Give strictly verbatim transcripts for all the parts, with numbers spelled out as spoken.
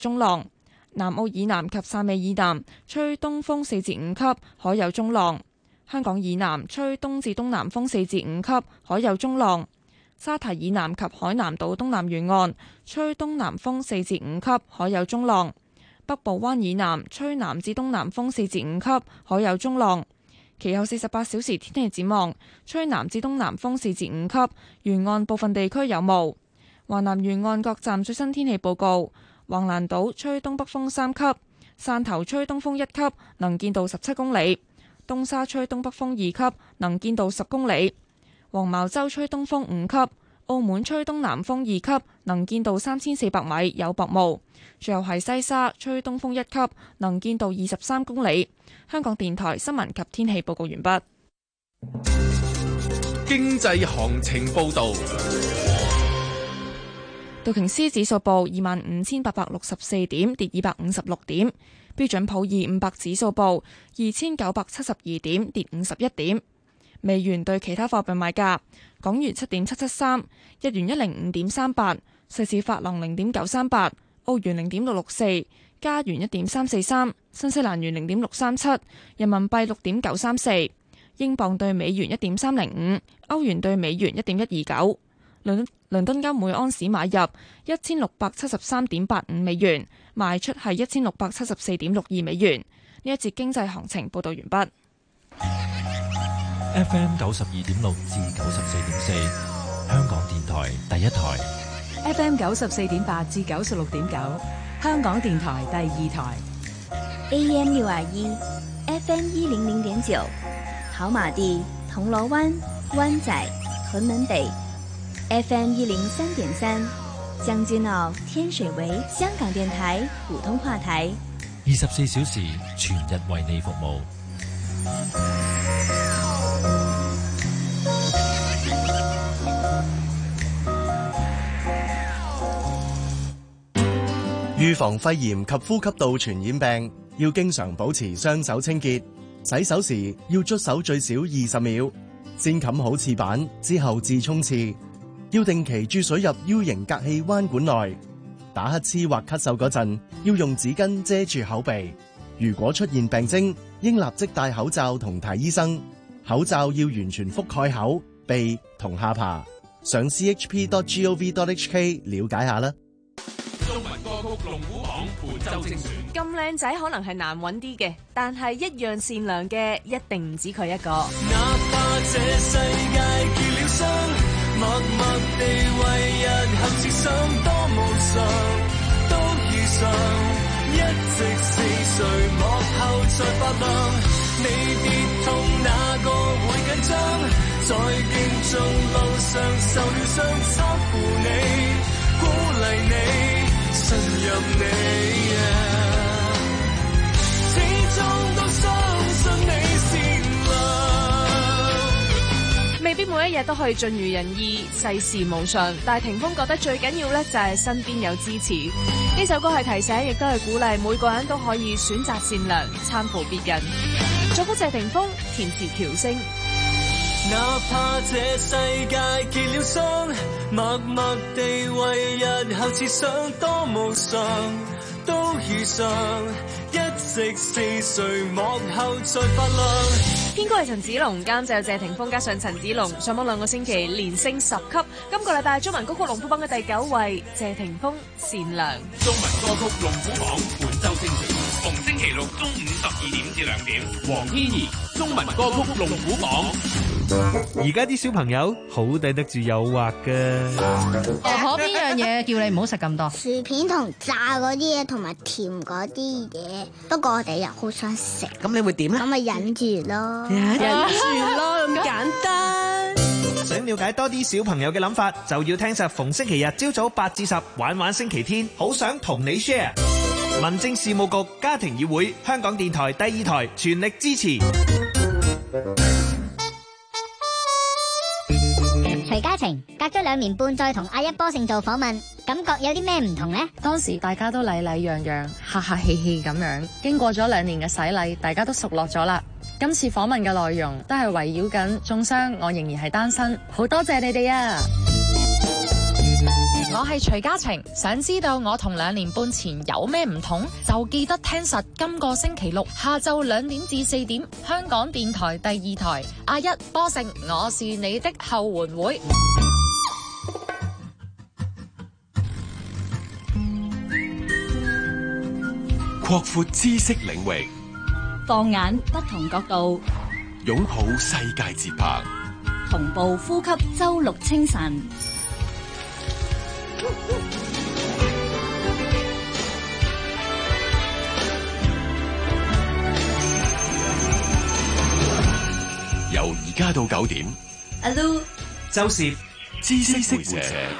中浪。南澳以南及汕尾以南吹東風四至五級，海有中浪。香港以南吹東至東南風四至五級，海有中浪。沙堤以南及海南島東南沿岸吹東南風四至五級，海有中浪。北部灣以南吹南至東南風四至五級，海有中浪。其後四十八小時天氣展望，吹南至東南風四至五級，沿岸部分地區有霧。華南沿岸各站最新天氣報告：橫瀾島吹東北風三級，汕頭吹東風一級，能見度十七公里；東沙吹東北風二級，能見度十公里；黃茅洲吹東風五級，澳門吹東南風二級，能見度三千四百米，有薄霧。最後係西沙吹東風一級，能見度二十三公里。香港電台新聞及天氣報告完畢。 經濟行情報導。 道瓊斯指數報二萬五千八百六十四點，跌二百五十六點。標準普爾五百指數報二千九百七十二點，跌五十一點。美元對其他貨幣賣價：港元七點七七三，日元一零五點三八，瑞士法郎零點九三八，澳元零點六六四，加元一點三四三，新西蘭元零點六三七，人民幣六點九三四，英鎊對美元一點三零五，歐元對美元一點一二九。倫倫敦金每安士買入一千六百七十三點八五美元，賣出係一千六百七十四點六二美元。呢一節經濟行情報道完畢。 F M 九十二點六至九十四點四，香港電台第一台。 F M 九十四點八至九十六點九，香港電台第二台。 A M 六二一，F M 一零零點九，跑馬地、銅鑼灣、灣仔、屯門北。F M 一零三點三，將軍澳、天水圍，香港電台普通話台， 二十四小時全日為你服務。 預防肺炎及呼吸道傳染病，要經常保持雙手清潔，洗手時要捽手最少二十秒，先冚好廁板之後至沖廁。要定期注水入 U 型隔氣彎管內，打乞嗤或咳嗽嗰陣要用紙巾遮住口鼻。如果出現病徵，應立即戴口罩同睇醫生。口罩要完全覆蓋口、鼻同下巴。上 c h p dot gov dot h k 了解下啦。 中文歌曲龍虎榜本周精選。 咁靚仔可能係難揾啲嘅，但係一樣善良嘅一定唔止佢一個。 哪怕這世界結了霜，默默地為日後設想，多無常都遇上，一直是誰幕後在發亮？你跌痛哪個會緊張？在競逐路上受了傷，攙扶你，鼓勵你，信任你， yeah. 始終都相信你善良。 未必每一日都可以盡如人意，世事無常，但係霆鋒覺得最緊要咧就係身邊有支持。呢首歌係提醒，亦都係鼓勵每個人都可以選擇善良，攙扶別人。作曲謝霆鋒，填詞喬聲。 哪怕這世界結了霜，默默地為日後設想，多無常都遇上，一直是誰幕後在發亮。 編歌係陳子龍，監製謝霆鋒加上陳子龍，上榜兩個星期連升十級。今個禮拜中文歌曲龍虎榜嘅第九位，謝霆鋒善良。 中文歌曲龍虎榜本周精選，逢星期六中午十二點至兩點。黃天怡，中文歌曲龍虎榜。 而家啲小朋友好抵得住誘惑㗎。 婆婆邊樣嘢叫你唔好食咁多？ 薯片同炸嗰啲嘢，同埋甜嗰啲嘢。不過我哋又好想食。 咁你會點咧？ 咁咪忍住咯。 忍住咯，咁簡單。 想了解多啲小朋友嘅諗法，就要聽實逢星期日朝早八至十玩玩星期天，好想同你 share。民政事務局家庭議會，香港電台第二台全力支持。 徐嘉晴隔咗兩年半再同阿一波勝做訪問，感覺有啲咩唔同呢？ 當時大家都禮禮讓讓，客客氣氣咁樣，經過咗兩年嘅洗禮，大家都熟絡咗啦。今次訪問嘅內容都係圍繞緊中傷，我仍然係單身，好多謝你哋啊！ 我係徐嘉晴，想知道我同兩年半前有咩唔同，就記得聽實今個星期六下晝兩點至四點，香港電台第二台阿一波成，我是你的後援會。 擴闊知識領域， 放眼不同角度， 擁抱世界節拍， 同步呼吸周六清晨。 由而家到九點， 阿 Lu、 周攝知識會社。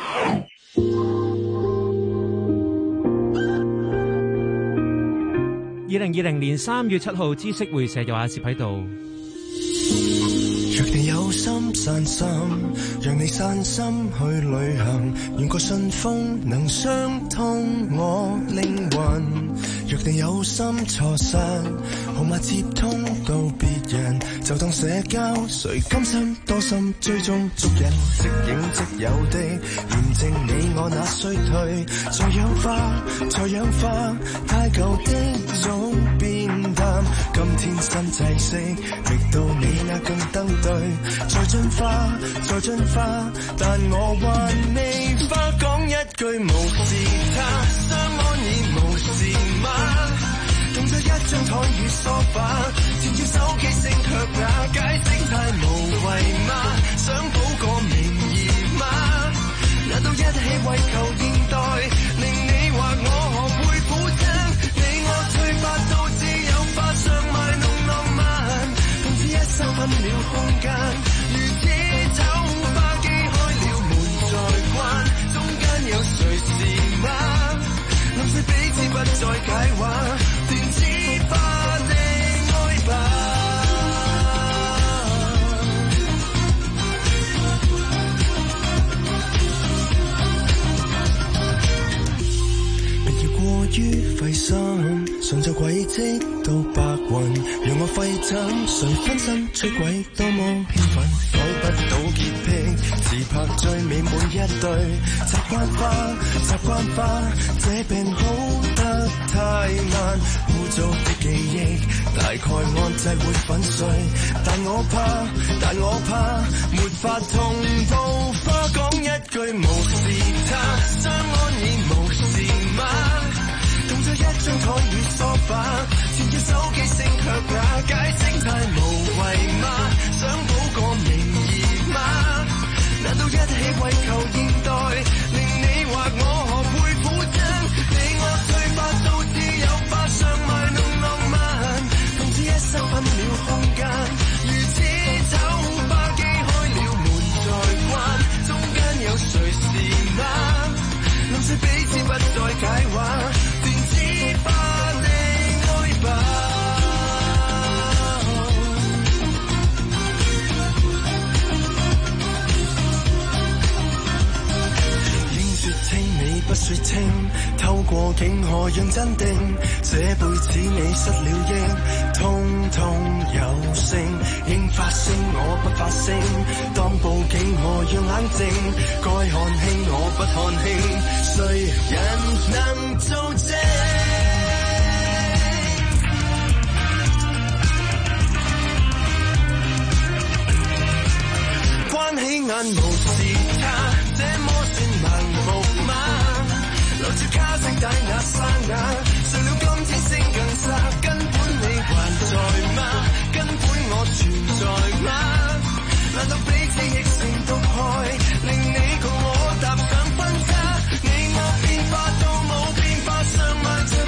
二零二零年三月七號，知識會社有阿攝喺度。 若你有心散心，讓你散心去旅行，願個信封能相通我靈魂。若你有心錯失，號碼接通到別人，就當社交，誰甘心多心追蹤足印，即影即有的驗證你我那衰退，再氧化再氧化，太舊的總變淡，今天新制式，覓到你那更登對，再進化再進化，但我還未花講一句無視他，相安已無事嗎？動咗一張台與梳化，纏住手機聲卻那解釋太無謂嗎？想補個名義嗎？難道一起為求現代，令你或我何配苦爭？你我退化到只有花上賣弄浪漫，同時一生分了空間，如此酒吧機開了門再關，中間有誰是嗎？臨睡彼此不再解話，斷子化的愛吧。別要過於費心，順着軌跡到白雲，讓我廢寢，誰分身出軌，多麼興奮，改不到潔癖，自拍最美滿一對，習慣化習慣化，這病好得太慢，污糟的記憶大概按掣會粉碎，但我怕但我怕沒法同步花講一句無視他，相安已無事嗎？動咗一張台與梳化，纏住手機聲卻那解釋太無謂嗎？想補個名義嗎？難道一起為求現代，令你或我何配苦爭？你我退化到只有花上賣弄浪漫，同時一生分了空間，如此酒吧機開了門再關，中間有誰是嗎？臨睡彼此不再解話，斷子化的愛吧。你不說清，透過境河讓鎮定，這輩子你失了憶，通通有聲，應發聲我不發聲，當報警河讓冷靜，該看輕我不看輕，誰人能做證？關起眼無視他，這麼算盲目嗎？留住卡聲帶那沙啞，誰料今天聲更沙，根本你還在嗎？根本我存在嗎？難道彼此亦成毒害，令你共我踏上分岔？你我變化到冇變化，上萬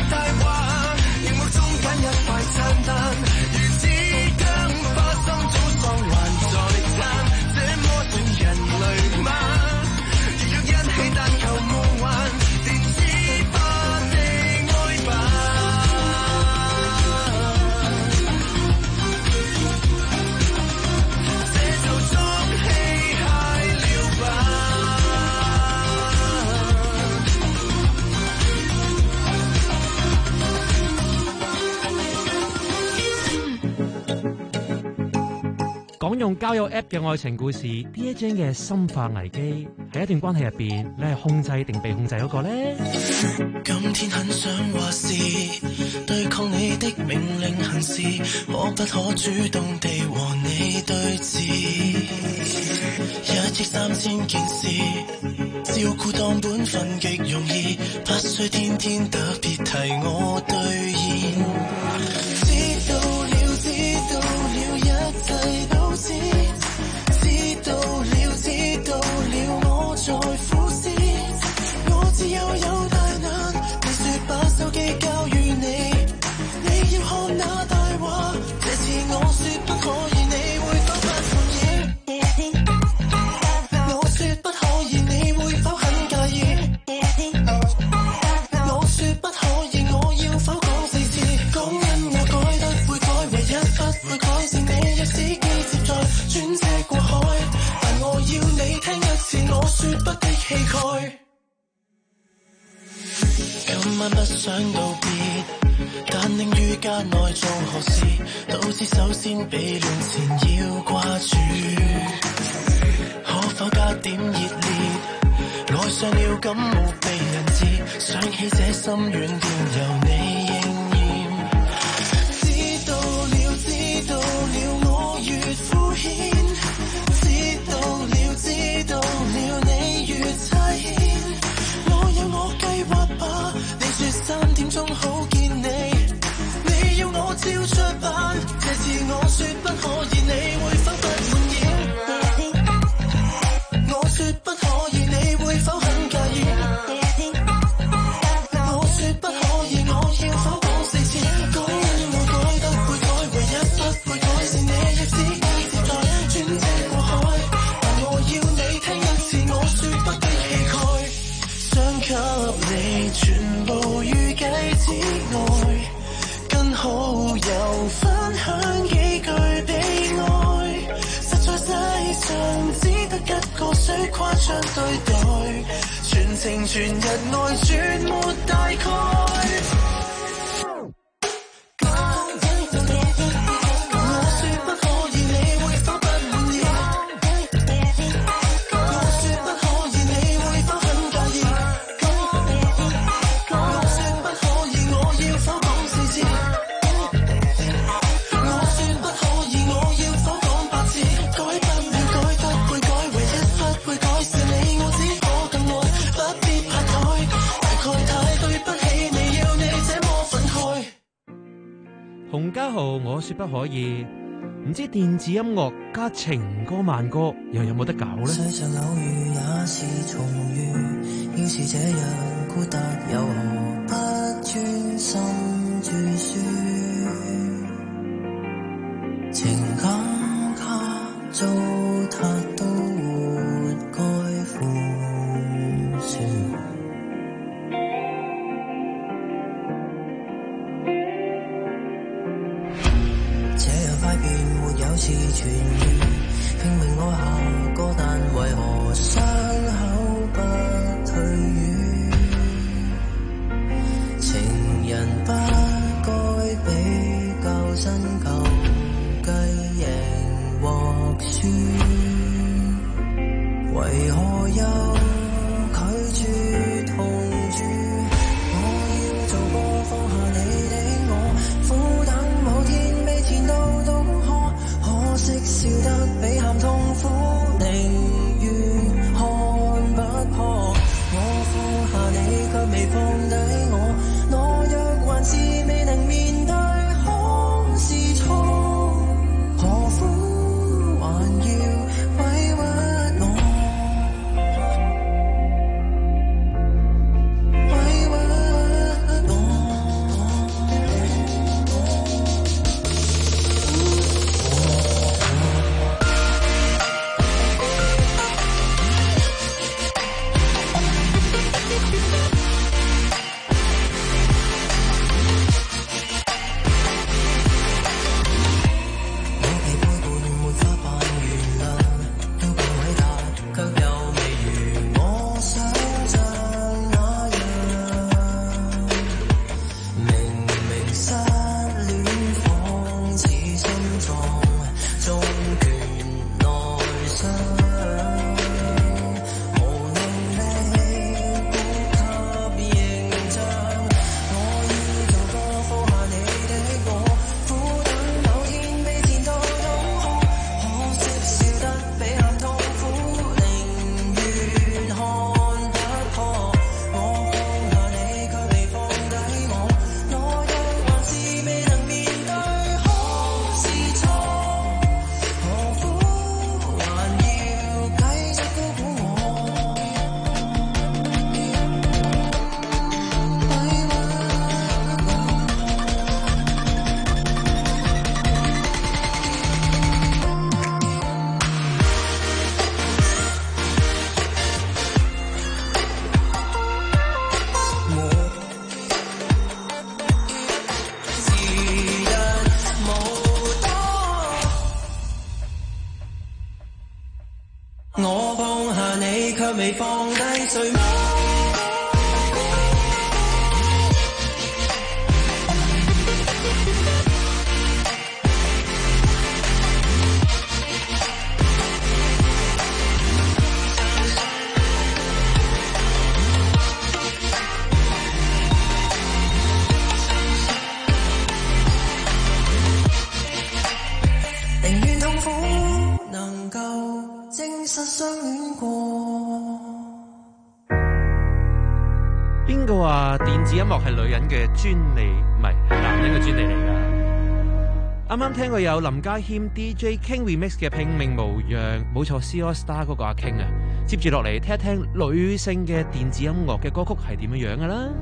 講用交友 App 嘅愛情故事 ，Dear Jane 嘅深化危機，喺一段關係入邊，你係控制定被控制嗰個呢？ 今天很想話是對抗你的命令行事，可不可主動地和你對峙？一億三千件事，照顧當本分極容易，不需天天特別提我兌現。知道了，知道了，一切都知，知道了，知道了，我在苦思，我只有有大難，你說把手機交予你，你要看那大話，這次我說不可以，你會否不滿意？我說不可以，你會否很介意？我說不可以，我要否講四次？講因我改得會改，唯一不會改是你若司機接載轉車過海，但我要你聽一次我說不的氣概。今晚不想道別，但寧於家內做何事，都知首先比戀前要掛住。可否加點熱烈？愛上了感冒被人治，想起這心軟便由你應驗。知道了，知道了，我越敷衍，知道了，知道了，你越差遣。我有我計劃吧，你說三點鐘好見你，你要我照着辦，這次我說不可以，你會否不滿意？我說不可以，你會否很介意？我說不可以，我要否講四次？講我改得會改，唯一不會改是你若司機接載轉車過海，但我要你聽一次我說不的氣概。想給你全部預計之外，跟好友分享幾句悲哀，實在世上只得一個需誇張對待，全情全日愛絕沒大概。 洪家豪，我說不可以，唔知電子音樂加情歌慢歌又有冇得搞呢？ 世上偶遇也是重遇，要是這樣孤單，又何不專心著書？情感卡糟蹋都活該負算。有次痊愈，拼命愛下個，但為何傷口不退愈？情人不該比較新舊，計贏或輸，為何又拒絕同住？我要做個放下你的我，苦等某天被填到到可惜笑得比喊痛苦，寧卻未放低睡夢。 邊個話電子音樂係女人嘅專利？唔係，係男人嘅專利嚟噶。啱啱聽過有林家謙 D J King Remix 嘅拼命無恙，冇錯 C AllStar 嗰個阿 King 啊。接住落嚟聽一聽女性嘅電子音樂嘅歌曲係點樣樣噶啦。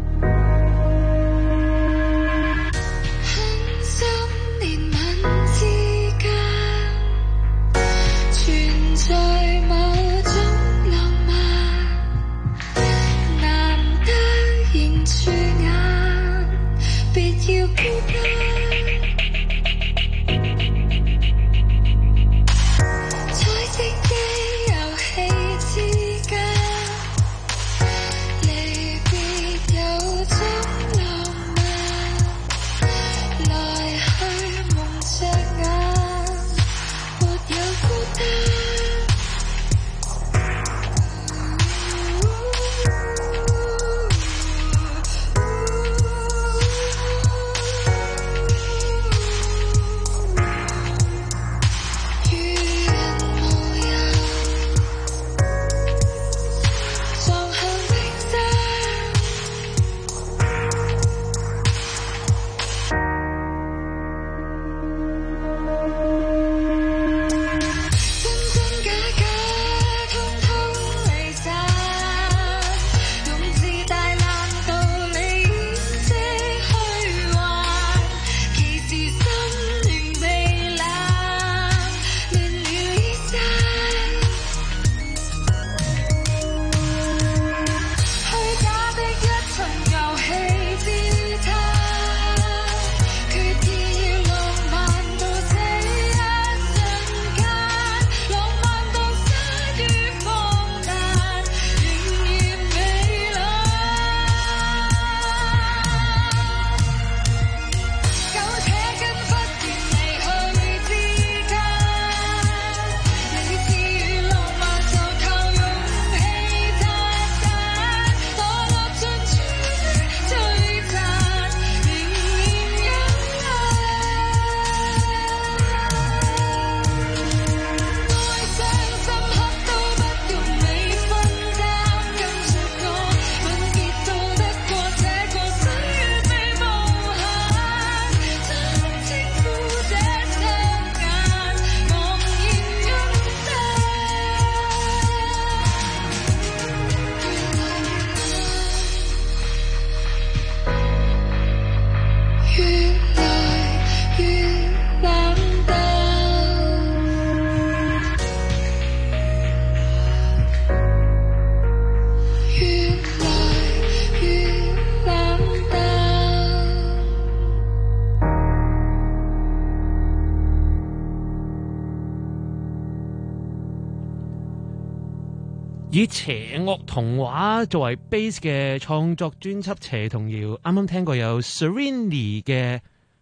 以邪惡童話作為 base 嘅創作專輯《邪童謠》，啱啱聽過有 Serrini 嘅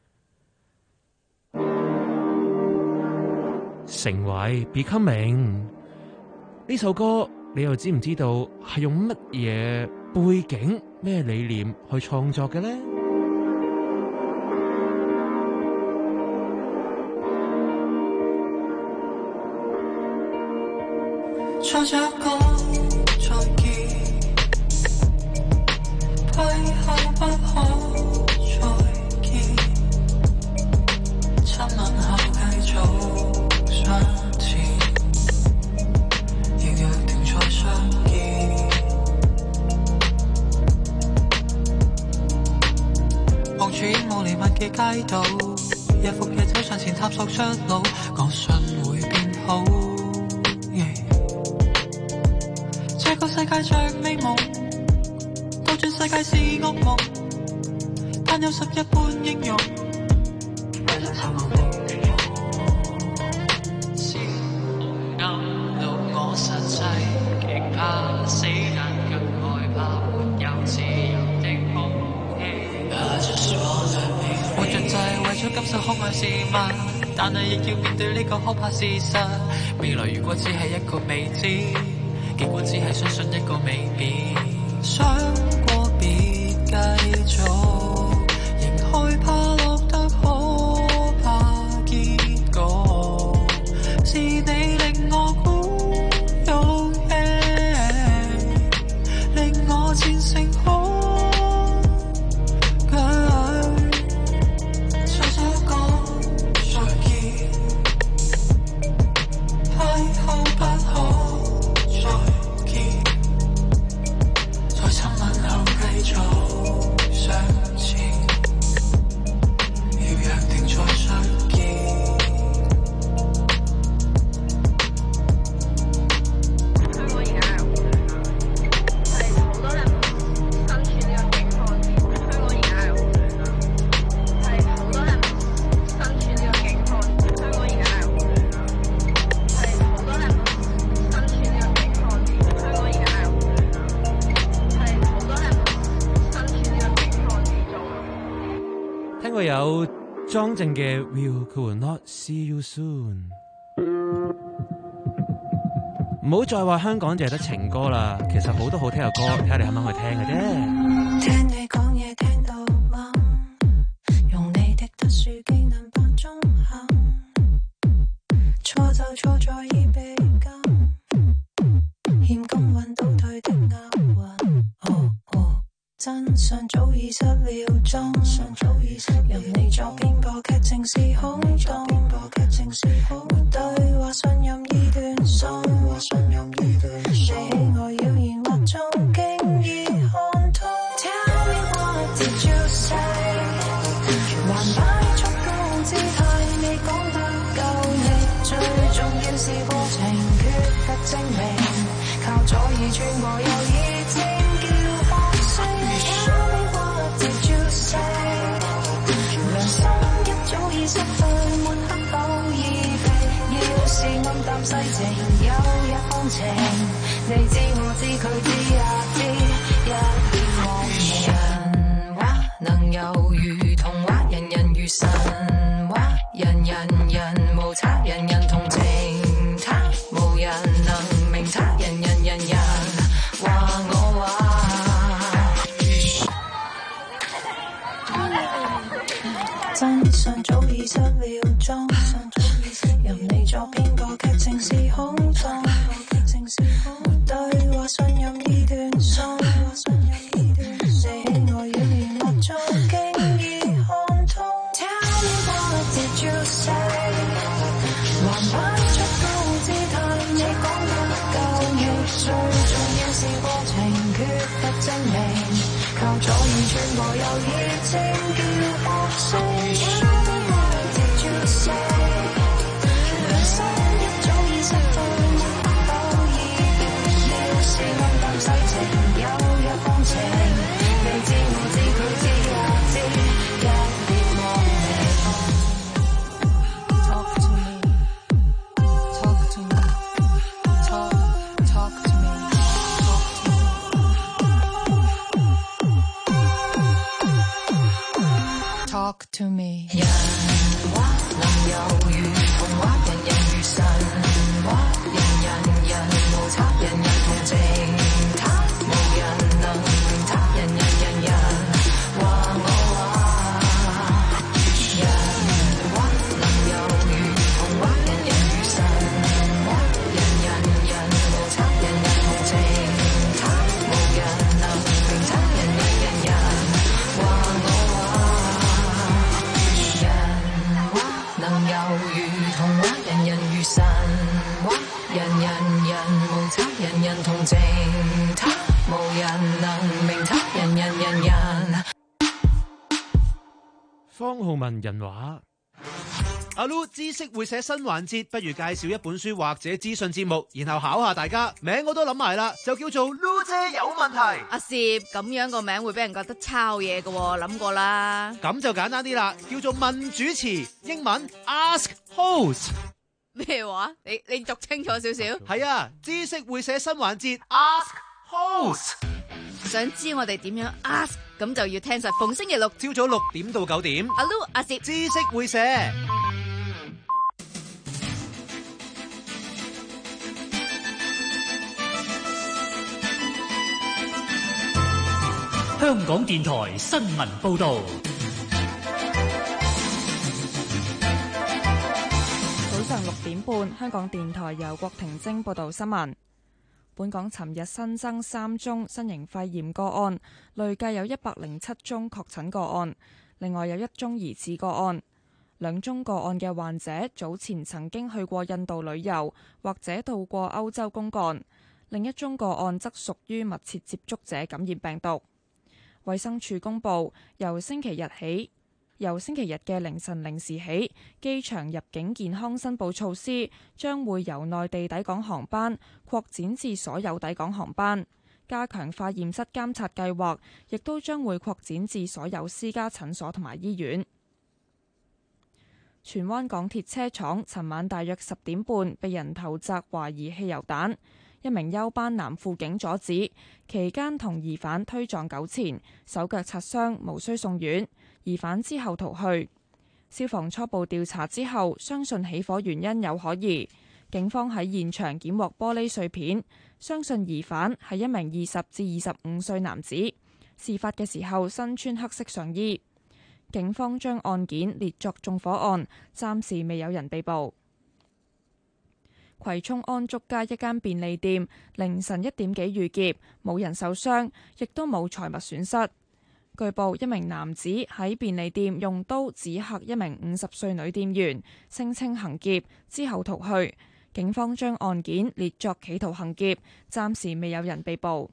成為 Becoming 呢首歌，你又知唔知道係用乜嘢背景、咩理念去創作嘅呢？ 再着一個再見，歸後不可再見，親吻後繼續向前，亦約定再相見。望住煙霧彌漫嘅街道，日復夜走上前探索出路，我信會變好。這個世界像美夢，倒轉世界是噩夢，但有十一般英勇。為了探望你，是暗到我實際極怕，死人更害怕沒有自由的空氣。活着就係為咗感受可愛事物，但係亦要面對呢個可怕事實。未來如果只係一個未知，結果只係相信一個未必。想過別繼續，仍害怕落得可怕結局。是你令我鼓勇氣，令我戰勝恐懼。再想講再見，係好不可再見。在親吻後繼續相前，要約定再相見。 聽過有莊正嘅 Will Could Not See You Soon， 唔好再話香港淨係得情歌啦，其實好多好聽嘅歌，睇下你肯唔肯去聽嘅啫。 聽你講嘢聽到懵，用你的特殊技能扮中肯，錯就錯在已被禁，欠公允倒退的押韻。哦哦，真相早已失了蹤，任你作編播劇情是空洞，對話信任已斷送，你喜愛謠言惑眾經已看通。Tell me what did you say？ 還擺出高姿態，你講得夠力，最重要是過程缺乏證明，靠左耳穿過右耳尖叫放聲。Tell me what did you say？ 良心一早已失去，抹黑都已被，要是暗淡世情，有日放晴，你知我知佢知也知，一點莫名。人話能猶如童話，人人如神話，人人人無差，人人同情他，無人能明他，人人人人話我話。真相早已失了蹤，任你作編個劇情是空洞，對話信任已斷送，你喜愛語言惑眾經已看通。Tell me what did you say？ 還擺出高姿態，你講得夠力，最重要是過程缺乏證明，靠左耳穿過右耳尖叫放聲。Talk to me。 人話能猶如童話，人人如神話，人人人無差，人人同情他，無人能明他，人人人人話我話。人話能猶如童話，人人如神話，人人人無差，人人同情他，無人能明他，人人人人話我話。能猶如童話，人人如神話，人人人無差，人人同情他，無人能明他，人人人人。 方浩文人話。 阿 Lu 知識會寫新環節，不如介紹一本書或者資訊節目，然後考下大家。名我都諗埋啦，就叫做 Lu 姐有問題。 阿攝咁樣個名會俾人覺得抄嘢嘅，諗過啦。 咁就簡單啲啦，叫做問主持，英文 Ask Host。 咩話？你你讀清楚少少。 係啊，知識會寫新環節 Ask Host。 想知我哋點樣 ask，咁就要聽實逢星期六朝早六點到九點。 阿 Lu 阿攝知識會寫。 香港電台新聞報導。 早上六點半，香港電台由郭婷晶報道新聞。本港尋日新增三宗新型肺炎個案，累計有一百零七宗確診個案，另外有一宗疑似個案。兩宗個案嘅患者早前曾經去過印度旅遊，或者到過歐洲公幹。另一宗個案則屬於密切接觸者感染病毒。衛生署公佈，由星期日起，由星期日嘅凌晨零時起，機場入境健康申報措施將會由內地抵港航班擴展至所有抵港航班。加強化驗室監察計劃亦都將會擴展至所有私家診所同埋醫院。荃灣港鐵車廠尋晚大約十點半被人投擲懷疑汽油彈，一名休班男輔警阻止，期間同疑犯推撞糾纏，手腳擦傷，無需送院。疑犯之後逃去。消防初步調查之後，相信起火原因有可疑。警方喺現場檢獲玻璃碎片，相信疑犯係一名二十至二十五歲男子。事發嘅時候身穿黑色上衣。警方將案件列作縱火案，暫時未有人被捕。葵涌安竹街一間便利店凌晨一點幾遇劫，冇人受傷，亦都冇財物損失。據報，一名男子喺便利店用刀指嚇一名五十歲女店員，聲稱行劫之後逃去。警方將案件列作企圖行劫，暫時未有人被捕。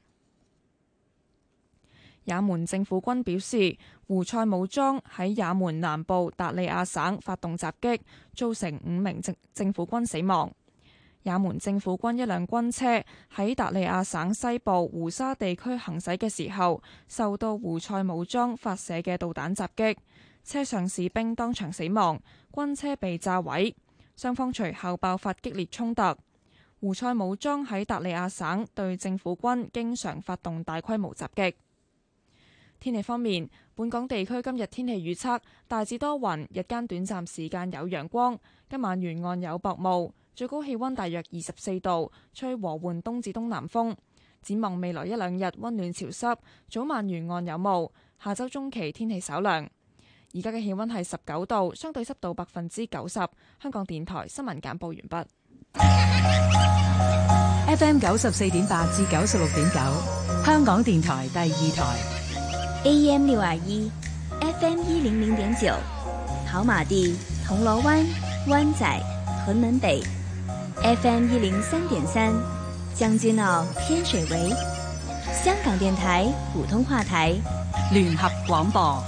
也門政府軍表示，胡塞武裝喺也門南部達利亞省發動襲擊，造成五名政政府軍死亡。也門政府軍一輛軍車喺達利亞省西部胡沙地區行駛嘅時候，受到胡塞武裝發射嘅導彈襲擊，車上士兵當場死亡，軍車被炸毀，雙方隨後爆發激烈衝突。胡塞武裝喺達利亞省對政府軍經常發動大規模襲擊。天氣方面，本港地區今日天氣預測大致多雲，日間短暫時間有陽光，今晚沿岸有薄霧。最高氣溫大約二十四度，吹和緩東至東南風。展望未來一兩日溫暖潮濕，早晚沿岸有霧。下周中期天氣稍涼。而家嘅氣溫係十九度，相對濕度百分之九十。香港電台新聞簡報完畢。 F M 九十四點八至九十六點九，香港電台第二台。 A M 六二一，F M 一零零點九，跑馬地、銅鑼灣、灣仔、屯門北。F M 一零三點三，將軍澳天水圍，香港電台普通話台聯合廣播。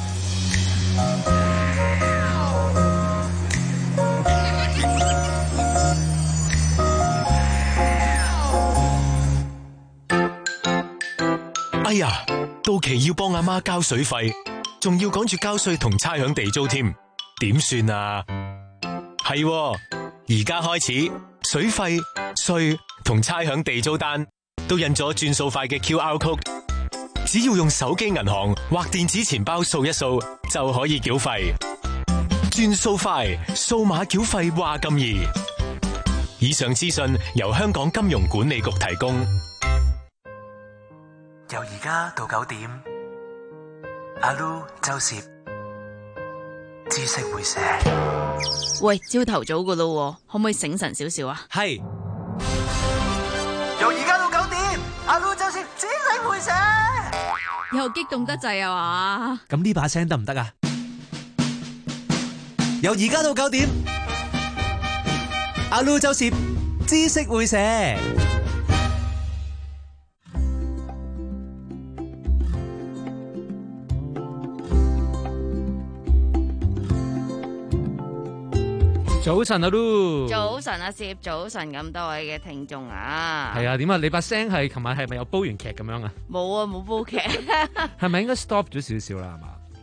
哎呀，到期要幫阿媽交水費，仲要趕住交稅同差餉地租添，點算啊？係喎。而家開始，水費、稅同差餉地租單都印咗轉數快嘅 Q R code， 只要用手機銀行或電子錢包掃一掃就可以繳費。轉數快，數碼繳費話咁易。以上資訊由香港金融管理局提供。 由而家到九點，阿 Lu 周攝知識會寫。 喂，朝頭早噶咯，可唔可以醒神少少啊？ 係。 由而家到九點，阿 Lu 周攝知識會寫。 又激動得滯啊嘛？ 咁呢把聲得唔得啊？由而家到九點，阿 Lu 周攝知識會寫。早晨啊 Lu， 早晨啊攝，早晨咁多位嘅聽眾啊。 係啊，點啊？你把聲係琴晚係咪有煲完劇咁樣啊？ 冇啊，冇煲劇。 係咪應該 stop 咗少少啦？係嘛？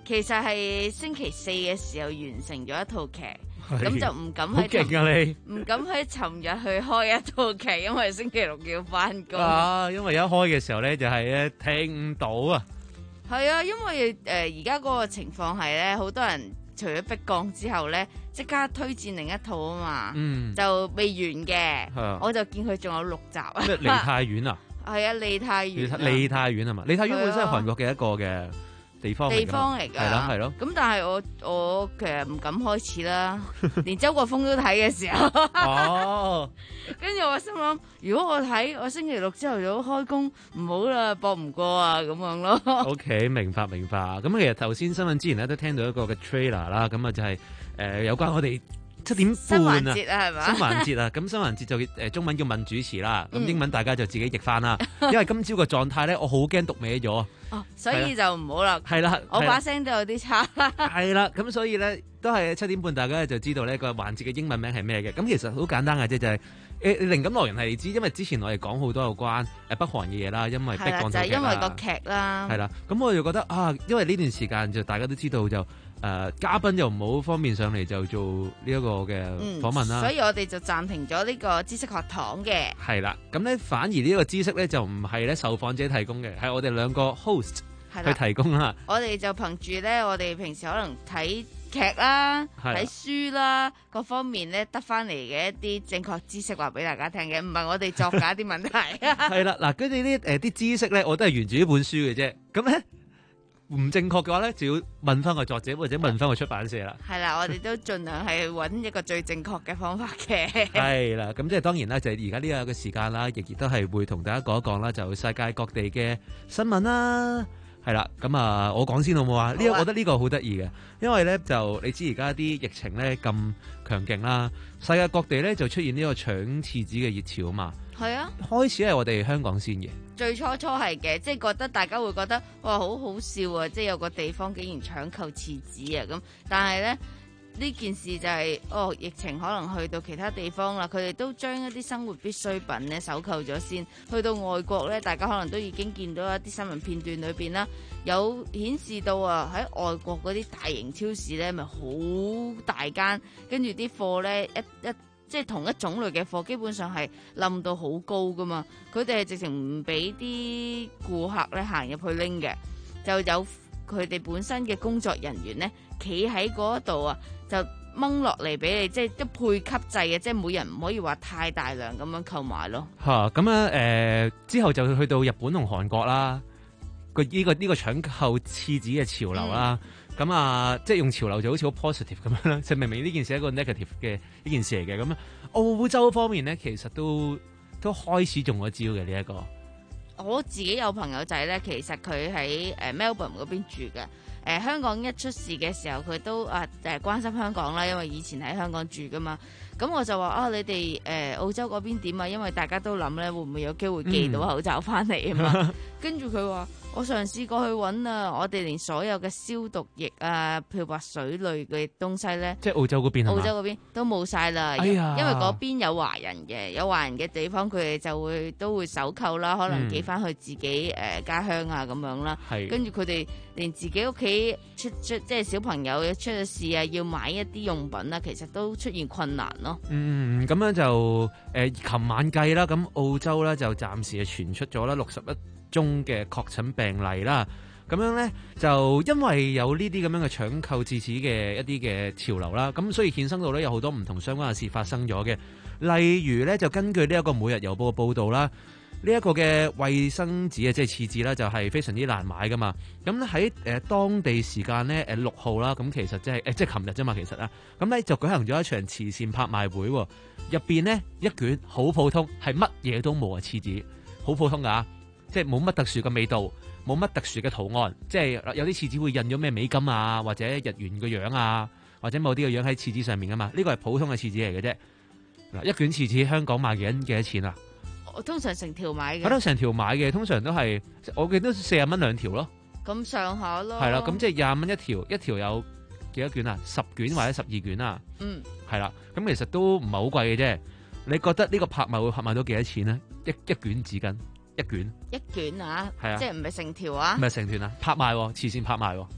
其實係星期四嘅時候完成咗一套劇。咁就唔敢喺好勁啊你！ 唔敢喺尋日去開一套劇，因為星期六要翻工。 啊，因為一開嘅時候咧就係咧聽唔到啊。 係啊，因為誒而家嗰個情況係咧，好多人除咗逼降之後咧，即刻推薦另一套啊嘛， 嗯、 就未完嘅。 啊、 我就見佢仲有六集啊。 咩梨泰院啊？ 係啊，梨泰院。 梨泰院係嘛？梨泰院本身係韓國嘅一個嘅地方地方嚟㗎， 係咯係咯。 咁但係我我其實唔敢開始啦，連周國峰都睇嘅時候。哦。跟住我心諗，如果我睇，我星期六朝頭早開工，唔好啦，搏唔過啊，咁樣咯。 OK， 明白明白。咁其實頭先新聞之前咧都聽到一個嘅 trailer 啦，咁啊就係、是、誒、呃、有關我哋七點半啊， 新環節啊係嘛？ 新環節啊，咁新環節就誒中文叫問主持啦，咁、嗯、英文大家就自己譯翻啦。因為今朝個狀態咧，我好驚讀歪咗。 哦，所以就唔好啦。係啦，我把聲都有啲差。 係啦，咁所以咧都係七點半，大家就知道呢個環節嘅英文名係咩嘅。咁其實好簡單嘅啫，就係、是、誒靈感來源係你知，因為之前我哋講好多有關誒北韓嘅嘢啦，因為逼降劇啦， 就係、是、因為個劇啦。 係啦，咁我就覺得啊，因為呢段時間就大家都知道就誒、呃、嘉賓又唔好方便上嚟就做呢一個嘅訪問啦、嗯， 所以我哋就暫停咗呢個知識學堂嘅。係啦，咁咧反而呢個知識咧就唔係咧受訪者提供嘅，係我哋兩個 host 去提供啦。 我哋就憑住咧，我哋平時可能睇劇啦、睇書啦各方面咧得翻嚟嘅一啲正確知識話俾大家聽嘅，唔係我哋作假啲問題。 係啦，嗱，跟住呢誒啲知識咧，我都係源自呢本書嘅啫。咁咧唔正確嘅話咧，就要問翻個作者或者問翻個出版社啦。 係啦，我哋都盡量係揾一個最正確嘅方法嘅。 係啦，咁即係當然啦，就係而家呢個嘅時間啦，亦亦都係會同大家講一講啦，就世界各地嘅新聞啦。係啦，咁啊，我講先好唔好啊？呢，我覺得呢個好得意嘅，因為咧就你知而家啲疫情咧咁強勁啦，世界各地咧就出現呢個搶廁紙嘅熱潮啊嘛。係啊，開始係我哋香港先嘅。 最初初係嘅，即係覺得大家會覺得哇好好笑啊！即係有個地方竟然搶購廁紙啊咁，但係咧。呢件事就係、是、哦，疫情可能去到其他地方啦，佢哋都將一啲生活必需品咧搜購咗先。去到外國咧，大家可能都已經見到一啲新聞片段裏邊啦，有顯示到啊喺外國嗰啲大型超市咧，咪好大間，跟住啲貨咧一一即係同一種類嘅貨，基本上係冧到好高噶嘛。佢哋係直情唔俾啲顧客咧行入去拎嘅，就有佢哋本身嘅工作人員咧，企喺嗰度啊。就掹落嚟俾你，即係都配給制嘅，即係每人唔可以話太大量咁樣購買咯。 嚇咁啊！誒、呃、之後就去到日本同韓國啦，個、這、呢個呢、這個搶購廁紙嘅潮流啦。咁、嗯、啊，即係用潮流就好似好 positive 咁樣啦。就明明呢件事係一個 negative 嘅呢件事嚟嘅。咁澳洲方面咧，其實都都開始中咗招嘅呢一個。 我自己有朋友仔咧，其實佢喺誒 Melbourne 嗰邊住嘅。誒、呃、香港一出事嘅時候，佢都啊誒、呃、關心香港啦，因為以前喺香港住噶嘛。咁我就話啊，你哋誒、呃、澳洲嗰邊點啊？因為大家都諗咧，會唔會有機會寄到口罩翻嚟啊嘛？跟住佢話，我嘗試過去揾啊，我哋連所有嘅消毒液啊、漂白水類嘅東西咧， 即係澳洲嗰邊， 澳洲嗰邊都冇晒啦。 哎呀， 因為嗰邊有華人嘅，有華人嘅地方，佢哋就會都會手購啦，可能寄翻去自己誒、呃、家鄉啊咁樣啦。跟住佢哋連自己屋企出出即係小朋友出咗事啊，要買一啲用品啊，其實都出現困難咯。 嗯，咁樣就誒，琴、呃、晚計啦，咁澳洲咧就暫時係傳出咗啦六十一宗嘅確診病例啦。咁樣咧就因為有呢啲咁樣嘅搶購廁紙嘅一啲嘅潮流啦，咁所以衍生到咧有好多唔同相關嘅事發生咗嘅。例如咧就根據呢一個每日郵報嘅報導啦。呢、這、一個嘅衛生紙啊，即係廁紙啦，就係非常之難買噶嘛。咁喺誒當地時間咧，誒六號啦，咁其實即係誒即係琴日啫嘛，其實啊，咁咧就舉行咗一場慈善拍賣會，入邊呢，一卷好普通，係乜嘢都冇啊，廁紙好普通噶，即係冇乜特殊嘅味道，冇乜特殊嘅圖案，即係有啲廁紙會印咗咩美金啊，或者日元嘅樣啊，或者某啲嘅樣喺廁紙上面噶嘛。呢個係普通嘅廁紙嚟嘅啫。嗱，一卷廁紙香港賣緊幾多錢啊？ 我通常成條買嘅， 我都成條買嘅，通常都係我記得四十蚊兩條咯。 咁上下咯。係啦，咁即係廿蚊一條，一條有幾多卷啊？十卷或者十二卷啊？ 嗯， 係啦，咁其實都唔係好貴嘅啫。你覺得呢個拍賣會拍賣到幾多錢咧？一一卷紙巾，一卷。 一卷啊？ 係啊， 即係唔係成條啊？ 唔係成團啊？拍賣，慈善拍賣。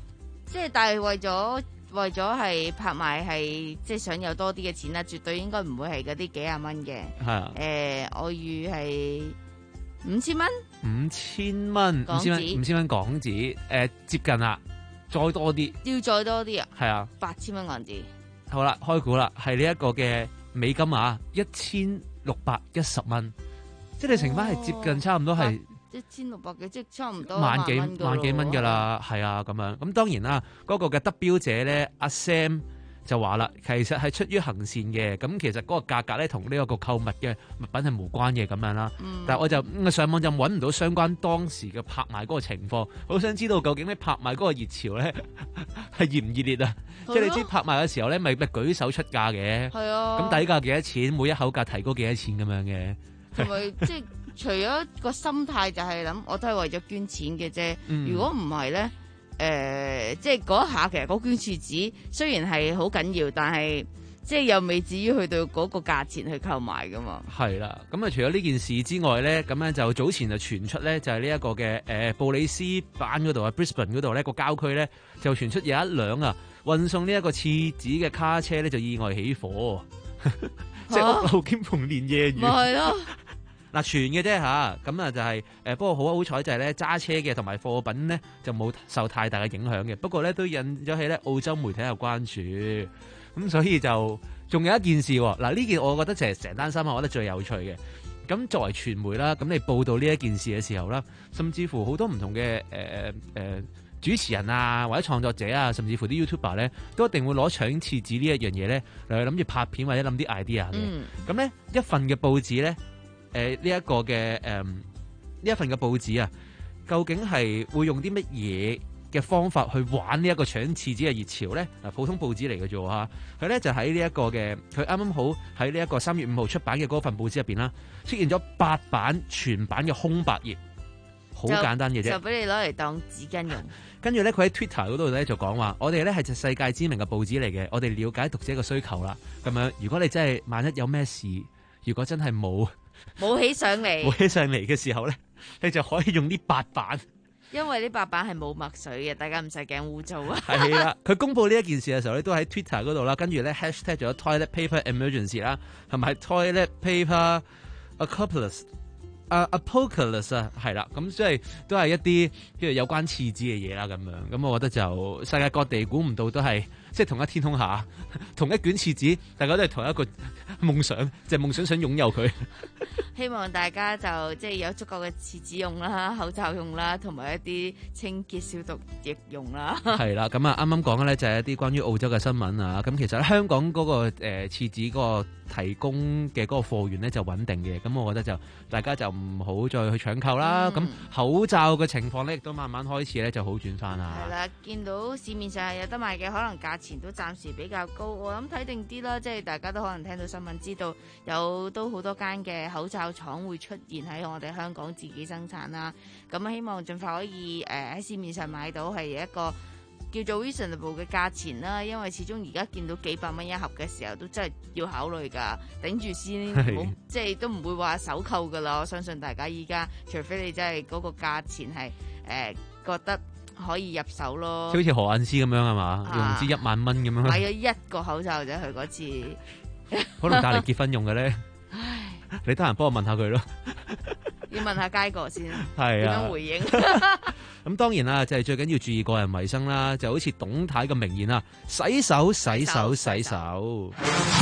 即係但係為咗為咗係拍賣係即係想有多啲嘅錢啦，絕對應該唔會係嗰啲幾廿蚊嘅。 係啊， 誒，我預係五千蚊， 五千蚊，五千蚊，五千蚊港紙，誒接近啦，再多啲， 要再多啲啊？ 係啊， 八千蚊港紙。 好啦，開估啦，係呢一個嘅美金啊，一千六百一十蚊，即係你乘翻係接近差唔多係一千六百幾，即係差唔多萬幾萬萬幾蚊㗎啦，係啊咁樣。咁當然啦，嗰、那個嘅得標者咧，阿 Sam 就話啦，其實係出於行善嘅，咁其實嗰個價格咧同呢一個購物嘅物品係無關嘅咁樣啦。嗯、但係我就、嗯、上網就揾唔到相關當時嘅拍賣嗰個情況，好想知道究竟咧拍賣嗰個熱潮咧係熱唔熱烈啊？即係你知拍賣嘅時候咧，咪咪舉手出價嘅，係啊，咁底價幾多錢，每一口價提高幾多錢咁樣嘅， 同埋即係除咗個心態就係諗，我都係為咗捐錢嘅啫。嗯、如果唔係咧。誒、呃，即係嗰一下，其實嗰卷廁紙雖然係好緊要，但係即係又未至於去到嗰個價錢去購買噶嘛。係啦，咁啊，除咗呢件事之外咧，咁咧就早前就傳出咧，就係呢一個嘅誒、呃、布里斯班嗰度啊 ，Brisbane 嗰度咧個郊區咧就傳出有一輛啊運送呢一個廁紙嘅卡車咧就意外起火，即係屋漏兼逢連夜雨。咪係咯。嗱，傳嘅啫吓，咁啊就係、是、誒，不過好好彩就係咧揸車嘅同埋貨品咧就冇受太大嘅影響嘅，不過咧都引咗起咧澳洲媒體有關注，咁所以就仲有一件事喎，嗱呢件我覺得就係成單新聞我覺得最有趣嘅，咁作為傳媒啦，咁你報道呢一件事嘅時候啦，甚至乎好多唔同嘅誒誒主持人啊或者創作者啊，甚至乎啲 YouTuber 咧，都一定會攞搶廁紙呢一樣嘢咧嚟諗住拍片或者諗啲 idea 嘅，咁咧、嗯、一份嘅報紙咧。誒呢一個嘅誒呢一份嘅報紙啊，究竟係會用啲乜嘢嘅方法去玩呢一個搶廁紙嘅熱潮咧？嗱，普通報紙嚟嘅啫嚇，佢咧就喺呢一個嘅，佢啱啱好喺呢一個三月五號出版嘅嗰份報紙入邊啦，出現咗八版全版嘅空白頁，好簡單嘅啫，就俾你攞嚟當紙巾用。跟住咧，佢喺 Twitter 嗰度咧就講話，我哋咧係隻世界知名嘅報紙嚟嘅，我哋了解讀者嘅需求啦。咁樣，如果你真係萬一有咩事，如果真係冇。冇起上嚟，冇起上嚟嘅時候咧，你就可以用呢八版，因為呢八版係冇墨水嘅，大家唔使驚污糟啊。係啦，佢公布呢一件事嘅時候咧，都喺 Twitter 嗰度啦，跟住咧 hashtag 咗 toilet paper emergency 啦，同埋 toilet paper apocalypse 啊 apocalypse 啊，係啦，咁即係都係一啲即係有關廁紙嘅嘢啦，咁樣，咁我覺得就世界各地估唔到都係。即係同一天空下，同一卷廁紙，大家都係同一個夢想，即係夢想想擁有佢。希望大家就即係有足夠嘅廁紙用啦，口罩用啦，同埋一啲清潔消毒液用啦。係啦，咁啊啱啱講嘅咧就係一啲關於澳洲嘅新聞啊。咁其實香港嗰個誒廁紙嗰個提供嘅嗰個貨源咧就穩定嘅。咁我覺得就大家就唔好再去搶購啦。咁、嗯、口罩嘅情況咧亦都慢慢開始咧就好轉翻啦。係啦，見到市面上係有得賣嘅，可能價錢都暫時比較高，我諗睇定啲啦，即係大家都可能聽到新聞知道有都好多間嘅口罩廠會出現喺我哋香港自己生產啦，咁希望盡快可以誒喺、呃、市面上買到係一個叫做 reasonable 嘅價錢啦，因為始終而家見到幾百蚊一盒嘅時候都真係要考慮㗎，頂住先，冇即係都唔會話手扣㗎啦，我相信大家依家除非你真係嗰個價錢係誒、呃、覺得可以入手咯，好似何雁詩咁樣係嘛，用唔知一萬蚊咁樣，買咗一個口罩啫，佢嗰次，可能隔離結婚用嘅咧。唉，你得閒幫我問下佢咯，要問下佳哥先，係啊，點樣回應？咁當然啦，就係、是、最緊要注意個人衞生啦，就好似董太嘅名言啊，洗手、洗手、洗手。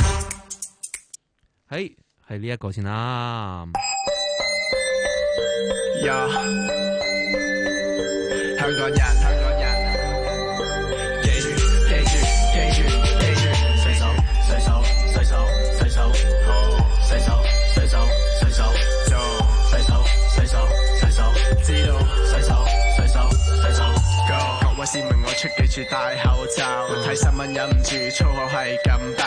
係係呢一個先啦。Yeah. 香港人，香港人，記住，記住，記住，記住，洗手，洗手，洗手，洗手，好，洗手，洗手，洗手，做，洗手，洗手，洗手，知道，洗手，洗手，洗手 ，Go。各位市民，我出記住戴口罩，睇新聞忍唔住粗口係咁爆。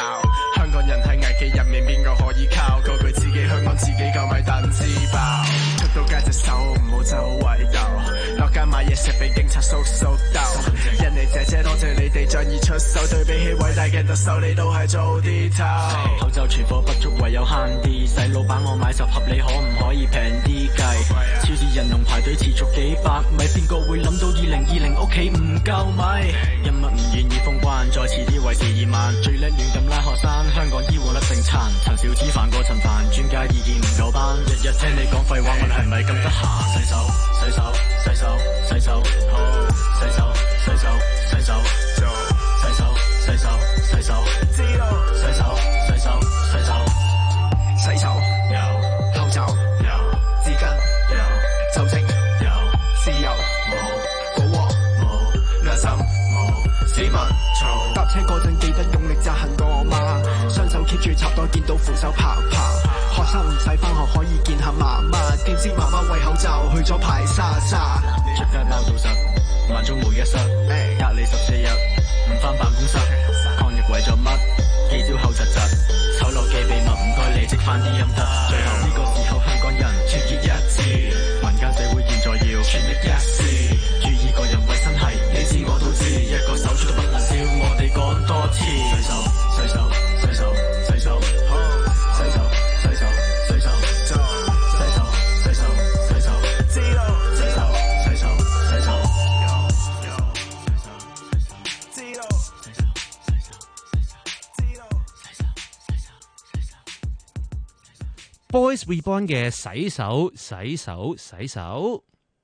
香港人喺危機入面邊個可以靠？個句自己香港自己夠咪等自爆。出到街隻手唔好周圍遊，落街買嘢食俾警察叔叔鬥。人哋姐姐多謝你哋仗義出手，對比起偉大嘅特首你都係做啲頭。 口罩存貨不足唯有慳啲，細老闆我買十盒你可唔可以平啲計？超市人龍排隊持續幾百米，邊個會諗到二零二零屋企唔夠米？因乜唔願意封關，再遲啲為時已晚。最叻亂咁拉學生，香港醫護甩成殘。陳小芝煩過陳凡，專家意見唔夠班。日日聽你講廢話，我哋係咪咁得閒？洗手洗手洗手洗手好，洗手洗手洗手做，洗手洗手洗手知道，洗手洗手洗手洗手有，口罩有，紙巾有，酒精有，豉油冇，火鍋冇，良心冇，市民嘈。搭車嗰陣記得用力紮痕我媽，雙手 keep 住插袋，見到扶手拍拍。學生唔使返學可以見下媽媽，點知媽媽為口罩去咗排沙沙。出街包到實，萬中無一失，隔離十四日，唔返辦公室。抗疫為咗乜？幾朝後窒窒，醜陋嘅秘密唔該你積返啲陰德。最後呢個時候香港人團結一致，民間社會現在要全力一試，注意個人衛生係你知我都知，一個手足都不能少，我哋講多次。洗手洗手洗手洗手好，洗手洗手洗手做，洗手洗手洗手知道，洗手洗手洗手有有，洗手洗手知道，洗手洗手洗手知道，洗手洗手洗手。 Boys Reborn 嘅洗手洗手洗手。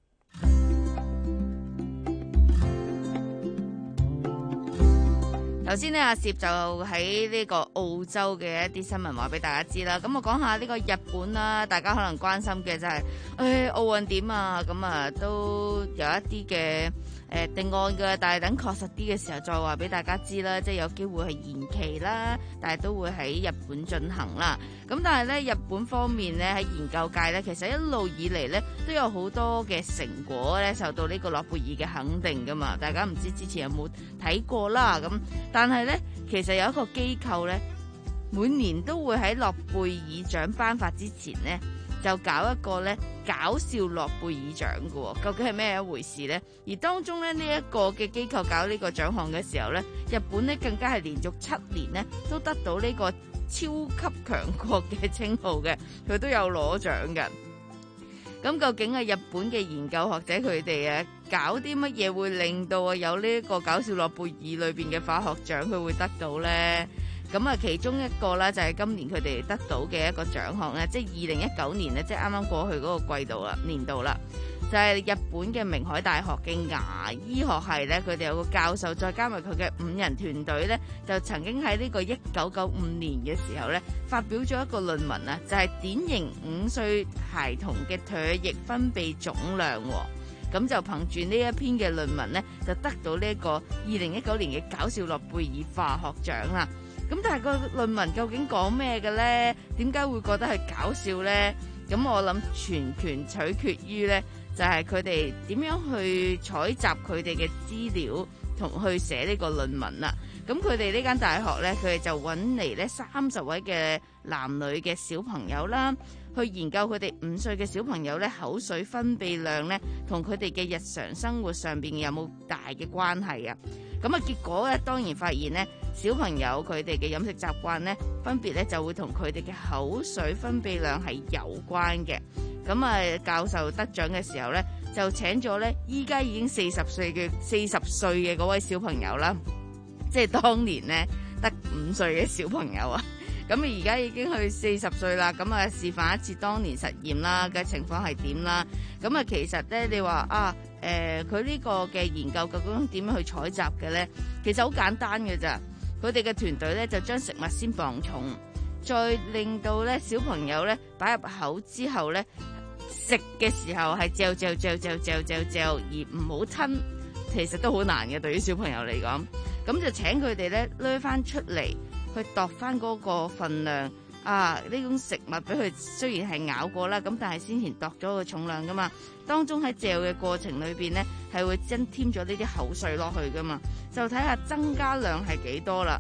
頭先呢，阿攝就喺呢個澳洲嘅一啲新聞話俾大家知啦。咁我講下呢個日本啦，大家可能關心嘅就係、是，誒、哎、奧運點啊？咁啊都有一啲嘅誒定案嘅，但係等確實啲嘅時候再話俾大家知啦。即係有機會係延期啦，但係都會喺日本進行啦。咁但係咧，日本方面咧喺研究界咧，其實一路以嚟咧都有好多嘅成果咧受到呢個諾貝爾嘅肯定噶嘛。大家唔知之前有冇睇過啦？咁但係咧，其實有一個機構咧，每年都會喺諾貝爾獎頒發之前咧，就搞一個咧搞笑諾貝爾獎嘅喎。究竟係咩一回事呢？而當中咧呢一個嘅機構搞呢個獎項嘅時候咧，日本咧更加係連續七年咧都得到呢個超級強國嘅稱號嘅，佢都有攞獎嘅。咁究竟係日本嘅研究學者佢哋啊搞啲乜嘢會令到啊有呢一個搞笑諾貝爾裏邊嘅化學獎佢會得到呢？咁啊其中一個咧就係今年佢哋得到嘅一個獎項咧，即係二零一九年咧，即係啱啱過去嗰個季度啦年度啦，就係日本嘅明海大學嘅牙醫學系咧，佢哋有個教授再加埋佢嘅五人團隊咧，就曾經喺呢個一九九五年嘅時候咧發表咗一個論文啊，就係典型五歲孩童嘅唾液分泌總量。咁就憑住呢一篇嘅論文咧，就得到呢一個二零一九年嘅搞笑諾貝爾化學獎啦。咁但係個論文究竟講咩嘅咧？點解會覺得係搞笑咧？咁我諗全權取決於咧，就係佢哋點樣去採集佢哋嘅資料同去寫呢個論文啦。咁佢哋呢間大學咧，佢哋就揾嚟咧三十位嘅男女嘅小朋友啦，去研究佢哋五歲嘅小朋友咧口水分泌量咧，同佢哋嘅日常生活上邊有冇大嘅關係啊？咁啊，結果咧當然發現咧，小朋友佢哋嘅飲食習慣咧，分別咧就會同佢哋嘅口水分泌量係有關嘅。咁啊，教授得獎嘅時候咧，就請咗咧依家已經四十歲嘅四十歲嘅嗰位小朋友啦，即係當年咧得五歲嘅小朋友啊。咁而家已經去四十歲啦，咁啊示範一次當年實驗啦嘅情況係點啦。咁啊其實咧你話啊誒佢呢個嘅研究究竟點樣去採集嘅咧？其實好簡單嘅咋，佢哋嘅團隊咧就將食物先磅重，再令到咧小朋友咧擺入口之後咧食嘅時候係嚼嚼嚼嚼嚼嚼嚼而唔好吞，其實都好難嘅對於小朋友嚟講。咁就請佢哋咧攞翻出嚟，去度翻嗰個份量啊！呢種食物俾佢雖然係咬過啦，咁但係先前度咗個重量噶嘛。當中喺嚼嘅過程裏邊呢，係會增添咗呢啲口水落去噶嘛，就睇下增加量係幾多啦。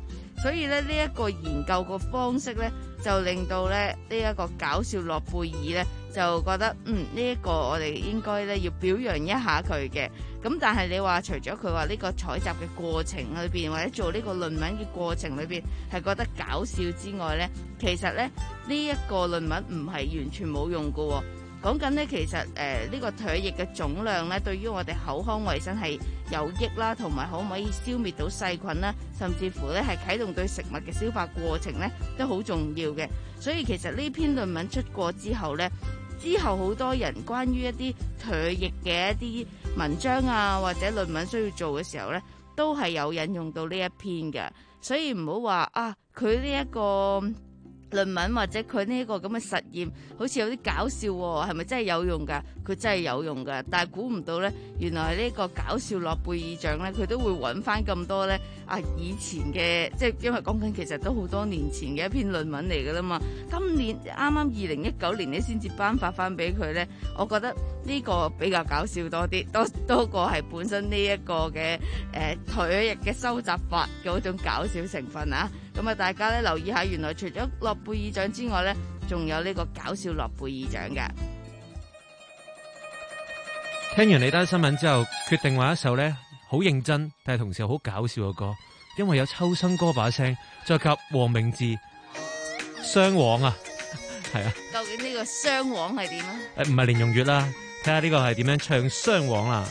所以咧呢一個研究個方式咧，就令到咧呢一個搞笑諾貝爾咧就覺得嗯呢一個我哋應該咧要表揚一下佢嘅。咁但係你話除咗佢話呢個採集嘅過程裏邊，或者做呢個論文嘅過程裏邊係覺得搞笑之外咧，其實咧呢一個論文唔係完全冇用㗎喎。講緊咧，其實誒呢、呃這個唾液嘅總量咧，對於我哋口腔衛生係有益啦，同埋可唔可以消滅到細菌啦，甚至乎咧係啟動對食物嘅消化過程咧，都好重要嘅。所以其實呢篇論文出過之後咧，之後好多人關於一啲唾液嘅一啲文章啊，或者論文需要做嘅時候咧，都係有引用到呢一篇嘅。所以唔好話啊，佢呢一個論文或者佢呢個咁嘅實驗好似有啲搞笑喎，係咪真係有用㗎？佢真係有用㗎，但係估唔到呢，原來呢個搞笑諾貝爾獎呢，佢都會揾翻咁多呢啊以前嘅，即係因為講緊其實都好多年前嘅一篇論文嚟㗎啦嘛。今年啱啱二零一九年呢先至頒發翻俾佢呢，我覺得呢個比較搞笑多啲，多多過係本身呢一個嘅誒唾液嘅收集法嘅嗰種搞笑成分啊。咁啊，大家咧留意下，原來除咗諾貝爾獎之外咧，仲有呢個搞笑諾貝爾獎嘅。 聽完你單新聞之後，決定話一首咧好認真，但係同時又好搞笑嘅歌，因為有秋生哥把聲，再及黃明志雙簧啊，係啊。 究竟呢個雙簧係點啊？ 誒，唔係連用月啦，睇下呢個係點樣唱雙簧啦。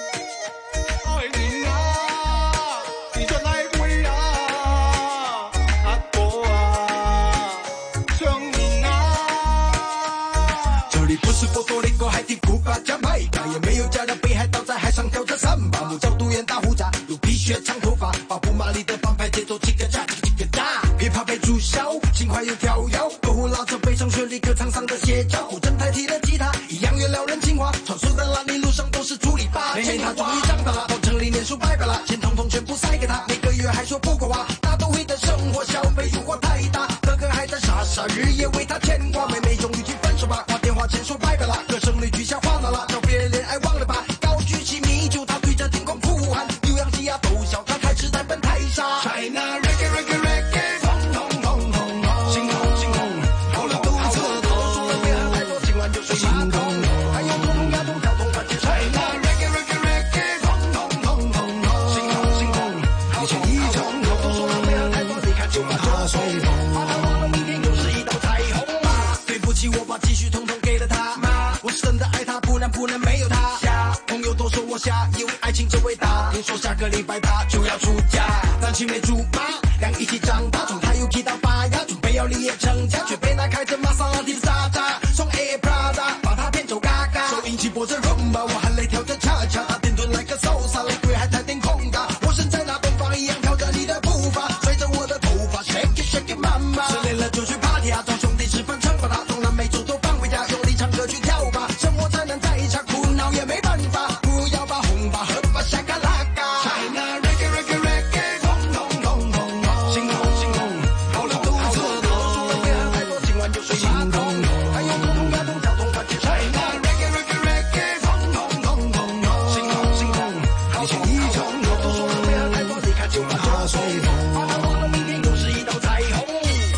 也沒有家的北海道在海上跳着三把木角獨眼大胡渣，有皮靴長頭髮，巴布馬里的幫派節奏嘰個喳嘰個喳，別怕被注銷，輕快又跳躍，篝火拉着悲傷旋律歌唱上的寫照，古箏代替了吉他，一樣月撩人情話，傳說的爛泥路上都是處理八千他終於長大了，到城裡念書拜拜了，錢統統全部塞給他，每個月還說不夠花，大都會的生活消費誘惑太大，哥哥還在傻傻日夜為他牽掛，妹妹終於去分手吧，掛電話前說拜拜了，歌聲裡取消歡樂了，找別人戀愛忘了吧，高舉起米酒，他對着天空呼喊，牛羊雞鴨都笑，他開始在奔太沙。China reggae reggae reggae， 轟轟轟轟轟，星空星空，跑了肚子痛，說了別和太多，今晚就睡馬桶，還有通通牙痛跳痛快接 China reggae reggae reggae， 轟轟轟轟轟，星空星空，一前一後，都說了別和太多，離開就把他睡瘋，把他忘了明天又是一道彩虹。對不起，我把積蓄統統給了他，我真的愛他，不能不能沒有他。朋友都說我瞎，以為愛情真偉大。聽說下個禮拜他就要出嫁，單親沒竹馬，倆一起長大，從他有提到拔牙，準備要立業成家，卻被那開着瑪莎拉蒂的傻渣送 Air Prada，把他騙走嘎嘎。收音機播着 Rumba， 我含淚跳着恰恰，他點頓來個 salsa， 雷鬼還在點空嘎，我身在那東方一樣跳着你的步伐，隨着我的頭髮 shake it shake it mama， 失戀了就去 party 啊，找兄弟吃飯懲罰他，從南美洲都放回家，用力唱歌去跳吧，生活再難再差，苦惱也沒辦法，不要把紅吧喝吧下個拉嘎。China reggae reggae reggae， 轟轟轟轟轟，星空星空，跑了肚子痛，說了別和太多，今晚就睡馬桶，還有通通牙痛跳痛快接 China reggae reggae reggae， 轟轟轟轟轟，星空星空，一前一後，都說了別和太多，離開就把他睡瘋，把他忘了明天又是一道彩虹。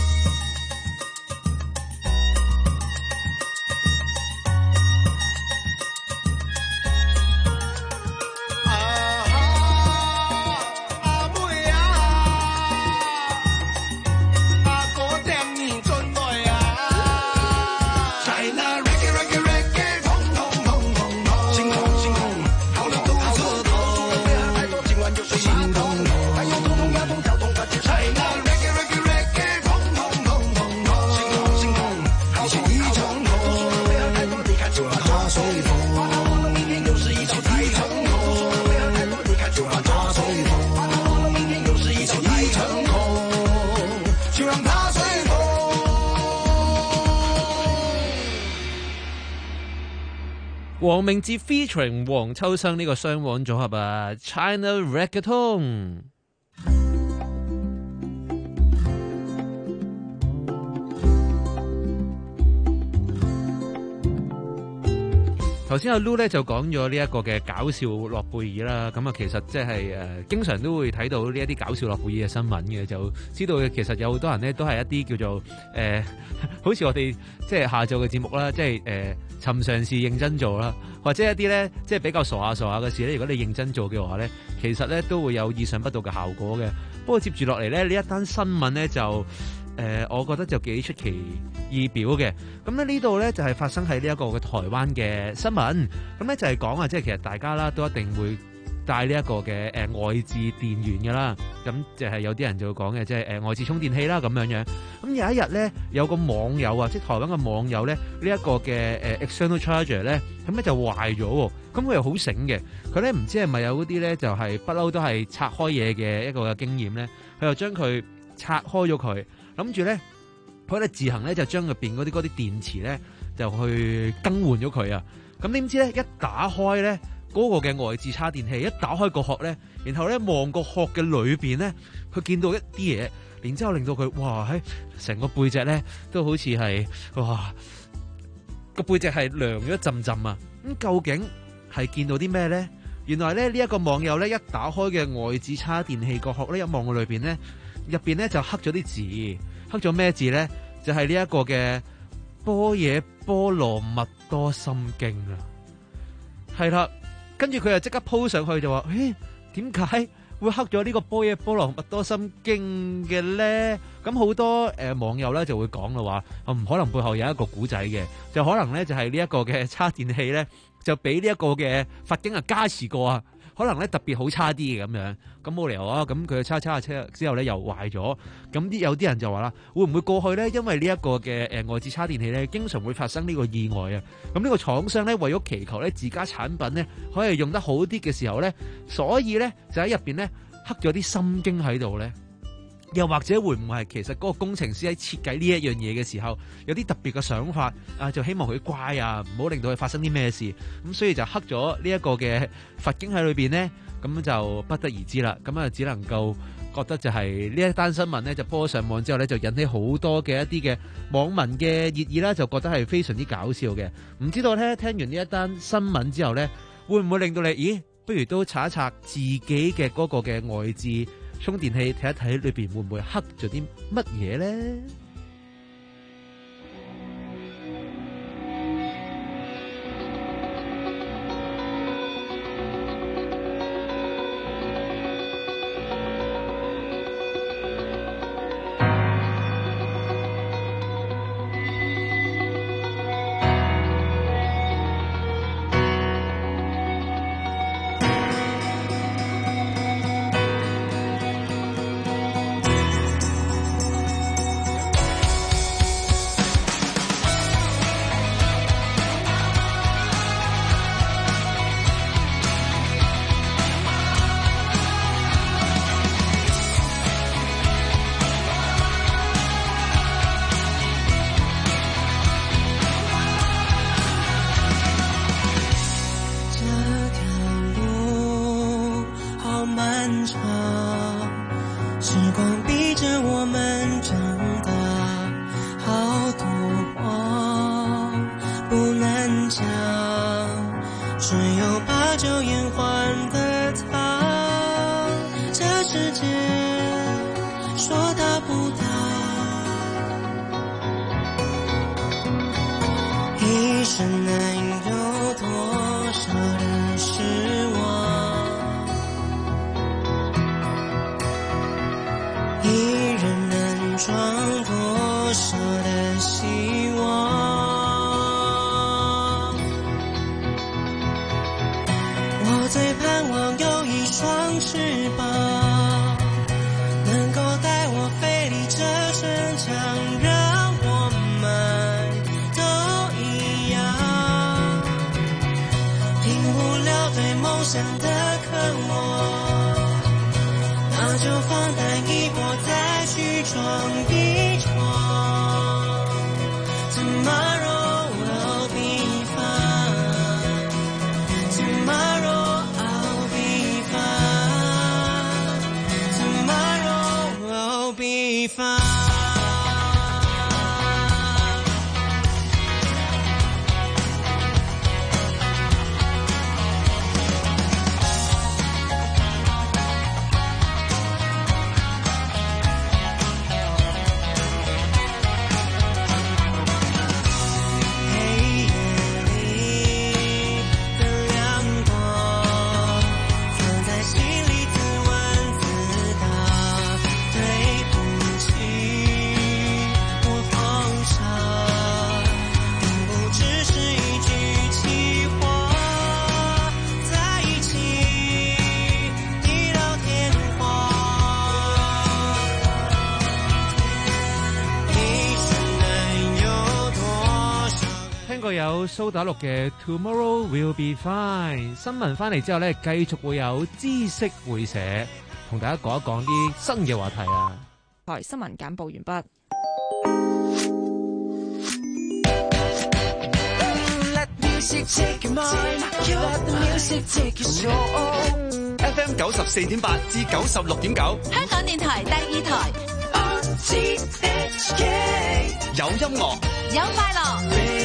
黃明志 featuring 黃秋生呢個雙簧組合啊 ，China Reggaeton。頭頭先阿 Lu 咧就講咗呢一個嘅搞笑諾貝爾啦，咁啊其實即係誒經常都會睇到呢一啲搞笑諾貝爾嘅新聞嘅，就知道其實有好多人咧都係一啲叫做誒、呃，好似我哋即係下晝嘅節目啦，即係誒尋常事認真做啦，或者一啲咧即係比較傻下傻下嘅事咧，如果你認真做嘅話咧，其實咧都會有意想不到嘅效果嘅。不過接住落嚟咧，呢一單新聞咧就誒、呃，我覺得就幾出奇意表嘅。咁咧呢度咧就係、是、發生喺呢一個嘅台灣嘅新聞。咁咧就係講啊，即係其實大家啦都一定會帶呢一個嘅誒、呃、外置電源㗎啦。咁就係有啲人就會講嘅，即係誒外置充電器啦咁樣樣。咁有一日咧，有個網友啊，即係台灣嘅網友咧，呢、這、一個嘅誒 external charger 咧，咁咧就壞咗喎。咁佢又好醒嘅，佢咧唔知係咪有嗰啲咧就係不嬲都係拆開嘢嘅一個嘅經驗咧，佢又將佢拆開咗佢，諗住咧佢咧自行咧就將入邊嗰啲嗰啲電池咧就去更換咗佢啊！咁點知咧一打開咧嗰個嘅外置叉電器，一打開個殼咧，然後咧望個殼嘅裏邊咧，佢見到一啲嘢，然之後令到佢哇喺成個背脊咧都好似係哇個背脊係涼咗一陣陣啊！咁究竟係見到啲咩咧？原來咧呢一個網友咧一打開嘅外置叉電器個殼咧，一望到裏邊咧，入邊咧就刻咗啲字，刻咗咩字咧？就係呢一個嘅般若波羅蜜多心經啊！係啦，跟住佢就即刻 po 上去就話：誒，點解會刻咗呢個般若波羅蜜多心經嘅咧？咁好多誒、呃、網友咧就會講啦話，唔可能背後有一個古仔嘅，就可能咧就係呢一個嘅叉電器咧。就俾呢一個嘅佛經啊加持過啊，可能咧特別好差啲嘅咁樣，咁冇理由啊，咁佢叉叉下車之後咧又壞咗，咁啲有啲人就話啦，會唔會過去咧？因為呢一個嘅誒外置叉電器咧，經常會發生呢個意外啊，咁呢個廠商咧為咗祈求咧自家產品咧可以用得好啲嘅時候咧，所以咧就喺入邊咧刻咗啲心經喺度咧。又或者會唔會係其實嗰個工程師喺設計呢一樣嘢嘅時候有啲特別嘅想法啊，就希望佢乖啊，唔好令到佢發生啲咩事，咁所以就刻咗呢一個嘅佛經喺裏邊呢，咁就不得而知啦。咁啊，只能夠覺得就係呢一單新聞呢，就播上網之後呢，就引起好多嘅一啲嘅網民嘅熱議啦，就覺得係非常之搞笑嘅。唔知道咧，聽完呢一單新聞之後呢，會唔會令到你，咦，不如都查一查自己嘅嗰個嘅外置充電器，睇一睇裏邊會唔會刻咗啲乜嘢咧？ 有蘇打綠嘅 Tomorrow Will Be Fine。新聞翻嚟之後咧，繼續會有知識會社同大家講一講啲新嘅話題啊。 台新聞簡報完畢。 F M 九十四點八至九十六點九， 香港電台第二台。 有音樂， 有快樂。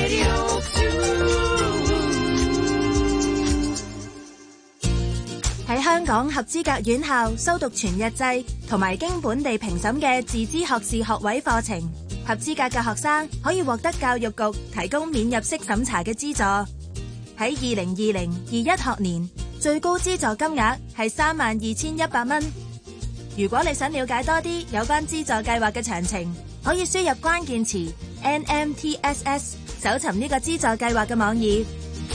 喺香港合資格院校修讀全日制同埋經本地評審嘅自資學士學位課程，合資格嘅學生可以獲得教育局提供免入息審查嘅資助。喺二零二零二一學年，最高資助金額係三萬二千一百蚊。如果你想了解多啲有關資助計劃嘅詳情，可以輸入關鍵詞 N M T S S 搜尋呢個資助計劃嘅網頁。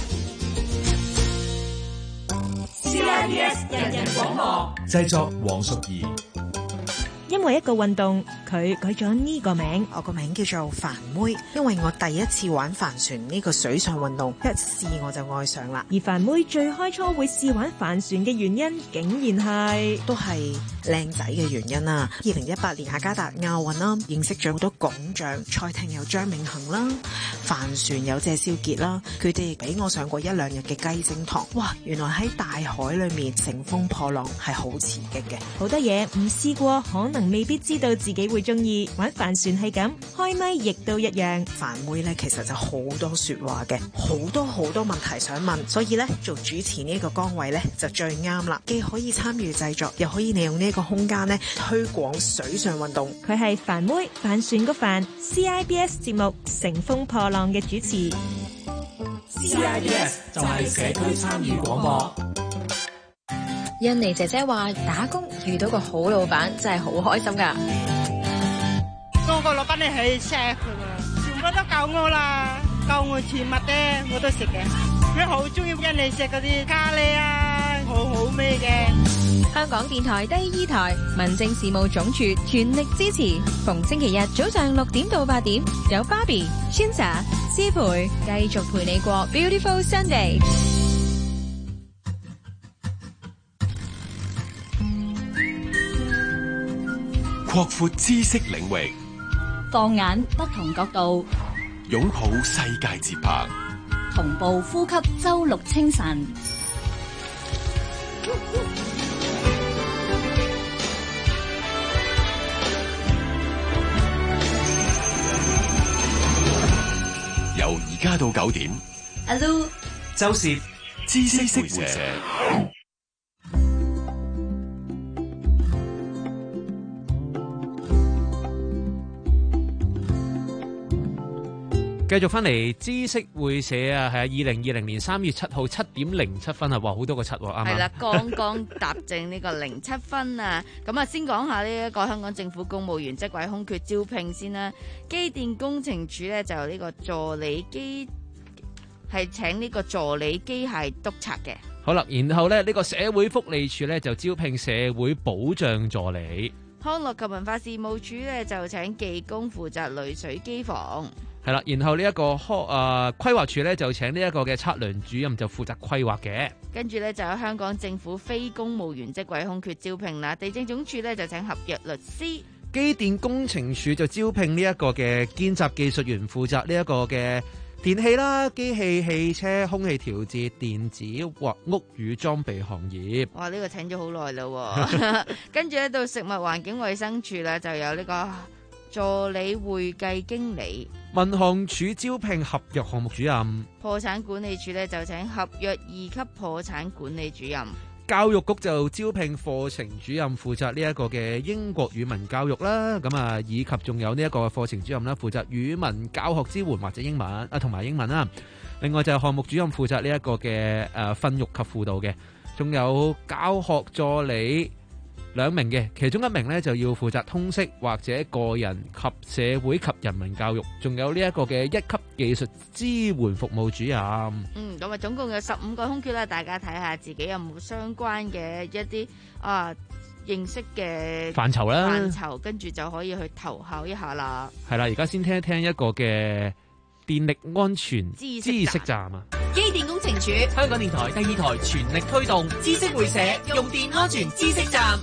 C I B S 人人廣播製作黃淑儀。 因為一個運動，佢改咗呢個名。 我個名叫做帆妹，因為我第一次玩帆船呢個水上運動，一試我就愛上啦。 而帆妹最開初會試玩帆船嘅原因，竟然係都係靚仔嘅原因啦。二零一八年雅加達亞運啦，認識咗好多港將，賽艇有張銘恒啦，帆船有謝少傑啦，佢哋俾我上過一兩日嘅雞精堂。哇，原來喺大海裏面乘風破浪係好刺激嘅。 好多嘢唔試過，可能未必知道自己會中意。玩帆船係咁，開咪亦都一樣。 帆妹咧其實就好多說話嘅，好多好多問題想問，所以咧做主持呢個崗位咧就最啱啦。既可以參與製作，又可以利用呢個空間咧推廣水上運動。 佢係帆妹，帆船個帆 C I B S 節目乘風破浪嘅主持。 C I B S 就係社區參與廣播。 印尼姐姐話打工遇到個好老闆真係好開心噶。 我個老闆咧係 chef 噶嘛，全部都教我啦，教我全物咧我都食嘅。佢好中意印尼食嗰啲咖喱啊，好好味嘅。 香港電台第二台民政事務總署全力支持，逢星期日早上六點到八點，有 Barbie、Chinsa、思培繼續陪你過 Beautiful Sunday。 擴闊知識領域， 放眼不同角度， 擁抱世界節拍， 同步呼吸周六清晨。 由而家到九點， 阿 Lu、 周攝知識會社。 繼續翻嚟知識會社啊，係啊，二零二零年三月七號七點零七分啊，哇，好多個七喎，啱啱？ 係啦，剛剛踏正呢個零七分啊，咁啊，先講下呢一個香港政府公務員職位空缺招聘先啦。機電工程署呢，就呢個助理機係請呢個助理機械督察嘅。 好啦，然後咧呢個社會福利署呢，就招聘社會保障助理。 康樂及文化事務署呢，就請技工負責濾水機房。 係啦，然後呢一個科誒規劃署咧就請呢一個嘅測量主任就負責規劃嘅。 跟住咧就有香港政府非公務員職位空缺招聘啦。地政總署咧就請合約律師。 機電工程署就招聘呢一個嘅兼職技術員，負責呢一個嘅電器啦、機器、汽車、空氣調節、電子或屋宇裝備行業。 哇！呢、這個請咗好耐啦。跟住咧到食物環境衛生署咧就有呢個助理會計經理。 民航處招聘合約項目主任。 破產管理處咧就請合約二級破產管理主任。 教育局就招聘課程主任，負責呢一個嘅英國語文教育啦，咁啊以及仲有呢一個課程主任啦，負責語文教學支援或者英文啊同埋英文啦。另外就係項目主任負責呢一個嘅誒訓育及輔導嘅，仲有教學助理兩名嘅，其中一名呢就要負責通識或者個人及社會及人民教育，仲有呢一個嘅一級技術支援服務主任。 嗯，咁啊總共有十五個空缺啦，大家睇下自己有冇相關嘅一啲啊認識嘅範疇啦， 範疇跟住就可以去投考一下啦。 係啦，而家先聽一聽一個嘅電力安全知識站啊！ 機電工程署、香港電台第二台全力推動知識會社用電安全知識站。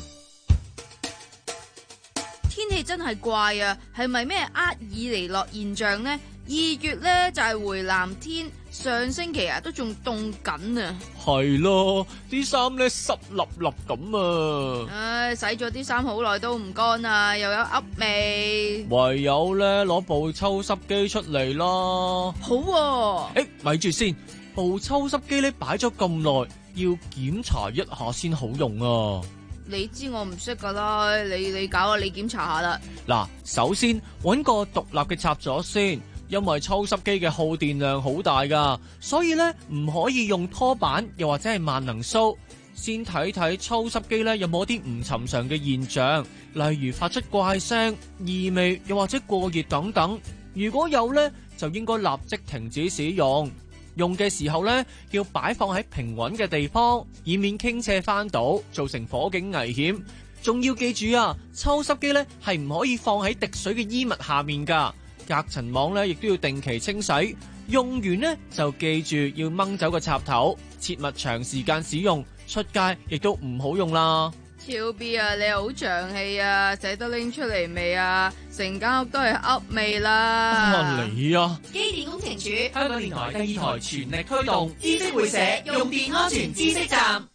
天氣真係怪啊，係咪咩厄爾尼諾現象呢？二月咧就係、是、回南天，上星期啊都仲凍緊啊。 係咯，啲衫咧濕立立咁啊。 唉，洗咗啲衫好耐都唔乾啊，又有噏味。 唯有咧攞部抽濕機出嚟啦。 好喎。 誒，咪住先，部抽濕機咧擺咗咁耐，要檢查一下先好用啊。 你知我唔識噶啦，你你搞啊，你檢查下啦。 嗱，首先揾個獨立嘅插座先。因為抽濕機嘅耗電量好大噶，所以咧唔可以用拖板，又或者係萬能掃。先睇睇抽濕機咧有冇啲唔尋常嘅現象，例如發出怪聲、異味，又或者過熱等等。如果有咧，就應該立即停止使用。用嘅時候咧，要擺放喺平穩嘅地方，以免傾斜翻倒，造成火警危險。仲要記住啊，抽濕機咧係唔可以放喺滴水嘅衣物下面噶。隔塵網咧，亦都要定期清洗。用完呢，就記住要掹走個插頭，切勿長時間使用。出街亦都唔好用啦。 超 B 啊，你好長氣啊，捨得拎出嚟未啊？成間屋都係噏味啦。 啊，你啊！ 機電工程署、香港電台第二台全力推動知識會社用電安全知識站。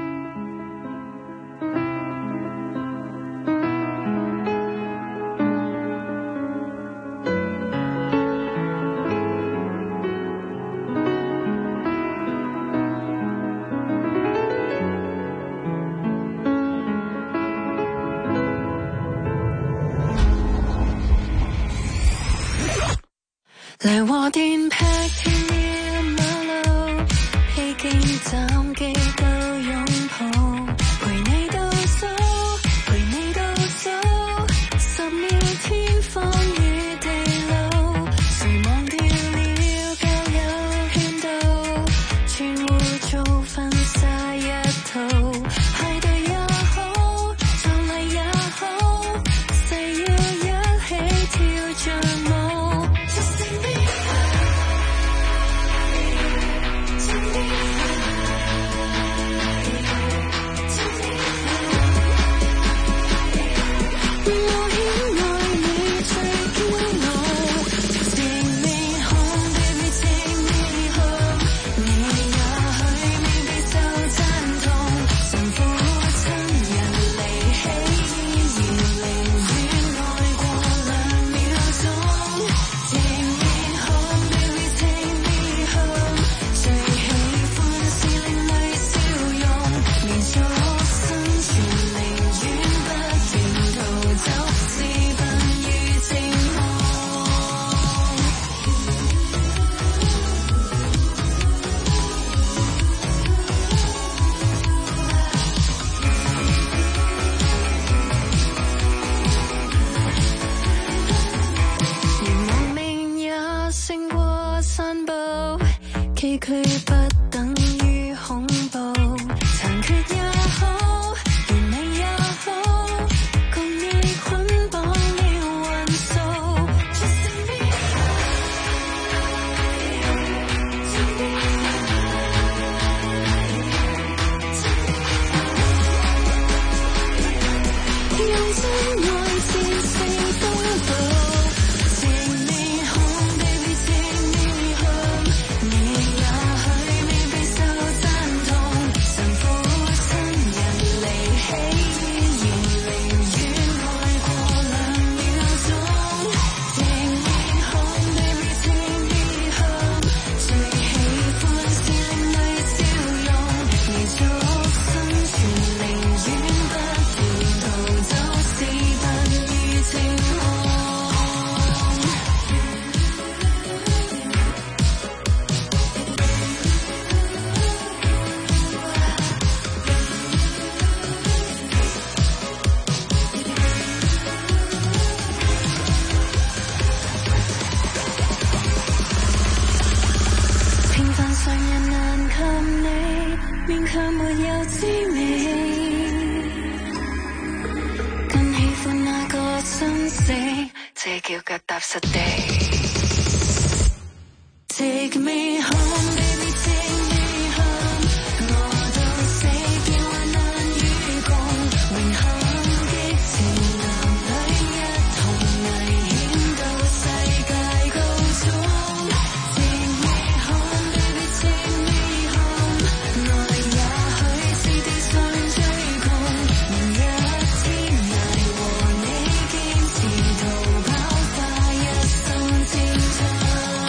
來和電拍天涯馬路，披荊斬棘都擁抱，陪你到走，陪你到走，十秒天荒與地老，誰忘掉了交友圈道，全污糟婚紗一套，派對也好，葬禮也好，誓要一起跳着舞。 這叫腳踏實地。 Take me home, baby, take me home。我到死變幻難與共，榮幸激情男女一同危險到世界高中。Take me home, baby, take me home。愛也許是地上最窮，明一天涯和你堅持逃跑，快一生精彩。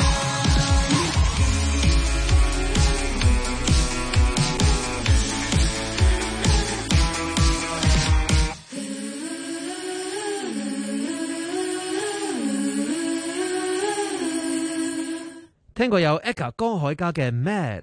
聽過有 Eka 江海嘉嘅 Mad。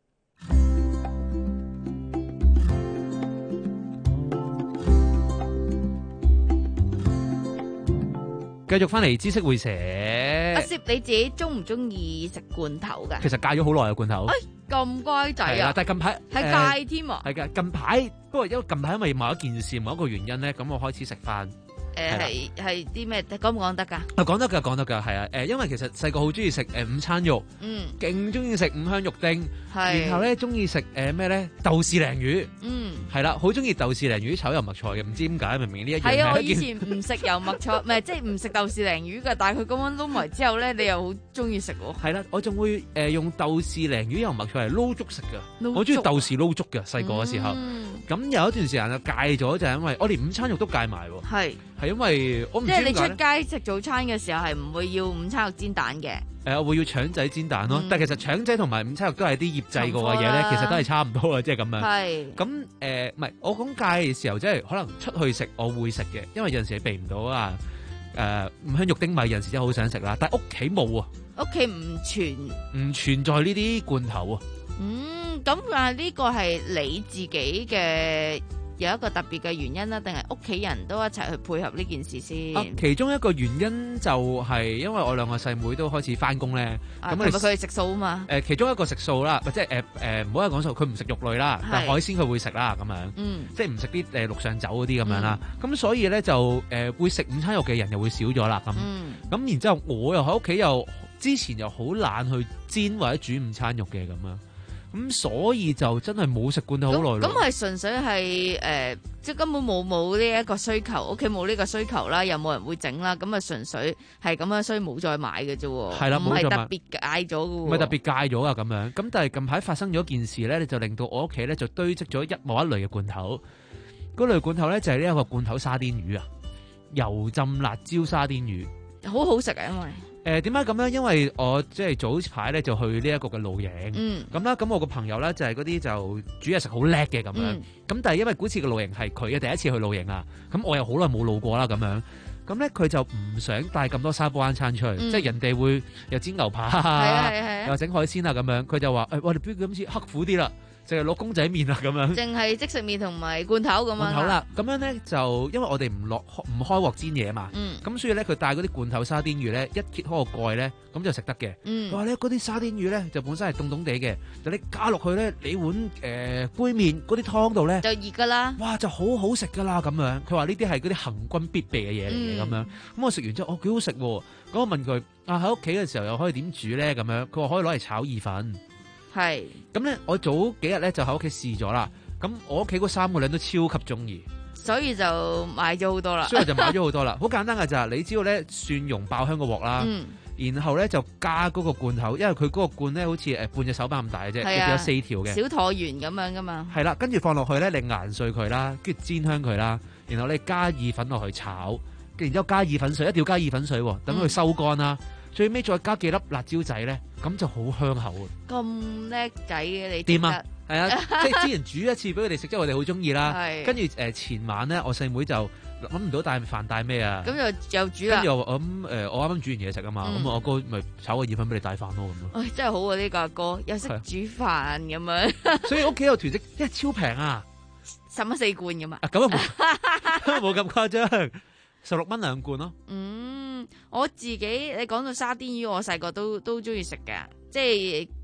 繼續翻嚟知識會社。 阿攝你自己中唔中意食罐頭㗎？ 其實戒咗好耐嘅罐頭。 哎，咁乖仔啊！ 但係近排係戒添啊！ 係㗎，近排不過因為近排因為某一件事某一個原因咧，咁我開始食飯。 誒係係啲咩？講唔講得㗎？ 啊講得㗎，講得㗎，係啊！誒，因為其實細個好中意食誒午餐肉， 嗯， 勁中意食五香肉丁， 係， 然後咧中意食誒咩咧豆豉鯪魚， 嗯，係啦，好中意豆豉鯪魚炒油麥菜嘅，唔知點解明明呢一樣係啊！我以係一件前唔食油麥菜，唔係即係唔食豆豉鯪魚㗎，但係佢咁樣撈埋之後咧，你又好中意食喎。 係啦，我仲會誒用豆豉鯪魚油麥菜嚟撈粥食㗎， 撈粥我中意豆豉撈粥嘅，細個嘅時候。咁有一段時間就戒咗，就係因為我連午餐肉都戒埋喎。 係係因為我唔即係你出知點解咧。 街食早餐嘅時候係唔會要午餐肉煎蛋嘅。 誒，我會要腸仔煎蛋咯， 嗯但係其實腸仔同埋午餐肉都係啲醃製過嘅嘢咧， 重複啦其實都係差唔多嘅，即係咁樣。 係咁誒，唔係我講戒嘅時候，即係可能出去食我會食嘅，因為有陣時你避唔到啊。誒，五香肉丁米有陣時真係好想食啦，但係屋企冇啊， 屋企唔存。 唔存在呢啲罐頭啊。 嗯，咁啊呢個係你自己嘅有一個特別嘅原因啦，定係屋企人都一齊去配合呢件事先？ 啊，其中一個原因就係因為我兩個細妹都開始翻工咧， 啊， 咁同埋佢哋食素啊嘛。 誒，其中一個食素啦，或者誒誒唔好係講素，佢唔食肉類啦，但係海鮮佢會食啦，咁樣， 嗯， 即係唔食啲誒陸上酒嗰啲咁樣啦。咁所以咧就誒會食午餐肉嘅人又會少咗啦。咁嗯， 咁然之後我又喺屋企又之前又好懶去煎或者煮午餐肉嘅咁樣。咁所以就真係冇食罐頭好耐咯。 咁係純粹係誒、呃，即係根本冇冇呢一個需求，屋企冇呢個需求啦，又冇人會整啦，咁啊純粹係咁樣，所以冇再買嘅啫喎。 係啦， 唔係特冇再買別戒咗嘅喎。 唔係特別戒咗啊咁樣。咁但係近排發生咗件事咧，就令到我屋企咧就堆積咗一某一類嘅罐頭。嗰類罐頭咧就係呢一個罐頭沙甸魚啊，油浸辣椒沙甸魚， 好好食啊，因為。 誒點解咁咧？因為我即係早排咧就去呢一個嘅露營， 嗯， 咁啦，咁我個朋友咧就係嗰啲就煮嘢食好叻嘅咁樣，咁、 嗯、 但係因為嗰次嘅露營係佢嘅第一次去露營啊，咁我又好耐冇露過啦咁樣，咁咧佢就唔想帶咁多沙煲罌餐出去， 嗯、 即係人哋會又煎牛扒啊，又整海鮮啊咁樣，佢就話誒，我哋不如今次刻苦啲啦。就係攞公仔麵啊咁樣， 淨係即食麵同埋罐頭咁樣。 罐頭啦，咁樣咧就因為我哋唔落唔開鑊煎嘢嘛，咁、 嗯、 所以咧佢帶嗰啲罐頭沙甸魚咧一揭開個蓋咧，咁就食得嘅。佢話咧嗰啲沙甸魚咧就本身係凍凍地嘅，但你加落去咧你碗誒、呃、杯麵嗰啲湯度咧就熱噶啦， 哇就好好食噶啦咁樣。佢話呢啲係嗰啲行軍必備嘅嘢嚟嘅咁樣。咁我食完之後，哦幾好食喎。咁我問佢啊喺屋企嘅時候又可以點煮咧咁樣？佢話可以攞嚟炒意粉。 係， 咁咧，我早幾日咧就喺屋企試咗啦。咁我屋企嗰三個人都超級中意， 所以就買咗好多啦。 所以就買咗好多啦。好簡單㗎咋，你只要咧蒜蓉爆香個鑊啦， 嗯、 然後咧就加嗰個罐頭，因為佢嗰個罐咧好似誒半隻手板咁大嘅啫，入邊有四條嘅小橢圓咁樣噶嘛。 係啦，跟住放落去咧，你研碎佢啦，跟住煎香佢啦，然後你加意粉落去炒，然之後加意粉水，一定要加意粉水，等佢收乾啦。嗯最尾再加幾粒辣椒仔咧，咁就好香口啊！ 咁叻仔嘅你掂啊？係啊，即係之前煮一次俾佢哋食，即係我哋好中意啦。跟住誒前晚咧，我細妹就諗唔到帶飯帶咩啊？ 咁就又煮啦。 跟住我咁誒，我啱啱煮完嘢食啊嘛，咁、嗯、我哥咪炒個意粉俾你帶飯咯咁咯。 唉、哎，真係好啊！呢、呢個阿哥又識煮飯咁樣， 所以屋企有囤積，因為超平啊， 十蚊四罐㗎嘛。 啊咁啊冇冇咁誇張，十六蚊兩罐咯。 嗯。我自己你講到沙甸魚，我細個都都中意食嘅，即係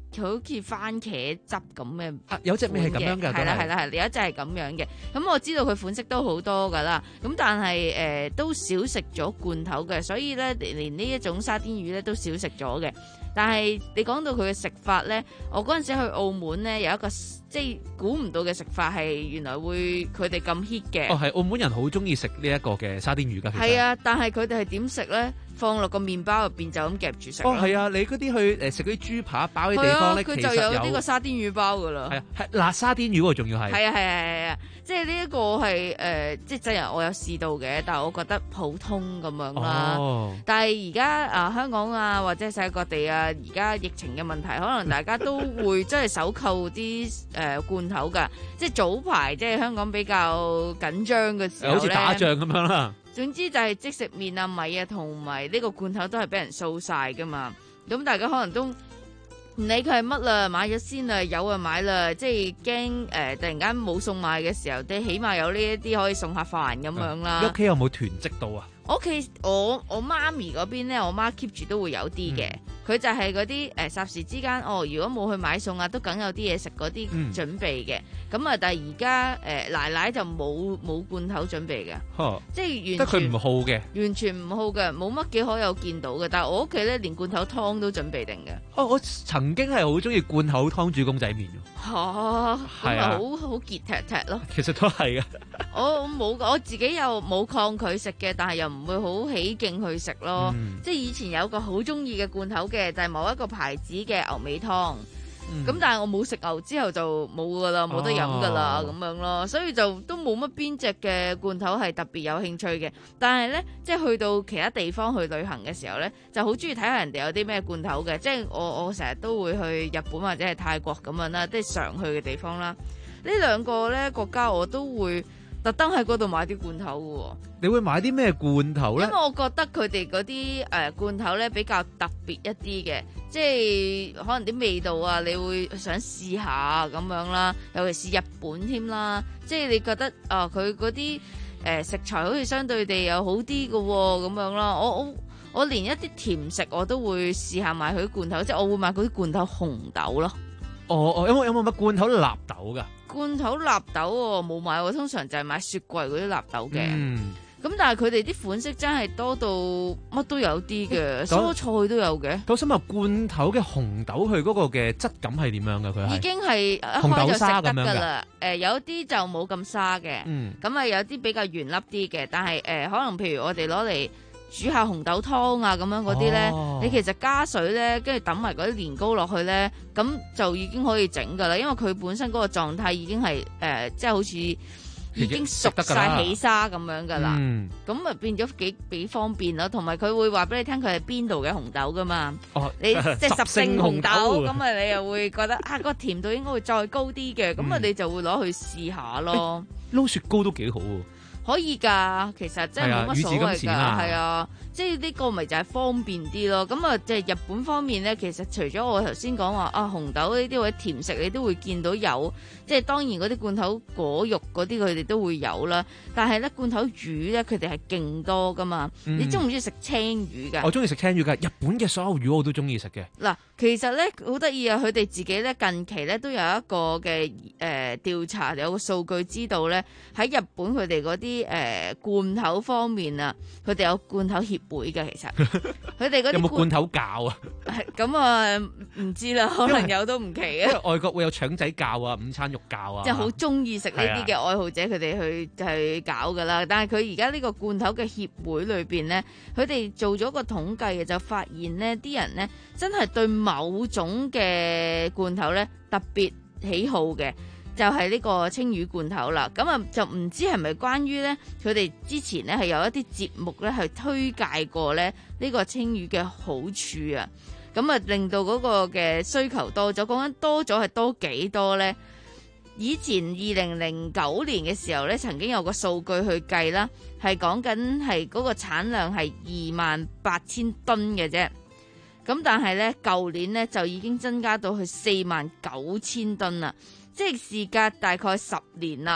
好似番茄汁咁嘅、 啊，有隻味係咁樣㗎， 係啦係啦係，有一隻係咁樣嘅。咁我知道佢款式都好多㗎啦，咁但係誒、呃、都少食咗罐頭嘅，所以咧連呢一種沙甸魚咧都少食咗嘅。但係你講到佢嘅食法咧，我嗰陣時去澳門咧有一個即係估唔到嘅食法係原來會佢哋咁 hit 嘅。 哦，係澳門人好中意食呢一個嘅沙甸魚㗎。 係啊，但係佢哋係點食咧？放落個麵包入邊就咁夾住食。 哦，係啊，你嗰啲去誒食嗰啲豬扒包嘅地方咧， 佢就有呢個沙甸魚包噶啦。 係啊，係辣沙甸魚喎，仲要係。 係啊係啊係啊，即係呢一個係誒、呃，即係真人我有試到嘅，但係我覺得普通咁樣啦。哦、但係而家啊香港啊或者世界各地啊，而家疫情嘅問題，可能大家都會真係手購啲誒罐頭㗎。即係早排即係香港比較緊張嘅時候咧， 好似打仗咁樣啦。 總之就係即食麵啊、米啊同埋呢個罐頭都係俾人掃晒噶嘛，咁大家可能都唔理佢係乜啦，買咗先啦，有就買啦，即係驚誒突然間冇餸賣嘅時候，你起碼有呢一啲可以送下飯咁樣啦。 你屋企有冇囤積到啊？ 我屋企我我媽咪嗰邊咧，我媽 keep 住都會有啲嘅，佢、嗯、就係嗰啲誒霎時之間，哦，如果冇去買餸啊，都梗有啲嘢食嗰啲準備嘅。咁啊、嗯，但係而家誒奶奶就冇冇罐頭準備嘅， 呵即係完全得佢唔好嘅， 完全唔好嘅，冇乜幾可有見到嘅。但係我屋企咧連罐頭湯都準備定嘅。 哦，我曾經係好中意罐頭湯煮公仔麵嘅。 嚇、哦，咁咪好好結踢踢咯。 其實都係嘅。 我我冇，我自己又冇抗拒食嘅，但係又唔會好起勁去食咯。嗯、即係以前有個好中意嘅罐頭嘅，就係、是、某一個牌子嘅牛尾湯。咁、嗯、但係我冇食牛之後就冇噶啦，冇得飲噶啦咁樣咯，所以就都冇乜邊隻嘅罐頭係特別有興趣嘅。但係咧，即係去到其他地方去旅行嘅時候咧，就好中意睇下人哋有啲咩罐頭嘅。即係我我成日都會去日本或者係泰國咁樣啦，即係常去嘅地方啦。呢兩個咧國家我都會特登喺嗰度買啲罐頭嘅喎。 你會買啲咩罐頭咧？ 因為我覺得佢哋嗰啲誒罐頭咧比較特別一啲嘅，即係可能啲味道啊，你會想試下咁樣啦。尤其是日本添啦，即係你覺得啊，佢嗰啲誒食材好似相對地又好啲嘅喎，咁樣啦。我我我連一啲甜食我都會試下買佢啲罐頭，即係我會買嗰啲罐頭紅豆咯。 哦哦，有冇有冇乜罐頭納豆㗎？ 罐頭納豆我冇買，我通常就係買雪櫃嗰啲納豆嘅。 嗯。 咁但係佢哋啲款式真係多到乜都有啲嘅，蔬菜都有嘅。 我想問罐頭嘅紅豆佢嗰個嘅質感係點樣嘅？佢已經係一開就食得㗎啦。誒有啲就冇咁沙嘅，咁啊、嗯、有啲比較圓粒啲嘅，但係誒、呃、可能譬如我哋攞嚟煮下紅豆湯啊咁樣嗰啲咧，哦、你其實加水咧，跟住揼埋嗰啲年糕落去咧，咁就已經可以整㗎啦。因為佢本身嗰個狀態已經係誒、呃，即係好似已經熟晒起沙咁樣㗎啦。咁啊、嗯、變咗幾幾方便咯。同埋佢會話俾你聽佢係邊度嘅紅豆㗎嘛。哦、你即係十勝紅豆，咁啊你又會覺得啊、個甜度應該會再高啲嘅，咁啊、嗯、你就會攞去試下咯。 撈、欸、雪糕都幾好喎。 可以㗎，其實真係冇乜所謂㗎，係啊，即係呢個咪就係方便啲咯。咁啊，即係日本方面咧，其實除咗我頭先講話啊紅豆呢啲或者甜食，你都會見到有，即係當然嗰啲罐頭果肉嗰啲佢哋都會有啦。但係咧罐頭魚咧，佢哋係勁多㗎嘛。嗯、你中唔中意食青魚㗎？ 我中意食青魚㗎，日本嘅所有魚我都中意食嘅。嗱， 其實咧好得意啊，佢哋自己咧近期咧都有一個嘅誒調查，有個數據知道咧喺日本佢哋嗰啲。誒、呃、罐頭方面啊，佢哋有罐頭協會嘅，其實佢哋嗰啲有冇罐頭教啊？ 咁啊，唔知啦，可能有都唔奇啊。 因為外國會有腸仔教啊、午餐肉教啊， 即係好中意食呢啲嘅愛好者，佢哋去去搞噶啦。但係佢而家呢個罐頭嘅協會裏邊咧，佢哋做咗個統計嘅，就發現呢啲人咧真係對某種嘅罐頭咧特別喜好嘅。就係呢個青魚罐頭啦，咁啊就唔知係咪關於咧佢哋之前咧係有一啲節目咧係推介過咧呢個青魚嘅好處啊，咁啊令到嗰個嘅需求多咗，講緊多咗係多幾多咧？以前二零零九年嘅時候咧，曾經有個數據去計啦，係講緊係嗰個產量係二萬八千噸嘅啫，咁但係咧舊年咧就已經增加到去四萬九千噸啦。即係事隔大概十年啦，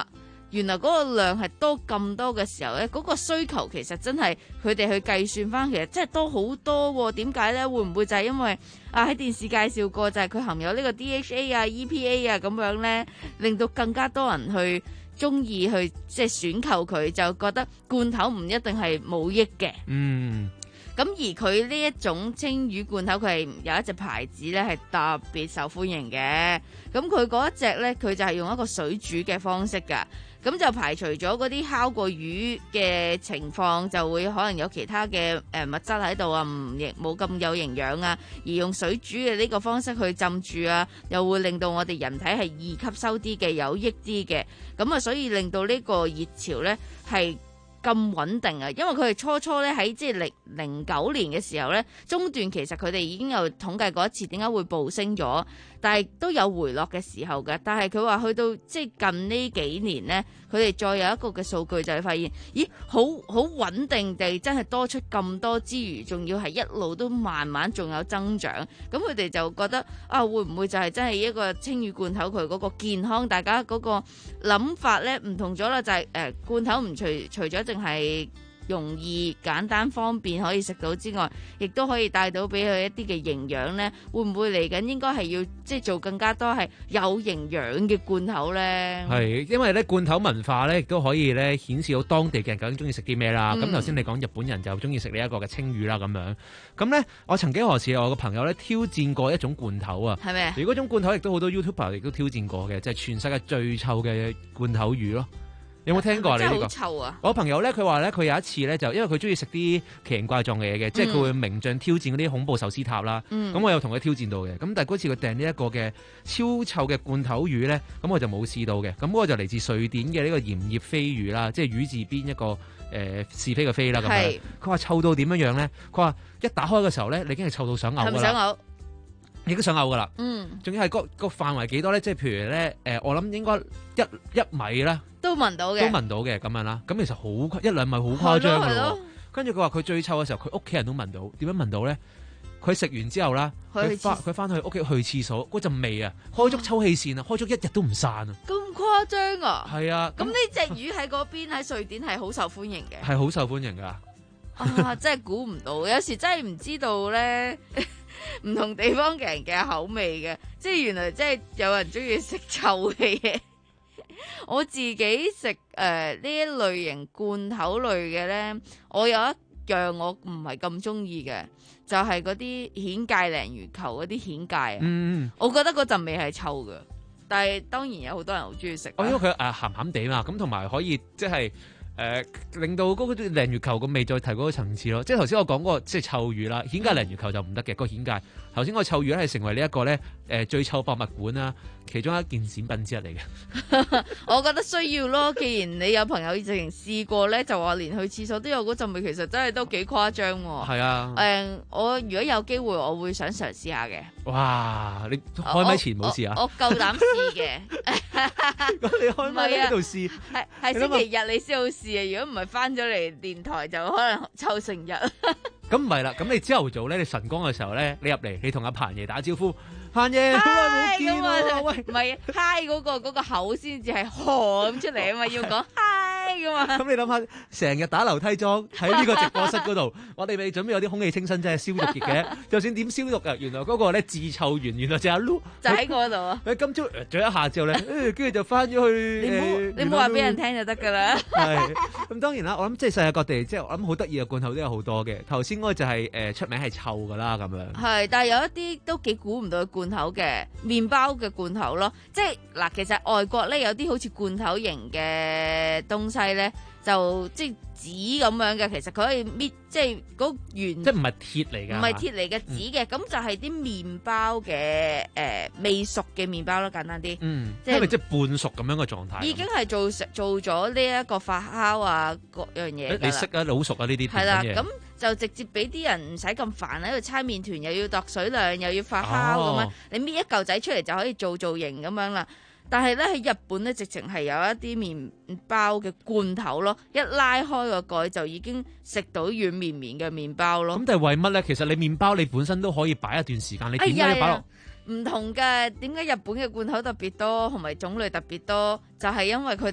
原來嗰個量係多咁多嘅時候咧，嗰、嗰個需求其實真係佢哋去計算翻，其實真係多好多喎。點解咧？會唔會就係因為啊喺電視介紹過，就係佢含有呢個 D H A 啊、E P A 啊咁樣咧，令到更加多人去中意去即係選購佢，就覺得罐頭唔一定係冇益嘅。 嗯。 咁而佢呢一種青魚罐頭，佢係有一隻牌子咧係特別受歡迎嘅。咁佢嗰一隻咧，佢就係用一個水煮嘅方式㗎。咁就排除咗嗰啲烤過魚嘅情況，就會可能有其他嘅誒物質喺度啊，唔亦冇咁有營養啊。而用水煮嘅呢個方式去浸住啊，又會令到我哋人體係易吸收啲嘅，有益啲嘅。咁啊，所以令到呢個熱潮咧係咁穩定啊，因為佢哋初初咧喺即係零零九年嘅時候咧，中段其實佢哋已經有統計過一次點解會暴升咗，但係都有回落嘅時候嘅。但係佢話去到即係近呢幾年咧，佢哋再有一個嘅數據就係發現，咦，好好穩定地真係多出咁多之餘，仲要係一路都慢慢仲有增長。咁佢哋就覺得啊，會唔會就係真係一個青魚罐頭佢嗰個健康，大家嗰個諗法咧唔同咗啦，就係、是、誒、呃、罐頭唔除除咗淨係容易簡單方便可以食到之外，亦都可以帶到俾佢一啲嘅營養呢。會唔會嚟緊應該係要即係做更加多係有營養嘅罐頭呢？ 係，因為咧罐頭文化咧亦都可以咧顯示到當地嘅人究竟中意食啲咩啦。咁頭先你講日本人就中意食呢一個嘅青魚啦咁樣。咁咧我曾經何時我個朋友咧挑戰過一種罐頭啊？ 係咪？ 如果種罐頭亦都好多 YouTuber 亦都挑戰過嘅，就係、是、全世界最臭嘅罐頭魚咯。有冇聽過啊？你呢個？真係好臭啊！我朋友咧，佢話咧，佢有一次咧，就因為佢中意食啲奇形怪狀嘅嘢嘅，嗯、即係佢會名將挑戰嗰啲恐怖壽司塔啦。咁、嗯、我有同佢挑戰到嘅。咁但係嗰次佢訂呢一個嘅超臭嘅罐頭魚咧，咁我就冇試到嘅。咁嗰個就嚟自瑞典嘅呢個鹽葉飛魚啦，即係魚字邊一個誒、呃、是非嘅非啦咁樣。佢話臭到點樣樣咧？佢話一打開嘅時候咧，你已經係臭到想嘔㗎啦。係咪想嘔？已經想嘔噶啦，嗯，仲要係個個範圍幾多咧？即係譬如咧，誒、呃，我諗應該一一米啦， 都聞到嘅， 都聞到嘅咁樣啦。咁其實好一兩米好誇張噶咯。跟住佢話佢最臭嘅時候，佢屋企人都聞到。點樣聞到咧？佢食完之後啦，佢翻佢翻去屋企去廁所，嗰陣味啊，開足抽氣扇啊，開足一日都唔散啊。 咁誇張啊？ 係啊。 咁呢隻魚喺嗰邊喺瑞典係好受歡迎嘅， 係好受歡迎噶。 啊，真係估唔到，有時真係唔知道咧。唔同地方嘅人嘅口味嘅，即係原來即係有人中意食臭嘅嘢。我自己食誒呢一類型罐頭類嘅咧，我有一樣我唔係咁中意嘅，就係嗰啲蜆芥鯪魚球嗰啲蜆芥啊。嗯，我覺得嗰陣味係臭嘅，但係當然有好多人好中意食。 哦，因為佢誒鹹鹹地嘛，咁同埋可以即係。誒、呃、令到嗰個鯪魚球個味再提高個層次咯，即係頭先我講嗰個即係臭魚啦，蜆芥鯪魚球就唔得嘅，個蜆芥頭先個臭魚咧係成為呢一個咧誒最臭博物館啦，其中一件展品之一嚟嘅。 我覺得需要咯，既然你有朋友直情試過咧，就話連去廁所都有嗰陣味，其實真係都幾誇張喎。係啊，誒、呃、我如果有機會，我會想嘗試下嘅。 哇！你開咪前冇試啊？ 我夠膽試嘅。 咁你開咪喺度試？ 係係星期日你先好試啊！如果唔係翻咗嚟電台，就可能臭成日。 咁唔係啦，咁你朝頭早咧，你晨光嘅時候咧，你入嚟，你同阿彭爺打招呼，彭爺好耐冇見喎。喂， 唔係嗨嗰個嗰個口先至係汗出嚟啊嘛，要講嗨噶嘛。 咁你諗下，成日打樓梯裝喺呢個直播室嗰度，我哋未準備有啲空氣清新劑消毒液嘅，就算點消毒啊？原來嗰個咧自臭源，原來就阿 Lu 就喺嗰度啊。 佢今朝咗一下之後咧，跟住就翻咗去。 你唔好你唔好話俾人聽就得噶啦。 係咁，當然啦，我諗即係世界各地，即係我諗好得意嘅罐頭都有好多嘅。頭先嗰個就係誒出名係臭噶啦咁樣。 係，但係有一啲都幾估唔到嘅罐頭嘅麵包嘅罐頭咯，即係嗱，其實外國咧有啲好似罐頭型嘅東西咧，就即係紙咁樣嘅，其實佢可以搣，即係嗰圓， 即係唔係鐵嚟嘅， 唔係鐵嚟嘅紙嘅，咁、嗯、就係啲麵包嘅誒、呃、未熟嘅麵包咯，簡單啲， 嗯，即係咪即係半熟咁樣嘅狀態？ 已經係做做咗呢一個發酵啊，各樣嘢。 你識啊，好熟啊呢啲。 係啦，咁就直接俾啲人唔使咁煩喺度猜麵團，又要度水量，又要發酵咁樣，哦、你搣一嚿仔出嚟就可以做造型咁樣啦。但係咧喺日本咧，直情係有一啲麵包嘅罐頭咯，一拉開個蓋就已經食到軟綿綿嘅麵包咯。 咁但係為乜咧？其實你麵包你本身都可以擺一段時間，你點解要擺落？ 唔、哎、同嘅，點解日本嘅罐頭特別多，同埋種類特別多？就係、是、因為佢哋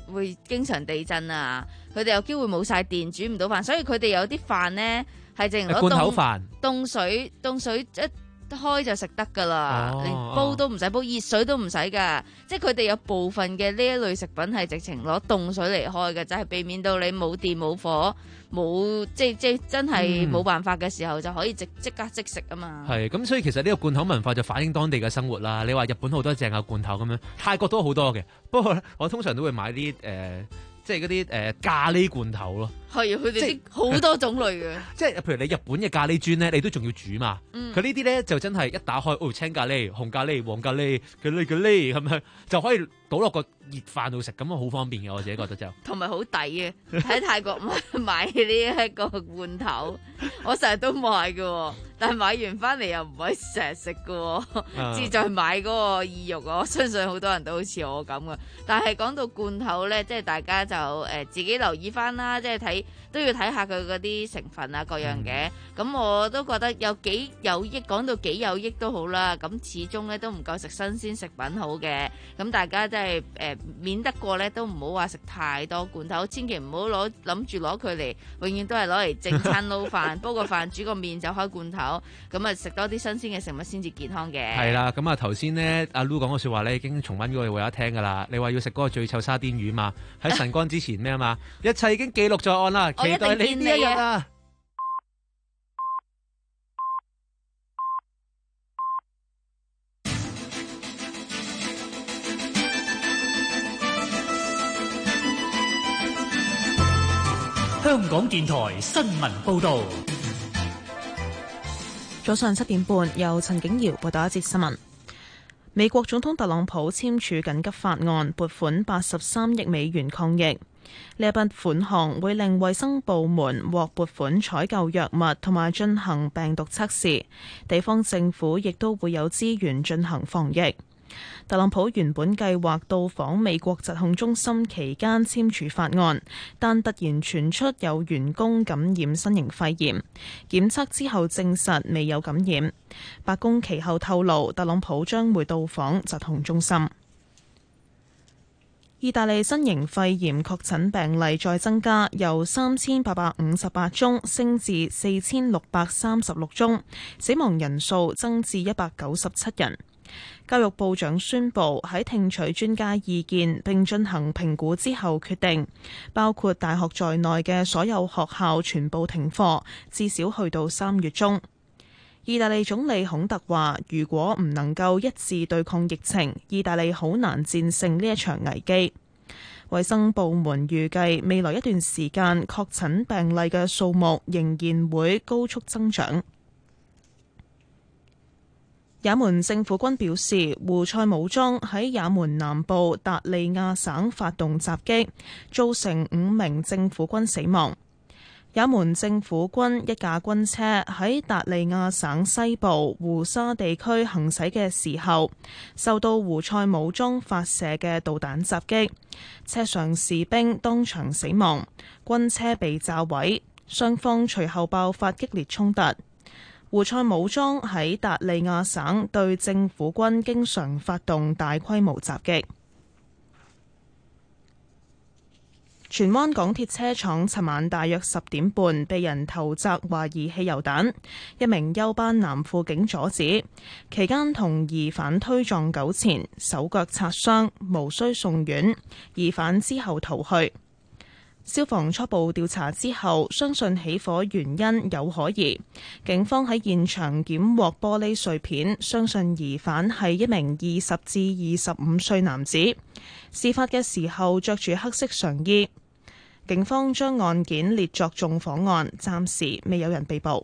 會經常地震啊，佢哋有機會冇晒電，煮唔到飯，所以佢哋有啲飯呢係淨攞罐頭飯、 凍水、凍水一開就食得噶啦， 哦、 連煲都唔使煲，熱水都唔使噶。即係佢哋有部分嘅呢一類食品係直情攞凍水嚟開嘅，就係、是、避免到你冇電冇火冇即係即係真係冇辦法嘅時候、嗯、就可以即即刻即食啊嘛。 係咁，所以其實呢個罐頭文化就反映當地嘅生活啦。你話日本好多正嘅罐頭咁樣，泰國都好多嘅。不過我通常都會買啲誒。呃即係嗰啲誒咖喱罐頭咯， 係佢哋啲好多種類嘅。即係譬如你日本嘅咖喱磚咧，你都仲要煮嘛。佢、 嗯、 呢啲咧就真係一打開，哦，青咖喱、紅咖喱、黃咖喱嘅喱嘅喱咁樣，就可以倒落個熱飯度食，咁啊好方便嘅。我自己覺得就同埋好抵嘅。喺泰國買買呢一個罐頭，我成日都買嘅，但係買完翻嚟又唔可以成日食嘅，志在買嗰個意欲。我相信好多人都好似我咁嘅。但係講到罐頭咧，即係大家就誒、呃、自己留意翻啦，即係睇都要睇下佢嗰啲成分啊各樣嘅。咁、嗯、我都覺得有幾有益，講到幾有益都好啦。咁始終咧都唔夠食新鮮食品好嘅。咁大家真係誒免得過咧，都唔好話食太多罐頭，千祈唔好攞諗住攞佢嚟，永遠都係攞嚟正餐撈飯，煲個飯煮個麵就開罐頭。咁啊食多啲新鮮嘅食物先至健康嘅。係啦，咁啊頭先咧阿 Lu 講嘅説話咧已經重溫過會有得聽㗎啦。你話要食嗰個最臭沙甸魚嘛？喺晨光之前咩啊嘛？一切已經記錄在案啦，期待你呢一日啊！ 香港電台新聞報導。 早上七點半，由陳景瑤報道一節新聞。美國總統特朗普簽署緊急法案，撥款八十三億美元抗疫。呢一筆款項會令衛生部門獲撥款採購藥物同埋進行病毒測試，地方政府亦都會有資源進行防疫。特朗普原本計劃到訪美國疾控中心期間簽署法案，但突然傳出有員工感染新型肺炎，檢測之後證實未有感染。白宮其後透露，特朗普將會到訪疾控中心。意大利新型肺炎確診病例再增加，由三千八百五十八宗升至四千六百三十六宗，死亡人數增至一百九十七人。教育部長宣布喺聽取專家意見並進行評估之後決定，包括大學在內嘅所有學校全部停課，至少去到三月中。意大利總理孔特話，如果唔能夠一致對抗疫情，意大利好難戰勝呢一場危機。衛生部門預計未來一段時間確診病例嘅數目仍然會高速增長。也門政府軍表示，胡塞武裝喺也門南部達利亞省發動襲擊，造成五名政府軍死亡。也門政府軍一架軍車喺達利亞省西部胡沙地區行駛嘅時候，受到胡塞武裝發射嘅導彈襲擊，車上士兵當場死亡，軍車被炸毀，雙方隨後爆發激烈衝突。胡塞武裝喺達利亞省對政府軍經常發動大規模襲擊。荃灣港鐵車廠尋晚大約十點半被人投擲懷疑汽油彈，一名休班男輔警阻止，期間同疑犯推撞糾纏，手腳擦傷，無需送院，疑犯之後逃去。消防初步調查之後，相信起火原因有可疑。警方喺現場檢獲玻璃碎片，相信疑犯係一名二十至二十五歲男子。事發嘅時候着住黑色上衣。警方將案件列作縱火案，暫時未有人被捕。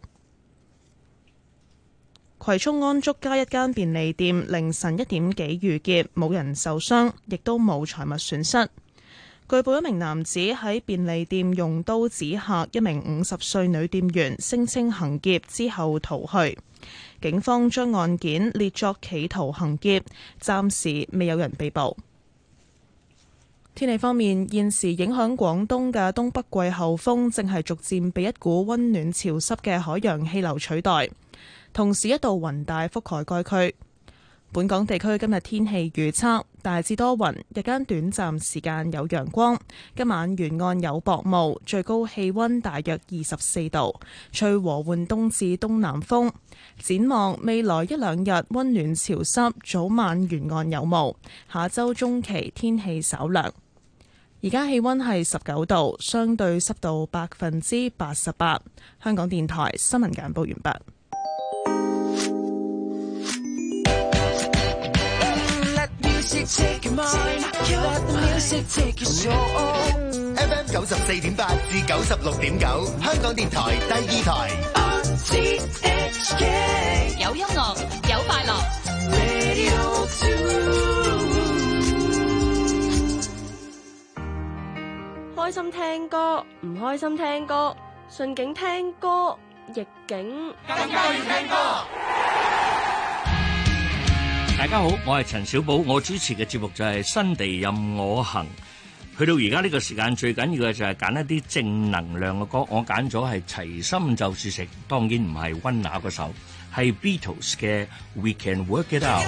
葵涌安竹街一間便利店凌晨一點幾遇劫，冇人受傷，亦都冇財物損失。據報一名男子喺便利店用刀指嚇一名五十歲女店員，聲稱行劫之後逃去。警方將案件列作企圖行劫，暫時未有人被捕。天氣方面，現時影響廣東嘅東北季候風正係逐漸被一股溫暖潮濕嘅海洋氣流取代，同時一道雲帶覆蓋該區。 本港地區今日天氣預測大致多雲，日間短暫時間有陽光。今晚沿岸有薄霧，最高氣溫大約二十四度，吹和緩東至東南風。展望未來一兩日溫暖潮濕，早晚沿岸有霧。下周中期天氣稍涼。而家氣溫係十九度，相對濕度百分之八十八。香港電台新聞簡報完畢。 F M 九十四點八至九十六點九，香港電台第二台。 有音樂，有快樂。 開心聽歌，唔開心聽歌，順境聽歌，逆境更加要聽歌。 大家好，我係陳小寶，我主持嘅節目就係《新地任我行》。去到而家呢個時間，最緊要嘅就係揀一啲正能量嘅歌。我揀咗係齊心就是食，當然唔係溫拿嗰首，係 Beatles 嘅 We Can Work It Out。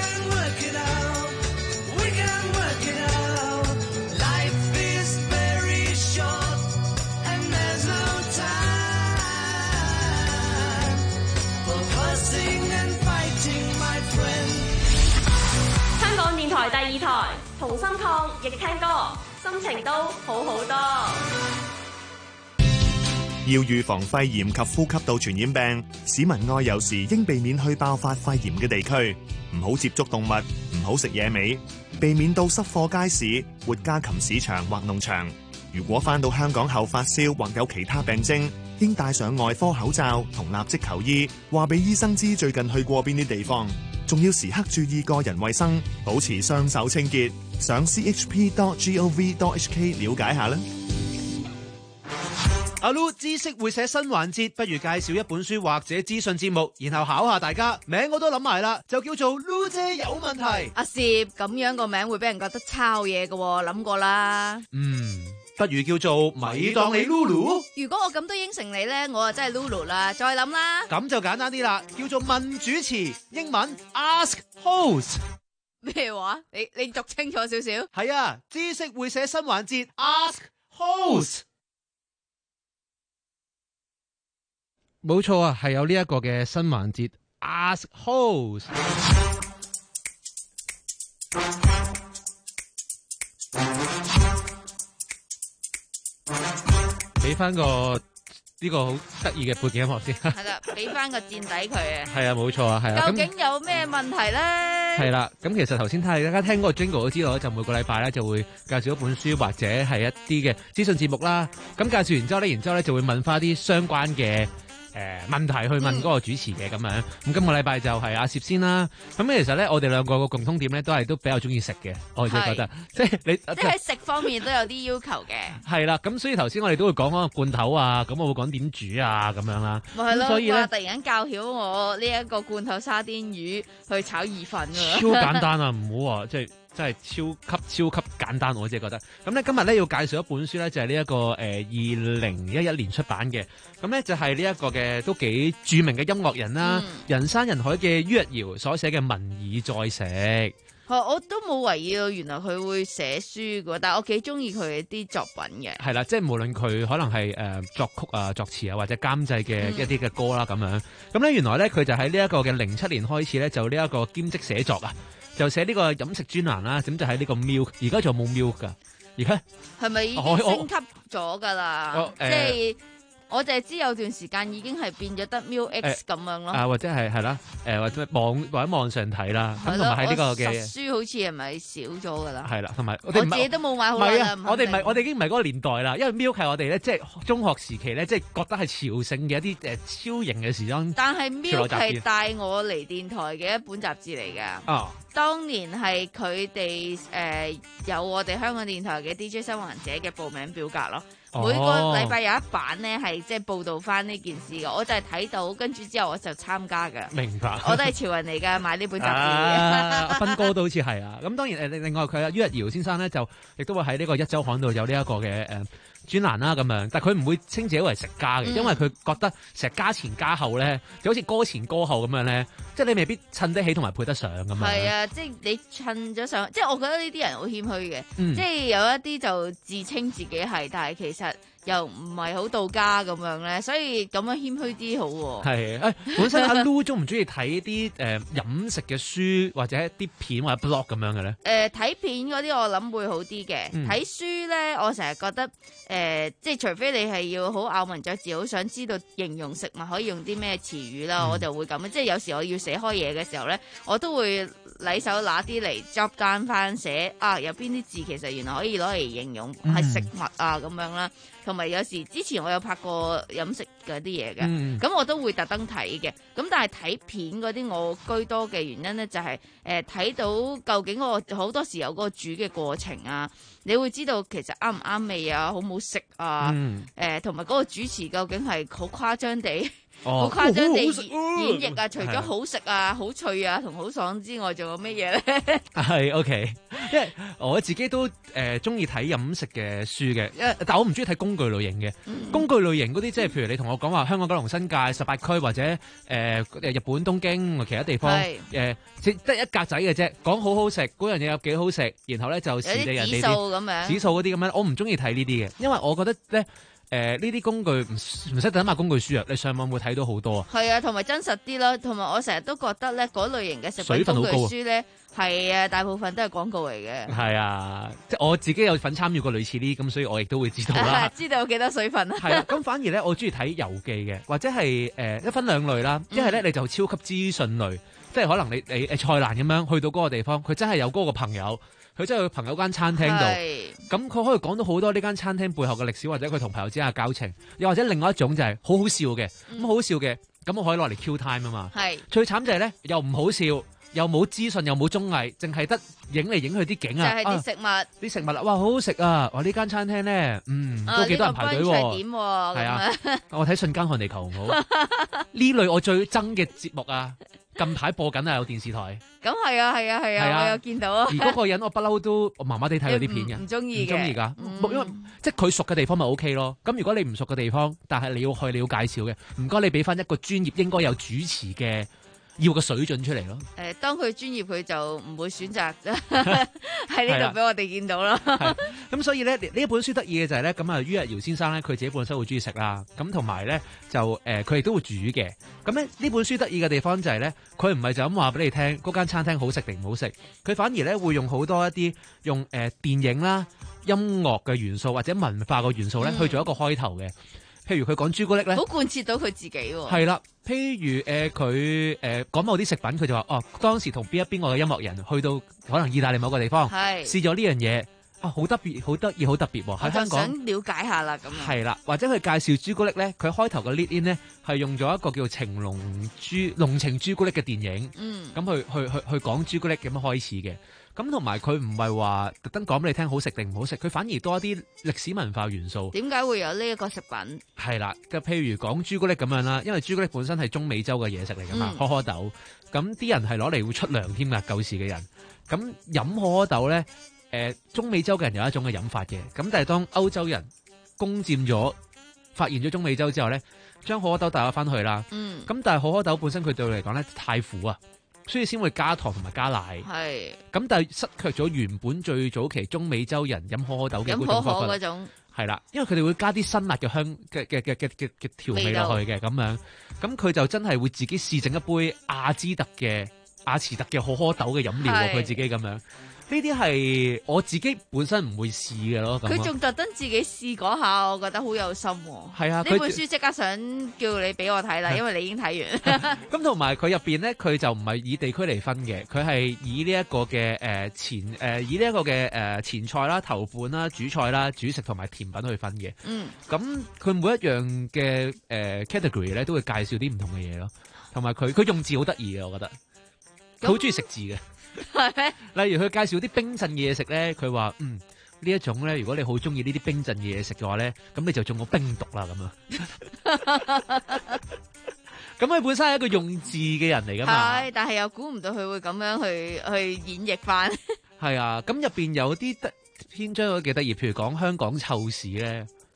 香港電台第二台，同心抗疫聽歌，心情都好好多。 要預防肺炎及呼吸道傳染病，市民外遊時應避免去爆發肺炎嘅地區，唔好接觸動物，唔好食野味，避免到濕貨街市、活家禽市場或農場。如果返到香港後發燒或有其他病徵，應戴上外科口罩同立即求醫，話俾醫生知最近去過邊啲地方。仲要時刻注意個人衛生，保持雙手清潔。上 c h p dot gov dot h k 了解下啦。 阿 Lu 知識會寫新環節，不如介紹一本書或者資訊節目，然後考下大家。名我都諗埋啦，就叫做 Lu 姐有問題。 阿攝咁樣個名會俾人覺得抄嘢嘅，諗過啦。 嗯，不如叫做咪當你 Lulu。 如果我咁都應承你咧，我啊真係 Lulu 啦。再諗啦。 咁就簡單啲啦，叫做問主持，英文 Ask Host。 咩話？你你讀清楚少少。 係啊，知識會寫新環節 Ask Host。冇錯啊，係有呢一個嘅新環節 Ask Host。俾翻個呢個好得意嘅背景音樂先。 係啦，俾翻個墊底佢啊。 係啊，冇錯啊，係啊。 究竟有咩問題咧？ 係啦，咁其實頭先睇大家聽嗰個 Jingle 都知道，就每個禮拜咧就會介紹一本書或者係一啲嘅資訊節目啦。咁介紹完之後咧，然之後咧就會問翻啲相關嘅。誒、呃、問題去問嗰個主持嘅咁、嗯、樣，咁今個禮拜就係阿攝先啦。咁其實咧，我哋兩個個共通點咧，都係都比較中意食嘅，我自己覺得。即係你即係喺食方面都有啲要求嘅。係啦，咁所以頭先我哋都會講嗰個罐頭啊，咁我會講點煮啊咁樣啦。 咪係咯， 所以咧突然間教曉我呢一個罐頭沙甸魚去炒意粉㗎。 超簡單啊，唔好話即係。真係超級超級簡單，我自己覺得。咁咧今日咧要介紹一本書咧，就係呢一個誒二零一一年出版嘅。咁咧就係呢一個嘅都幾著名嘅音樂人啦，嗯、人山人海嘅于逸堯所寫嘅《民以在食》。 我都冇為意到原來佢會寫書嘅，但係我幾中意佢啲作品嘅。 係啦，即係無論佢可能係誒、呃、作曲啊、作詞啊或者監製嘅一啲嘅歌啦咁、嗯、樣。咁咧原來咧佢就喺呢一個嘅零七年開始咧就呢一個兼職寫作啊。就寫呢個飲食專欄啦，咁就喺呢個 Milk， 而家仲有冇 Milk 噶？而家係咪已經升級咗噶啦？即係我淨係知有段時間已經係變咗得 Milk X 咁樣咯。啊， 或者係係啦，誒或者網或者網上睇啦，咁同埋喺呢個嘅實書好似係咪少咗噶啦？ 係啦，同埋我自己都冇買好耐啦。 我哋唔係我哋已經唔係嗰個年代啦，因為 Milk 係我哋咧即係中學時期咧，即係覺得係朝聖嘅一啲誒超型嘅時裝。 但係 Milk 係帶我嚟電台嘅一本雜誌嚟㗎。哦。當年係佢哋誒有我哋香港電台嘅 D J 新聞者嘅報名表格咯，哦、每個禮拜有一版咧係即係報導翻呢件事嘅，我就係睇到，跟住之後我就參加㗎。明白，我都係潮人嚟㗎，買呢本雜誌。 阿斌哥都好似係啊，咁當然誒另外佢阿于逸堯先生咧就亦都會喺呢個一週刊度有呢一個嘅誒專欄啦咁樣，但係佢唔會稱自己為食家嘅， 嗯因為佢覺得成日加前加後咧，就好似歌前歌後咁樣咧，即係你未必襯得起同埋配得上咁樣。 係啊，即係你襯咗上，即係我覺得呢啲人好謙虛嘅， 嗯即係有一啲就自稱自己係，但係其實又唔係好到家咁樣咧，所以咁樣謙虛啲好喎。 係誒，本身阿 Lu 中唔中意睇啲誒飲食嘅書或者啲片或者 blog 咁樣嘅咧？ 誒睇片嗰啲我諗會好啲嘅， 嗯睇書咧我成日覺得誒、呃，即係除非你係要好咬文嚼字，好想知道形容食物可以用啲咩詞語啦， 嗯我就會咁。即係有時我要寫開嘢嘅時候咧，我都會禮手拿啲嚟 job down 翻寫啊，有邊啲字其實原來可以攞嚟形容係食物啊咁樣啦。同埋有，有時之前我有拍過飲食嗰啲嘢嘅，咁、 嗯、 我都會特登睇嘅。咁但係睇片嗰啲我居多嘅原因咧，就係誒睇到究竟嗰個好多時有嗰個煮嘅過程啊，你會知道其實啱唔啱味啊，好唔好食啊，誒同埋嗰個主持究竟係好誇張地。好、哦、誇張地演演繹啊！除咗好食啊、好脆啊同好爽之外，仲有乜嘢咧？ 係 OK，因為我自己都誒中意睇飲食嘅書嘅，因為但我唔中意睇工具類型嘅、嗯。工具類型嗰啲即係譬如你同我講話香港九龍新界十八區或者誒、呃、日本東京其他地方誒，即得、呃、一格仔嘅啫，講好好食嗰樣嘢有幾好食，然後咧就時地人哋啲指數咁樣，指數嗰啲咁樣，我唔中意睇呢啲嘅，因為我覺得咧。誒呢啲工具唔唔使等買工具書啊，你上網會睇到好多啊。 係啊，同埋真實啲咯，同埋我成日都覺得咧嗰類型嘅食品工具書咧係啊，大部分都係廣告嚟嘅。係啊，即係我自己有份參與過類似呢啲，咁所以我亦都會知道啦。 知道有幾多水分啊？ 係啊，咁反而咧我中意睇遊記嘅，或者係誒、呃、一分兩類啦。一係咧你就超級資訊類，即係可能你你誒蔡瀾咁樣去到嗰個地方，佢真係有嗰個朋友。佢真係去朋友間餐廳度，咁佢可以講到好多呢間餐廳背後嘅歷史，或者佢同朋友之間嘅交情，又或者另外一種就係好好笑嘅，咁、嗯、好笑嘅，咁我可以攞嚟 Q time 啊嘛。係最慘就係咧，又唔好笑，又冇資訊，又冇綜藝，淨係得影嚟影去啲景啊。就係、是、啲食物，啲、啊、食物啦，哇，好好食啊！哇，呢間餐廳咧，嗯，都幾多人排隊喎。點喎？係啊，我睇《瞬間看地球》好，呢類我最憎嘅節目啊！近排播緊啊，有電視台。咁係啊，係啊，係啊，啊，我有見到啊。而嗰個人我不嬲都我麻麻地睇嗰啲片嘅，唔中意嘅，唔中意㗎。因為即係佢熟嘅地方咪 O K 咯。咁如果你唔熟嘅地方，但係你要去，你要介紹嘅，唔該你俾翻一個專業應該有主持嘅要個水準出嚟咯。誒，當佢專業，佢就唔會選擇喺呢度俾我哋見到啦。咁所以咧，呢一本書得意嘅就係咧，咁啊于日堯先生咧，佢自己本身好中意食啦。咁同埋咧就誒，佢亦都會煮嘅。咁咧呢本書得意嘅地方就係咧，佢唔係就咁話俾你聽嗰間餐廳好食定唔好食，佢反而咧會用好多一啲用誒、呃、電影啦、音樂嘅元素或者文化嘅元素咧、嗯、去做一個開頭嘅。譬如佢講朱古力咧，好貫徹到佢自己喎。係啦，譬如誒佢誒講某啲食品，佢就話哦，當時同邊一邊個嘅音樂人去到可能意大利某個地方，試咗呢樣嘢，啊好特別，好得意，好特別喎！喺香港想了解下啦，咁係啦，或者佢介紹朱古力咧，佢開頭嘅 lead in 咧係用咗一個叫情濃朱濃情朱古力嘅電影，嗯，咁去去去去講朱古力咁樣開始嘅。咁同埋佢唔係話特登講俾你聽好食定唔好食，佢反而多一啲歷史文化元素。點解會有呢一個食品？係啦，嘅譬如講朱古力咁樣啦，因為朱古力本身係中美洲嘅嘢食嚟噶嘛，可可豆。咁啲人係攞嚟會出糧添噶，舊時嘅人。咁飲可可豆咧，誒、呃，中美洲嘅人有一種嘅飲法嘅。咁但係當歐洲人攻佔咗、發現咗中美洲之後咧，將可可豆帶咗翻去啦。嗯。咁但係可可豆本身佢對佢嚟講咧太苦啊。所以先會加糖同埋加奶，係咁，但係失卻咗原本最早期中美洲人飲可可豆嘅嗰種方法。飲可可嗰種係啦，因為佢哋會加啲辛辣嘅香嘅嘅嘅嘅嘅嘅調味落去嘅咁樣，咁佢就真係會自己試整一杯阿茲特嘅阿茨特嘅可可豆嘅飲料喎，佢自己咁樣。呢啲係我自己本身唔會試嘅咯。佢仲特登自己試嗰下，我覺得好有心。係啊，呢本書即刻想叫你俾我睇啦，因為你已經睇完。咁同埋佢入邊咧，佢就唔係以地區嚟分嘅，佢係以呢一個嘅誒前誒、呃、以呢一個嘅誒前菜啦、頭盤啦、主菜啦、主食同埋甜品去分嘅。嗯。咁佢每一樣嘅誒、呃、category 咧，都會介紹啲唔同嘅嘢咯。同埋佢佢用字好得意嘅，我覺得。佢好中意食字嘅。係例如佢介紹啲冰鎮嘅嘢食咧，佢話嗯呢一種咧，如果你好中意呢啲冰鎮嘅嘢食嘅話咧，咁你就中過冰毒啦咁啊！咁佢本身係一個用字嘅人嚟噶嘛，係，但係又估唔到佢會咁樣去去演繹翻。係啊，咁入邊有啲得篇章都幾得意，譬如講香港臭屎咧，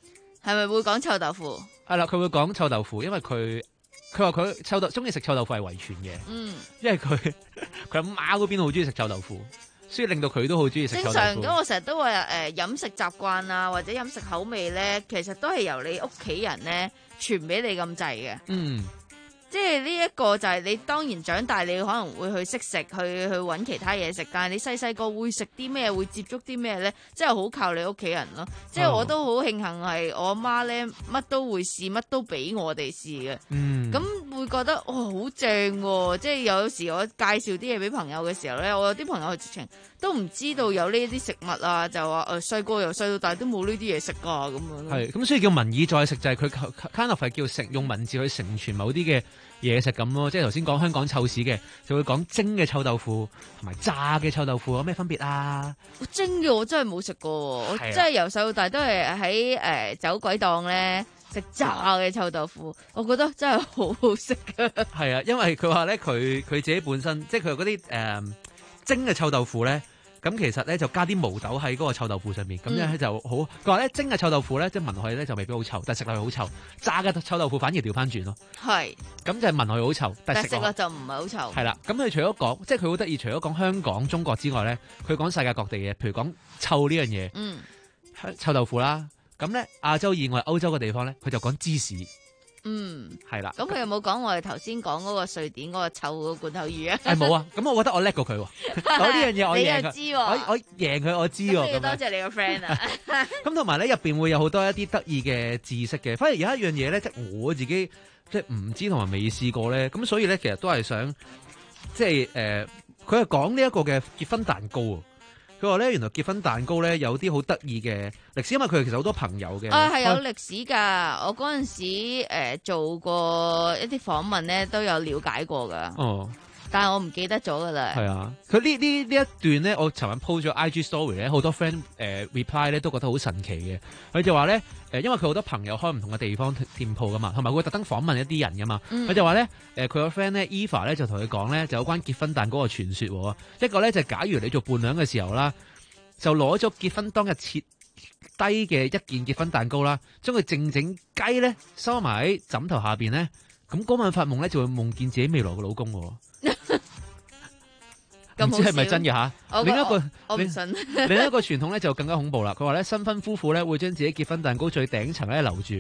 係咪會講臭豆腐？ 係啦，佢會講臭豆腐，因為佢佢話佢臭豆中意食臭豆腐係遺傳嘅。嗯，因為佢佢阿媽嗰邊好中意食臭豆腐，所以令到佢都好中意食臭豆腐。 正常咁，我成日都話誒飲食習慣啊，或者飲食口味咧，其實都係由你屋企人咧傳俾你咁滯嘅。嗯。即係呢一個就係你當然長大，你可能會去識食，去去揾其他嘢食。但係你細細個會食啲咩，會接觸啲咩咧，即係好靠你屋企人咯。即係我都好慶幸係我阿媽咧，乜都會試，乜都俾我哋試嘅。嗯，咁會覺得哇好正喎！即係有時我介紹啲嘢俾朋友嘅時候咧，我有啲朋友直情都唔知道有呢啲食物啊，就話誒細個由細到大都冇呢啲嘢食㗎咁樣。 係咁，所以叫民以再食就係佢 kind of 係叫食用文字去承傳某啲嘅嘢食咁咯。即係頭先講香港臭屎嘅，就會講蒸嘅臭豆腐同埋炸嘅臭豆腐有咩分別啊？ 蒸嘅我真係冇食過，我真係由細到大都係喺誒走鬼檔咧食炸嘅臭豆腐，我覺得真係好好食㗎。 係啊，因為佢話咧，佢佢自己本身即係佢嗰啲誒蒸嘅臭豆腐咧。咁其實咧就加啲毛豆喺嗰個臭豆腐上面，咁樣咧就好。佢話咧蒸嘅臭豆腐咧，即係聞落去咧就未必好臭，但係食落去好臭。炸嘅臭豆腐反而調翻轉咯。係。咁就係聞落去好臭，但係食落就唔係好臭。 係啦，咁佢除咗講，即係佢好得意，除咗講香港、中國之外咧，佢講世界各地嘅，譬如講臭呢樣嘢，嗯，臭豆腐啦。咁咧亞洲以外歐洲嘅地方咧，佢就講芝士。嗯，係啦。咁佢有冇講我哋頭先講嗰個瑞典嗰個臭嗰罐頭魚啊？ 係冇啊。咁我覺得我叻過佢喎。我呢樣嘢我贏佢。 你又知喎？ 我我贏佢，我知喎。 咁要多謝你個 friend 啊。 咁同埋咧，入邊會有好多一啲得意嘅知識嘅。反而有一樣嘢咧，即係我自己即係唔知同埋未試過咧。咁所以咧，其實都係想即係誒，佢係講呢一個嘅結婚蛋糕啊。佢話咧，原來結婚蛋糕咧有啲好得意嘅歷史，因為佢其實好多朋友嘅。 啊，係有歷史㗎！我嗰陣時誒、呃、做過一啲訪問咧，都有了解過㗎。哦。但係我唔記得咗㗎啦。 係啊，佢呢呢呢一段咧，我尋日 po 咗 I G story 咧，好多 friend 誒、呃、reply 咧都覺得好神奇嘅。佢就話咧誒，因為佢好多朋友開唔同嘅地方店鋪㗎嘛，同埋會特登訪問一啲人㗎嘛。佢、嗯、就話咧誒，佢個 friend 咧 Eva 咧就同佢講咧，就有關結婚蛋糕嘅傳說喎。一個咧就係、假如你做伴娘嘅時候啦，就攞咗結婚當日切低嘅一件結婚蛋糕啦，將佢靜靜雞咧收埋喺枕頭下邊咧，咁嗰晚發夢咧就會夢見自己未來嘅老公喎。唔知係咪真嘅吓？另一個我唔信。 另一個傳統咧就更加恐怖啦。佢話咧新婚夫婦咧會將自己結婚蛋糕最頂層咧留住，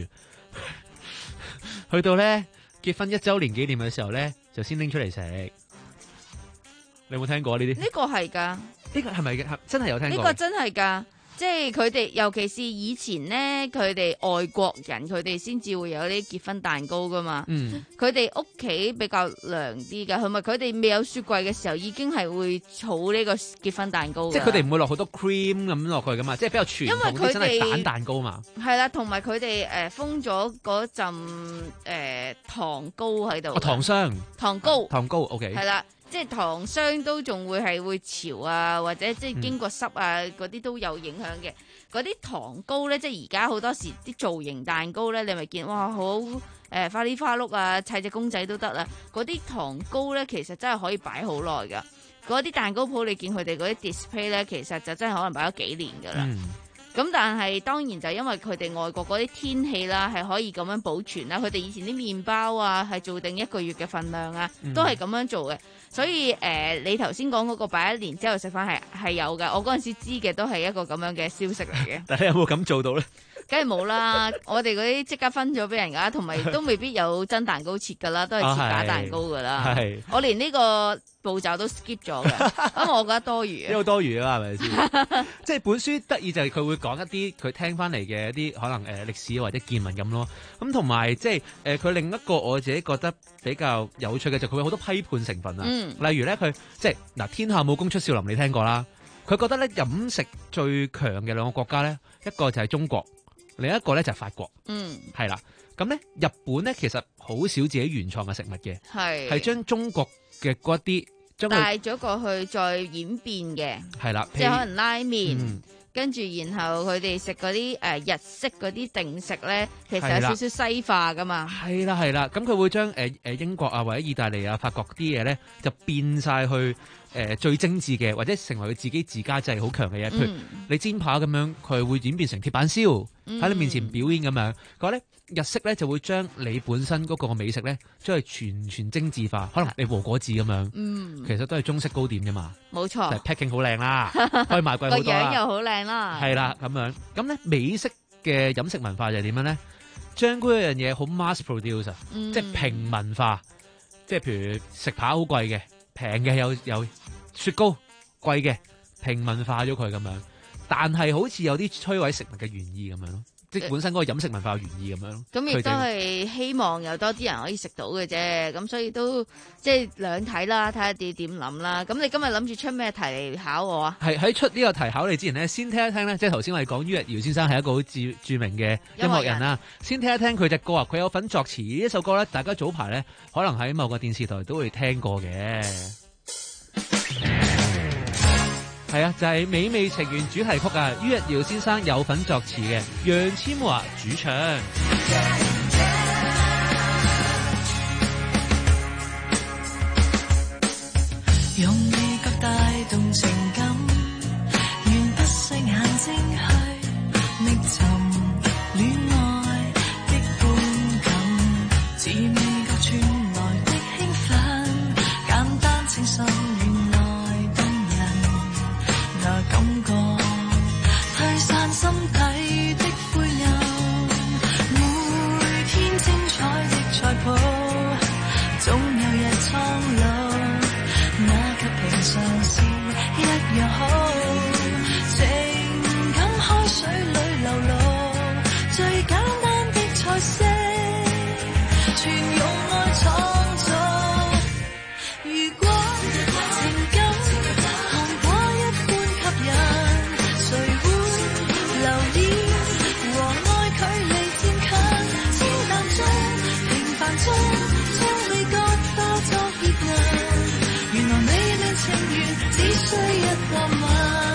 去到咧結婚一周年紀念嘅時候咧就先拎出嚟食。你有冇聽過呢啲？ 呢個係噶， 呢個係咪嘅？真係有聽過。 呢個真係噶。即係佢哋，尤其是以前咧，佢哋外國人，佢哋先至會有啲結婚蛋糕噶嘛。嗯，佢哋屋企比較涼啲噶，同埋佢哋未有雪櫃嘅時候，已經係會儲呢個結婚蛋糕。 即係佢哋唔會落好多 cream 咁落去噶嘛，即係比較傳統啲，真係蛋蛋糕嘛。 係啦，同埋佢哋誒封咗嗰陣誒糖糕喺度。 哦，糖霜。 糖糕。 糖糕 OK。 係啦。即係糖霜都仲會係會潮啊，或者即係經過濕啊嗰啲、嗯、都有影響嘅。嗰啲糖糕咧，即係而家好多時啲造型蛋糕咧，你咪見哇好誒、呃、花里花碌啊，砌隻公仔都得啦。嗰啲糖糕咧，其實真係可以擺好耐噶。嗰啲蛋糕鋪你見佢哋嗰啲 display 咧，其實就真係可能擺咗幾年噶啦。咁、嗯、但係當然就因為佢哋外國嗰啲天氣啦，係可以咁樣保存啦。佢哋以前啲麵包啊，係做定一個月嘅份量啊，都係咁樣做嘅。所以誒、呃，你頭先講嗰個擺一年之後食翻係係有噶，我嗰陣時知嘅都係一個咁樣嘅消息嚟嘅。 但係有冇咁做到咧？ 梗係冇啦，我哋嗰啲即刻分咗俾人噶，同埋都未必有真蛋糕切噶啦，都係切假蛋糕噶啦。係、哦，我連呢個步驟都 skip 咗嘅，因為我覺得多餘。 因為多餘啦，係咪先？即係本書得意就係佢會講一啲佢聽翻嚟嘅一啲可能誒歷史或者見聞咁咯。咁同埋即係誒佢另一個我自己覺得比較有趣嘅就佢有好多批判成分啊。嗯、例如咧，佢即係嗱天下武功出少林，你聽過啦？佢覺得咧飲食最強嘅兩個國家咧，一個就係中國。另一個咧就係法國，嗯，係啦，咁咧日本咧其實好少自己原創嘅食物嘅，係係將中國嘅嗰啲將帶咗過去再演變嘅， 係啦， 即係可能拉麵，嗯、跟住然後佢哋食嗰啲誒日式嗰啲定食咧，其實有少少西化噶嘛， 係啦係啦，咁佢會將誒誒英國啊或者意大利啊法國啲嘢咧就變晒去誒、呃、最精緻嘅，或者成為佢自己自家製好強嘅嘢，譬如你煎扒咁樣，佢會演變成鐵板燒。 喺你面前表演咁樣。佢話咧日式咧就會將你本身嗰個美食咧將佢全全精緻化，可能你和果子咁樣， 嗯， 其實都係中式糕點啫嘛。 冇錯， 就係 packing 好靚啦，可以賣貴好多啦， 個樣又好靚啦。 係啦，咁樣咁咧美式嘅飲食文化就係點樣咧？將嗰樣嘢好 mass produce，嗯、即係平民化，即係譬如食扒好貴嘅，平嘅有有雪糕，貴嘅平民化咗佢咁樣，但係好似有啲摧毀食物嘅原意咁樣咯。即係本身嗰個飲食文化嘅原意咁樣咯， 咁亦都係希望有多啲人可以食到嘅啫，咁所以都即係兩睇啦，睇下點點諗啦。咁你今日諗住出咩題嚟考我啊？ 係喺出呢個題考你之前呢，先聽一聽咧，即係頭先我哋講于逸堯先生係一個好著著名嘅音樂人啦。先聽一聽佢隻歌啊，佢有份作詞呢首歌咧，大家早排咧可能喺某個電視台都會聽過嘅。係啊，就係、是《美味情緣》主題曲啊，于逸堯先生有份作詞嘅，楊千嬅主唱。 用味覺帶動情感，願不需眼睛去覓尋戀愛的觀感，似味覺傳來的興奮，簡單清新原來動人，那感覺推散心底的灰暗，每天精彩的賽跑，總有日蒼老。嘗試一樣好，情感海水裏流露，最簡單的菜式，全用愛創造。如果情感糖果一般吸引，誰會留意和愛距離漸近？清淡中，平凡中，將味覺化作熱能。原來美味情緣只需一個吻，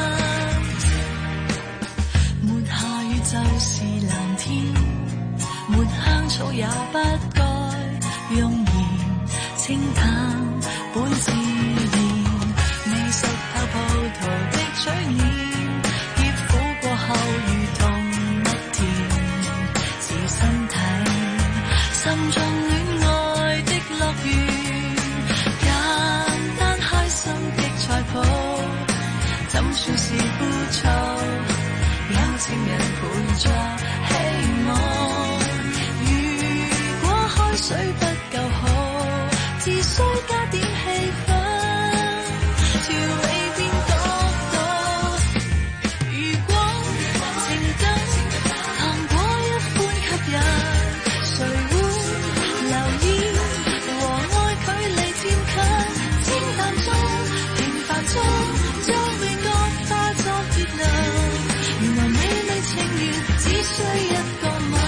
沒下雨就是藍天，沒香草也不該用鹽，清淡本自然，未熟透葡萄的嘴臉，醃苦過後如同蜜甜，是身體心中戀愛的樂園。怎算是枯燥？有情人陪着希望。如果開水不夠好，只需加點氣氛，調味變獨到。如果情感糖果一般吸引，誰會留意和愛距離漸近？清淡中，平凡中，將味覺化作熱能。原來美味情緣只需一個吻。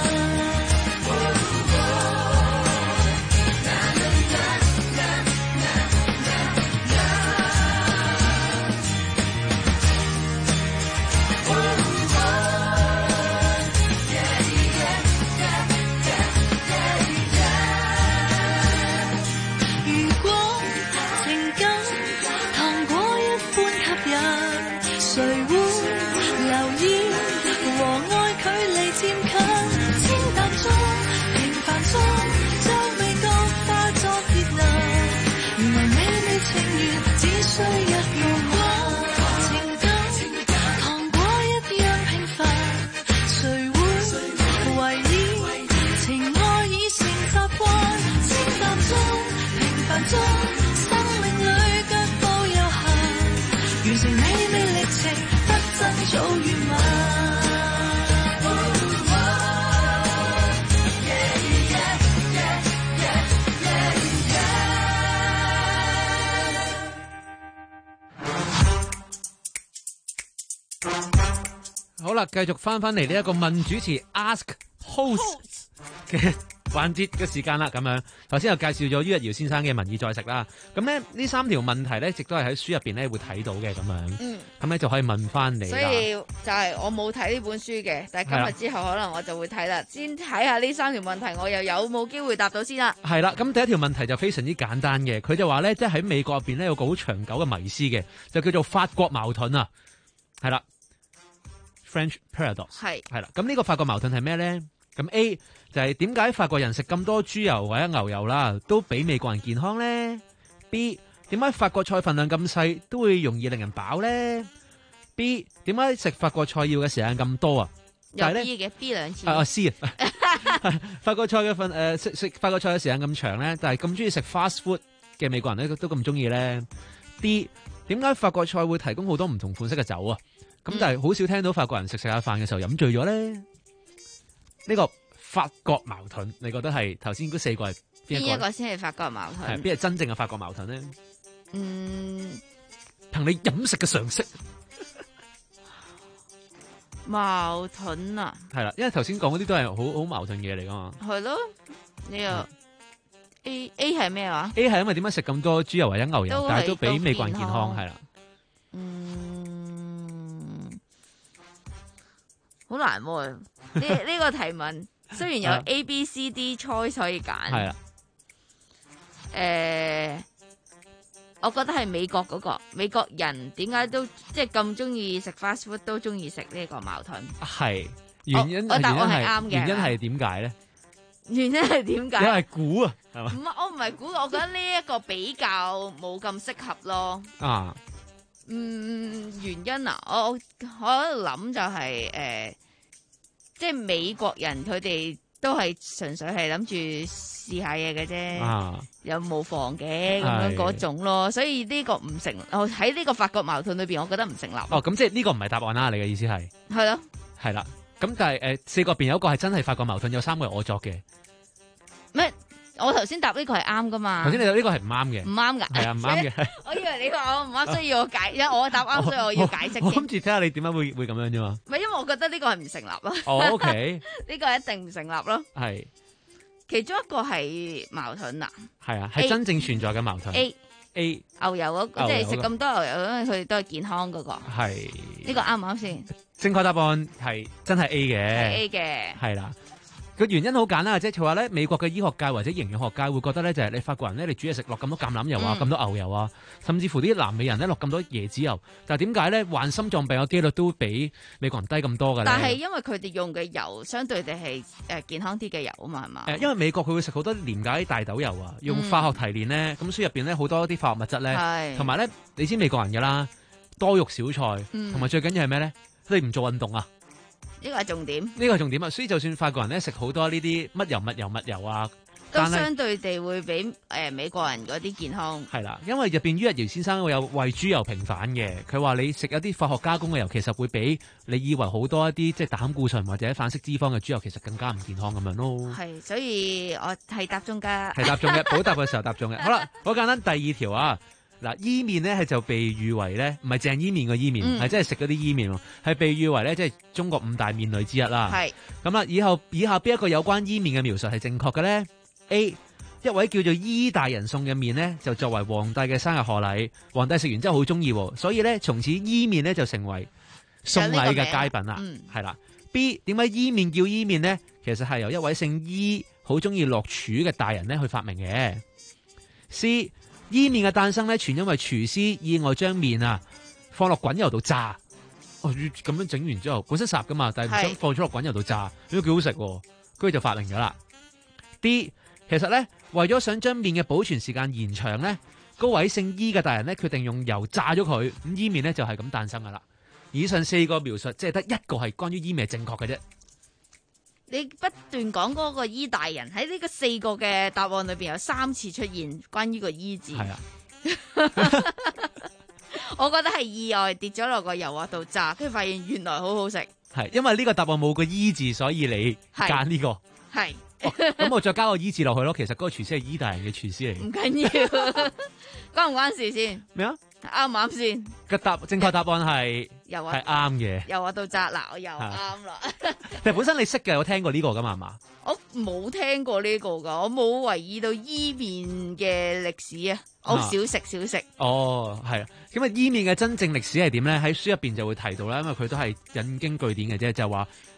如果情感糖果一般吸引，誰會留意和愛距離漸近？清淡中，平凡中，將味覺化作熱能。原來美味情緣只需一個吻，情感糖果一樣平凡，誰會為意？情愛已成習慣，清淡中，平凡中，生命裏腳步遊行，完成美味歷程，不爭早與晚。 好啦，繼續翻翻嚟呢一個問主持 Ask Host 嘅環節嘅時間啦，咁樣頭先又介紹咗于逸堯先生嘅民意再食啦，咁咧呢三條問題咧，亦都係喺書入邊咧會睇到嘅咁樣，嗯，咁咧就可以問翻你啦。 所以就係我冇睇呢本書嘅，但係今日之後可能我就會睇啦。先睇下呢三條問題，我又有冇機會答到先啦。 係啦，咁第一條問題就非常之簡單嘅，佢就話咧，即係喺美國入邊咧有個好長久嘅迷思嘅，就叫做法國矛盾啊，係啦。 French paradox 係係啦。咁呢個法國矛盾係咩咧？咁 A 就係點解法國人食咁多豬油或者牛油啦，都比美國人健康咧 ？B 點解法國菜份量咁細都會容易令人飽咧 ？B 點解食法國菜要嘅時間咁多啊？ 有 B 嘅 B 兩次。 啊 C 啊，法國菜嘅份誒食食法國菜嘅時間咁長咧，但係咁中意食 fast food 嘅美國人咧都咁中意咧。D 點解法國菜會提供好多唔同款式嘅酒啊？咁、嗯、但係好少聽到法國人食食下飯嘅時候飲醉咗咧。呢、呢個法國矛盾，你覺得係頭先嗰四個係邊一個？ 邊一個先係法國矛盾？ 係邊係真正嘅法國矛盾咧？ 嗯， 憑你飲食嘅常識。 矛盾啊， 係啦，因為頭先講嗰啲都係好好矛盾嘢嚟噶嘛。 係咯，你又 A A 係咩話 ？A 係因為點解食咁多豬油或者牛油，但係都比美國人健康係啦。 嗯，好難喎。呢呢個提問雖然有 A、B、C、D choice 可以揀， 係啦。 誒。我覺得係美國嗰、那個美國人點解都即係咁中意食 fast food 都中意食呢個矛盾係原因， 我，我答案係啱嘅。 原因係點解咧？ 原因係點解？ 因為估啊，係嘛？ 唔係，我唔係估，我覺得呢一個比較冇咁適合咯。 啊， 嗯，原因啊，我我喺度諗就係、是、誒、呃，即係美國人佢哋都係純粹係諗住試下嘢嘅啫， 啊、 有冇妨嘅咁樣嗰種咯，所以呢個唔成，我喺呢個法國矛盾裏邊，我覺得唔成立。 哦，咁即係呢個唔係答案啦，你嘅意思係？ 係咯， 係啦，咁但係誒、呃、四個入邊有一個係真係法國矛盾，有三個係我作嘅。 咩？我頭先答呢個係啱噶嘛？ 頭先你答呢個係唔啱嘅， 唔啱噶，係啊，唔啱嘅。 我以為你話我唔啱，所以我解，因為我答啱，所以我要解釋。 我諗住睇下你點解會會咁樣啫嘛。 唔係，因為我覺得呢個係唔成立咯。 哦 ，OK， 呢個一定唔成立咯。 係。 其中一個係矛盾啊， 係啊，係真正存在嘅矛盾。 A A 牛油嗰、那個，即係食咁多牛油，因為佢都係健康嗰、那個。係呢個啱唔啱先？ 正確答案係真係 A 嘅。 係 A 嘅。係啦。 個原因好簡單，即係佢話咧，美國嘅醫學界或者營養學界會覺得咧，就係你法國人咧，你煮嘢食落咁多橄欖油啊，咁、嗯、多牛油啊，甚至乎啲南美人咧落咁多椰子油，但係點解咧患心臟病嘅機率都比美國人低咁多嘅咧？ 但係因為佢哋用嘅油相對地係誒健康啲嘅油啊嘛，係嘛？ 誒，因為美國佢會食好多廉價啲大豆油啊，用化學提煉咧，咁、嗯、所以入邊咧好多啲化學物質咧，同埋咧你知美國人㗎啦，多肉少菜，同、嗯、埋最緊要係咩咧？你唔做運動啊！ 呢個係重點， 呢個係重點啊！所以就算法國人咧食好多呢啲乜油、乜油、乜油啊， 都相對地會比誒、呃、美國人嗰啲健康。 係啦，因為入邊于日堯先生會有為豬油平反嘅，佢話你食一啲化學加工嘅油，其實會比你以為好多一啲即係膽固醇或者反式脂肪嘅豬油，其實更加唔健康咁樣咯。 係，所以我係答中㗎， 係答中嘅，補答嘅時候答中嘅。好啦，好簡單，第二條啊。嗱，伊麵咧係就被譽為咧，唔係鄭伊麵個伊麵，係、嗯、真係食嗰啲伊麵喎，係被譽為咧即係中國五大麵類之一啦。係咁啦，以後以下邊一個有關伊麵嘅描述係正確嘅咧 ？A 一位叫做伊大人送嘅麵咧，就作為皇帝嘅生日賀禮，皇帝食完之後好中意，所以咧從此伊麵咧就成為送禮嘅佳品啦。係啦、嗯、B 點解伊麵叫伊麵咧？其實係由一位姓伊好中意落廚嘅大人咧去發明嘅。C伊麵嘅誕生咧，全因為廚師意外將麵啊放落滾油度炸，哦咁樣整完之後本身烚噶嘛，但係唔想放咗落滾油度炸，都幾好食，跟住就發明咗啦。D 其實咧為咗想將麵嘅保存時間延長咧，嗰位姓伊嘅大人咧決定用油炸咗佢，咁伊麵咧就係咁誕生噶啦。以上四個描述，即係得一個係關於伊麵係正確嘅啫。 你不斷講嗰個伊大人喺呢個四個嘅答案裏邊有三次出現關於個伊字，係啊，我覺得係意外跌咗落個油鑊度炸，跟住發現原來好好食。係因為呢個答案冇個伊字，所以你揀呢、這個係。咁、哦、我再加個伊字落去咯。其實嗰個廚師係伊大人嘅廚師嚟。唔緊要，關唔關事先？咩啊？啱唔啱先？個答正確答案係係啱嘅。又話到扎嗱，我又啱啦。其實本身你識嘅，有聽過呢個噶嘛？係嘛？我冇聽過呢個噶，我冇留意到伊麵嘅歷史啊。我少食少食。哦，係啊。咁啊，伊麵嘅真正歷史係點咧？喺書入邊就會提到啦，因為佢都係引經據典嘅啫，就話。誒、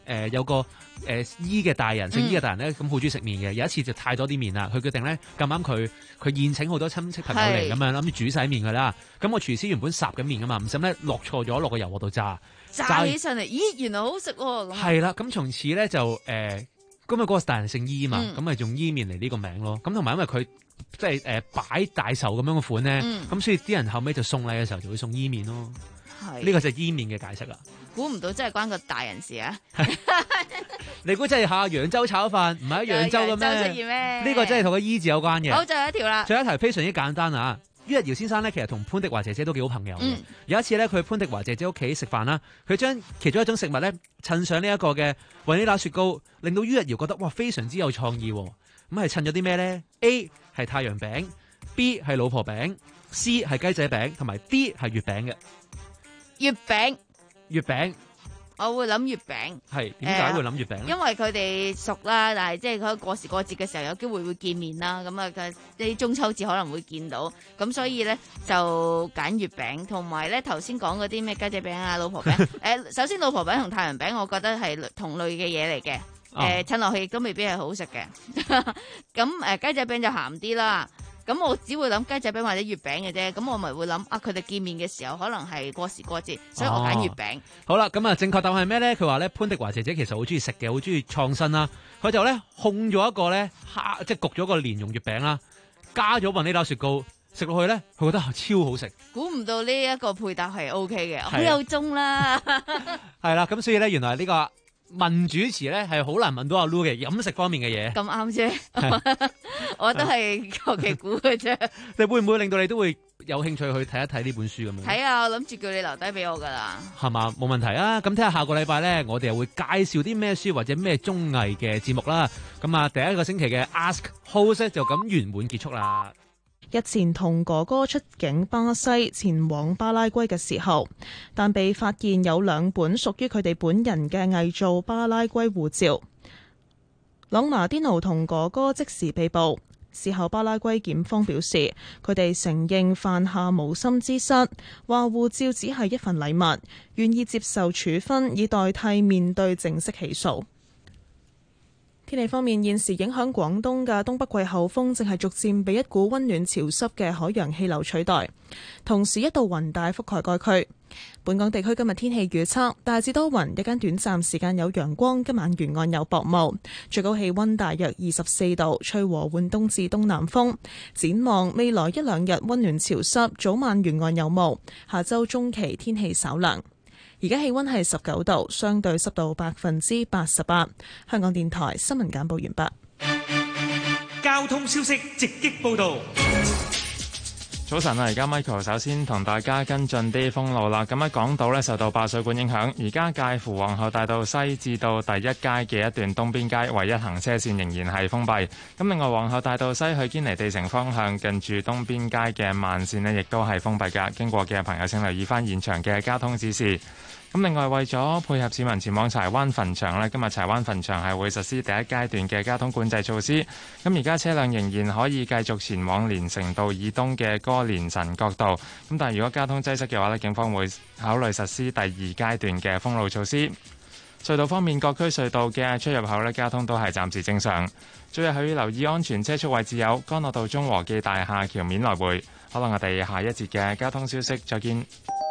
誒有個誒醫嘅大人，姓醫嘅大人咧，咁好中意食麵嘅。有一次就太多啲麵啦，佢決定咧咁啱佢佢宴請好多親戚朋友嚟咁樣，諗住煮晒麵佢啦。咁個廚師原本烚緊麵噶嘛，唔想咧落錯咗落個油鑊度炸， 炸起上嚟，咦原來好好食喎！ 係啦，咁從此咧就誒，咁啊嗰個大人姓伊嘛，咁咪、嗯、用伊麵嚟呢個名咯。咁同埋因為佢即係誒擺大壽咁樣嘅款咧，咁、嗯、所以啲人後尾就送禮嘅時候就會送伊麵咯。呢、這個就係伊麵嘅解釋啦。 估唔到真係關個大人事啊！ 你估真係下揚州炒飯唔係喺揚州嘅咩？呢個真係同個伊字有關嘅。 好，最後一條啦。 最後一題非常之簡單啊！于日堯先生咧，其實同潘迪華姐姐都幾好朋友嘅、嗯。有一次咧，佢去潘迪華姐姐屋企食飯啦，佢將其中一種食物咧襯上呢一個嘅雲呢拿雪糕，令到于日堯覺得哇非常之有創意。咁係襯咗啲咩咧 ？A 係太陽餅 ，B 係老婆餅 ，C 係雞仔餅，同埋 D 係月餅嘅。 月餅，月餅， 我會諗月餅。 係點解會諗月餅、呃？ 因為佢哋熟啦，但係即係佢過時過節嘅時候有機會會見面啦。咁啊，佢啲中秋節可能會見到，咁所以咧就揀月餅。同埋咧頭先講嗰啲咩雞仔餅啊、老婆餅。誒、呃，首先老婆餅同太陽餅，我覺得係同類嘅嘢嚟嘅。誒、呃，襯落去亦都未必係好食嘅。咁誒、呃，雞仔餅就鹹啲啦。咁我只會諗雞仔餅或者月餅嘅啫，咁我咪會諗啊，佢哋見面嘅時候可能係過時過節，所以我揀月餅。哦、好啦，咁啊，正確答案係咩咧？佢話咧潘迪華姐姐其實好中意食嘅，好中意創新啦。佢就咧烘咗一個咧，即係焗咗個蓮蓉月餅啦，加咗雲呢拿雪糕，食落去咧，佢覺得超好食。估唔到呢一個配搭係 O K 嘅，好有鐘啦。係啦，咁所以咧，原來呢、這個。問主持咧係好難問到阿 Lu 嘅飲食方面嘅嘢，咁啱啫，我都係求其估嘅啫。你會唔會令到你都會有興趣去睇一睇呢本書咁樣？睇啊，我諗住叫你留低俾我噶啦。係嘛，冇問題啊。咁睇下下個禮拜咧，我哋又會介紹啲咩書或者咩綜藝嘅節目啦。咁啊，第一個星期嘅 Ask Host 就咁圓滿結束啦。 日前同哥哥出境巴西前往巴拉圭嘅時候，但被發現有兩本屬於佢哋本人嘅偽造巴拉圭護照。朗拿甸奴同哥哥即時被捕。事後巴拉圭檢方表示，佢哋承認犯下無心之失，話護照只係一份禮物，願意接受處分以代替面對正式起訴。天氣方面，現時影響廣東嘅東北季候風正係逐漸被一股溫暖潮濕嘅海洋氣流取代，同時一道雲帶覆蓋該區。本港地區今日天氣預測大致多雲，日間短暫時間有陽光，今晚沿岸有薄霧，最高氣溫大約二十四度，吹和緩東至東南風。展望未來一兩日溫暖潮濕，早晚沿岸有霧，下周中期天氣稍涼。而家氣溫係十九度，相對濕度百分之八十八。香港電台新聞簡報完畢。 交通消息直擊報道。 早晨啊，而家 Michael 首先同大家跟進啲封路啦。咁喺港島呢，受到爆水管影響，而家介乎皇后大道西至到第一街嘅一段東邊街唯一行車線仍然係封閉。咁另外皇后大道西去堅尼地城方向近住東邊街嘅慢線呢，亦都係封閉㗎。經過嘅朋友請留意翻現場嘅交通指示。咁另外為咗配合市民前往柴灣墳場呢，今日柴灣墳場係會實施第一階段嘅交通管制措施。咁而家車輛仍然可以繼續前往連城道以東嘅歌連臣角道。咁但係如果交通擠塞嘅話呢，警方會考慮實施第二階段嘅封路措施。隧道方面，各區隧道嘅出入口呢，交通都係暫時正常。最後要留意安全車速位置有干諾道中和記大廈橋面來回。可能我哋下一節嘅交通消息再見。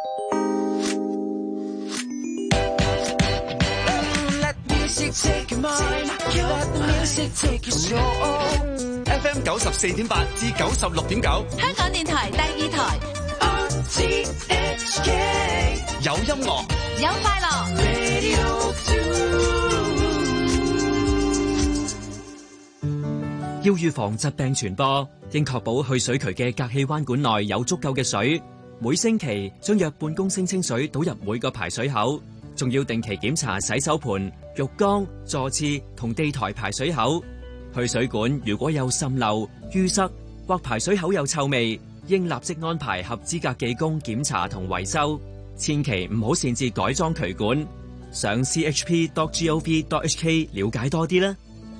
F M 九十四點八至九十六點九， 香港電台第二台。 有音樂， 有快樂。 要預防疾病傳播，應確保去水渠嘅隔氣彎管內有足夠嘅水。每星期將約半公升清水倒入每個排水口。仲要定期檢查洗手盆、浴缸、座廁同地台排水口。去水管如果有滲漏、淤塞或排水口有臭味，應立即安排合資格技工檢查同維修。千祈唔好擅自改裝渠管。上 c h p dot gov dot h k 了解多啲啦。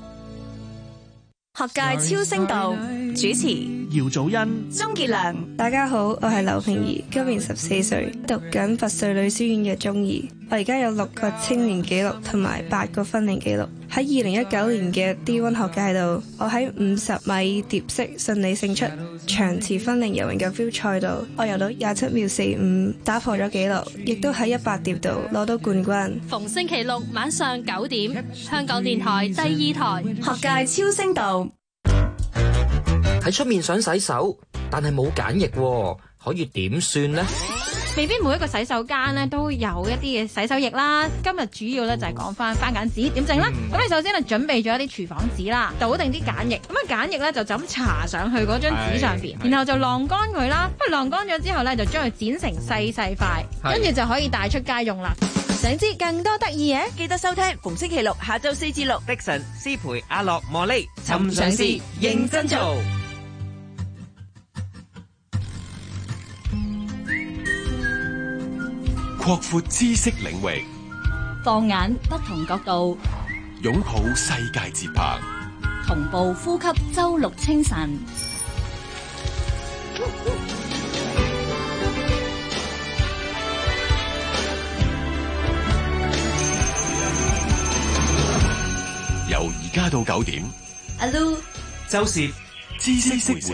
學界超聲道主持姚祖恩、 鍾傑良。 大家好，我係劉平儀，今年十四歲，讀緊拔萃女書院嘅中二。 我而家有六個青年紀錄同埋八個分齡紀錄。喺二零一九年嘅 D 一 學界度，我喺五十米蝶式順利勝出長池分齡游泳嘅 field 賽度，我游到廿七秒四五，打破咗紀錄，亦都喺一百蝶度攞到冠軍。 逢星期六晚上九點，香港電台第二台學界超聲道。 喺出面想洗手，但係冇梘液，可以點算呢？ 未必每一個洗手間咧都有一啲嘅洗手液啦。今日主要咧就係講翻番梘紙點整啦。咁、嗯、你首先咧準備咗一啲廚房紙啦，倒定啲梘液。咁啊梘液咧就就咁搽上去嗰張紙上邊，然後就晾乾佢啦。咁晾乾咗之後咧，就將佢剪成細細塊，跟住就可以帶出街用啦。想知更多得意嘢，記得收聽逢星期六下晝四至六。 Dixon、思培、阿樂、莫莉， 尋嘗試認真做。 擴闊知識領域， 放眼不同角度， 擁抱世界節拍， 同步呼吸周六清晨。 由而家到九點， 阿 Lu、 周攝知識會社。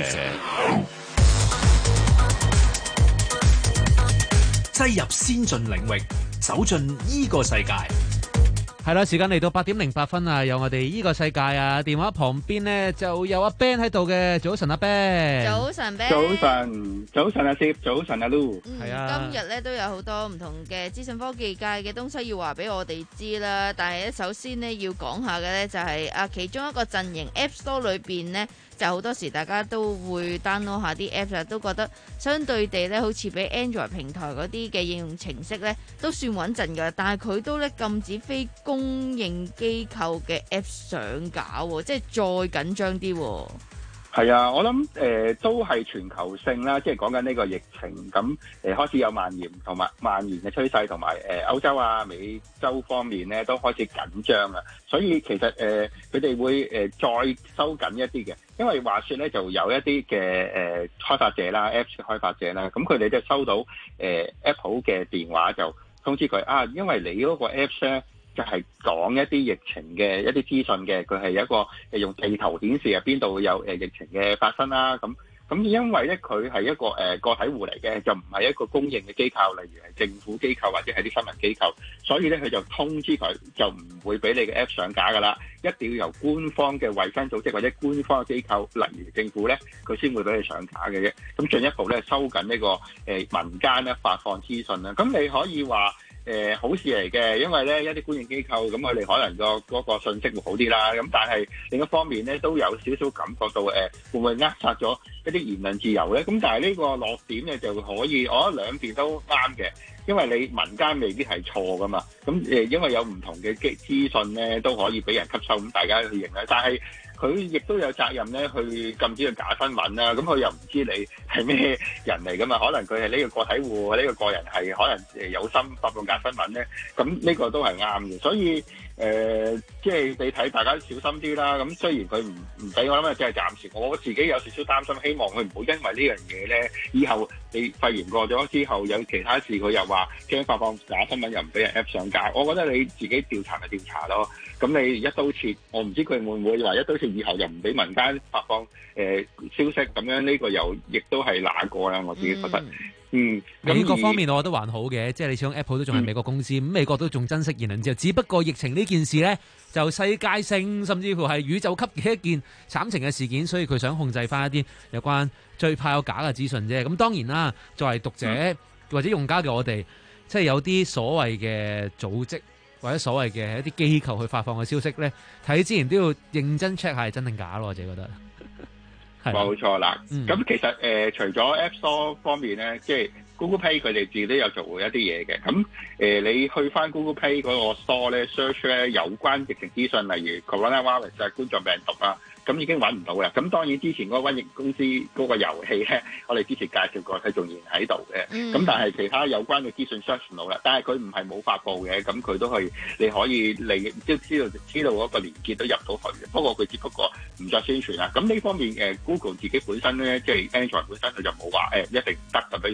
擠入先進領域，走進依個世界。係啦，時間嚟到八點零八分啊！有我哋依個世界啊，電話旁邊呢就有阿 Ben 喺度嘅。早晨，阿 Ben。 早晨 Ben。 早晨，早晨阿 Sir，早晨阿 Lu。 係啊。今日咧都有好多唔同嘅資訊科技界嘅東西要話俾我哋知啦。但係咧，首先呢要講下嘅咧就係啊，其中一個陣營 App Store 裏邊呢。就好多時大家都會 download 下啲 app， 都覺得相對地咧，好似比 Android 平台嗰啲嘅應用程式咧，都算穩陣㗎。但係佢都咧禁止非公認機構嘅 app 上架喎，即係再緊張啲喎。 係啊，我諗誒、呃、都係全球性啦，即係講緊呢個疫情咁誒、呃、開始有蔓延同埋蔓延嘅趨勢，同埋誒歐洲啊、美洲方面咧都開始緊張啊，所以其實誒佢哋會誒、呃、再收緊一啲嘅，因為話說咧就有一啲嘅誒開發者啦 Apps 開發者啦，咁佢哋就收到誒、呃、Apple 嘅電話就通知佢啊，因為你嗰個 Apps 咧。就係講一啲疫情嘅一啲資訊嘅，佢係一個誒用地圖顯示啊邊度有誒疫情嘅發生啦。咁咁因為咧佢係一個誒、呃、個體戶嚟嘅，就唔係一個公認嘅機構，例如係政府機構或者係啲新聞機構，所以咧佢就通知佢就唔會俾你嘅 app 上架噶啦，一定要由官方嘅衛生組織或者官方嘅機構，例如政府咧，佢先會俾你上架嘅啫。咁進一步咧收緊呢、這個誒、呃、民間咧發放資訊啦。咁你可以話。誒、呃、好事嚟嘅，因為咧一啲官營機構咁，佢哋可能個嗰個信息會好啲啦。咁但係另一方面咧，都有少少感覺到誒、呃、會唔會扼殺咗一啲言論自由咧？咁但係呢個落點咧就可以，我覺得兩邊都啱嘅，因為你民間未必係錯噶嘛。咁誒，因為有唔同嘅資資訊咧都可以俾人吸收，咁大家去認啦。但係佢亦都有責任咧，去禁止個假新聞啦。咁佢又唔知你係咩人嚟噶嘛？可能佢係呢個個體戶，呢、呢個個人係可能誒有心發布假新聞咧。咁呢個都係啱嘅。所以誒、呃，即係你睇大家小心啲啦。咁雖然佢唔唔俾我諗，即係暫時我自己有少少擔心，希望佢唔好因為呢樣嘢咧，以後你肺炎過咗之後有其他事，佢又話驚發放假新聞又唔俾人 app 上架。我覺得你自己調查咪調查咯。咁你一刀切，我唔知佢會唔會話一刀切以後又唔俾民間發放誒、呃、消息，咁樣呢個又亦都係哪個啦？我自己覺得，嗯， 美國方面我覺得還好嘅，即係你始終 Apple 都仲係美國公司，咁、嗯、美國都仲珍惜言論自由。只不過疫情呢件事呢，就世界性甚至乎係宇宙級嘅一件慘情嘅事件，所以佢想控制翻一啲有關最怕有假嘅資訊啫。咁當然啦，作為讀者、嗯、或者用家嘅我哋，即係有啲所謂嘅組織。或者所謂嘅一啲機構去發放嘅消息咧，睇之前都要認真 check 下係真定假咯，我自己覺得。 冇錯啦。咁、嗯、其實誒、呃，除咗 App Store 方面咧，即係 Google Play 佢哋自己都有做一啲嘢嘅。咁誒、呃，你去翻 Google Play 嗰個 Store 咧 ，search 咧有關疫情資訊，例如 Coronavirus 啊、冠狀病毒啊。咁已經揾唔到嘅，咁當然之前嗰個瘟疫公司嗰個遊戲咧，我哋之前介紹過，佢仲然喺度嘅。咁、嗯、但係其他有關嘅資訊 search 唔到啦，但係佢唔係冇發布嘅，咁佢都係你可以你都知道知道嗰個連結都入到去嘅。不過佢只不過唔再宣傳啦。咁呢方面誒 Google 自己本身咧，即係 Android 本身佢就冇話誒一定唔得咁樣樣。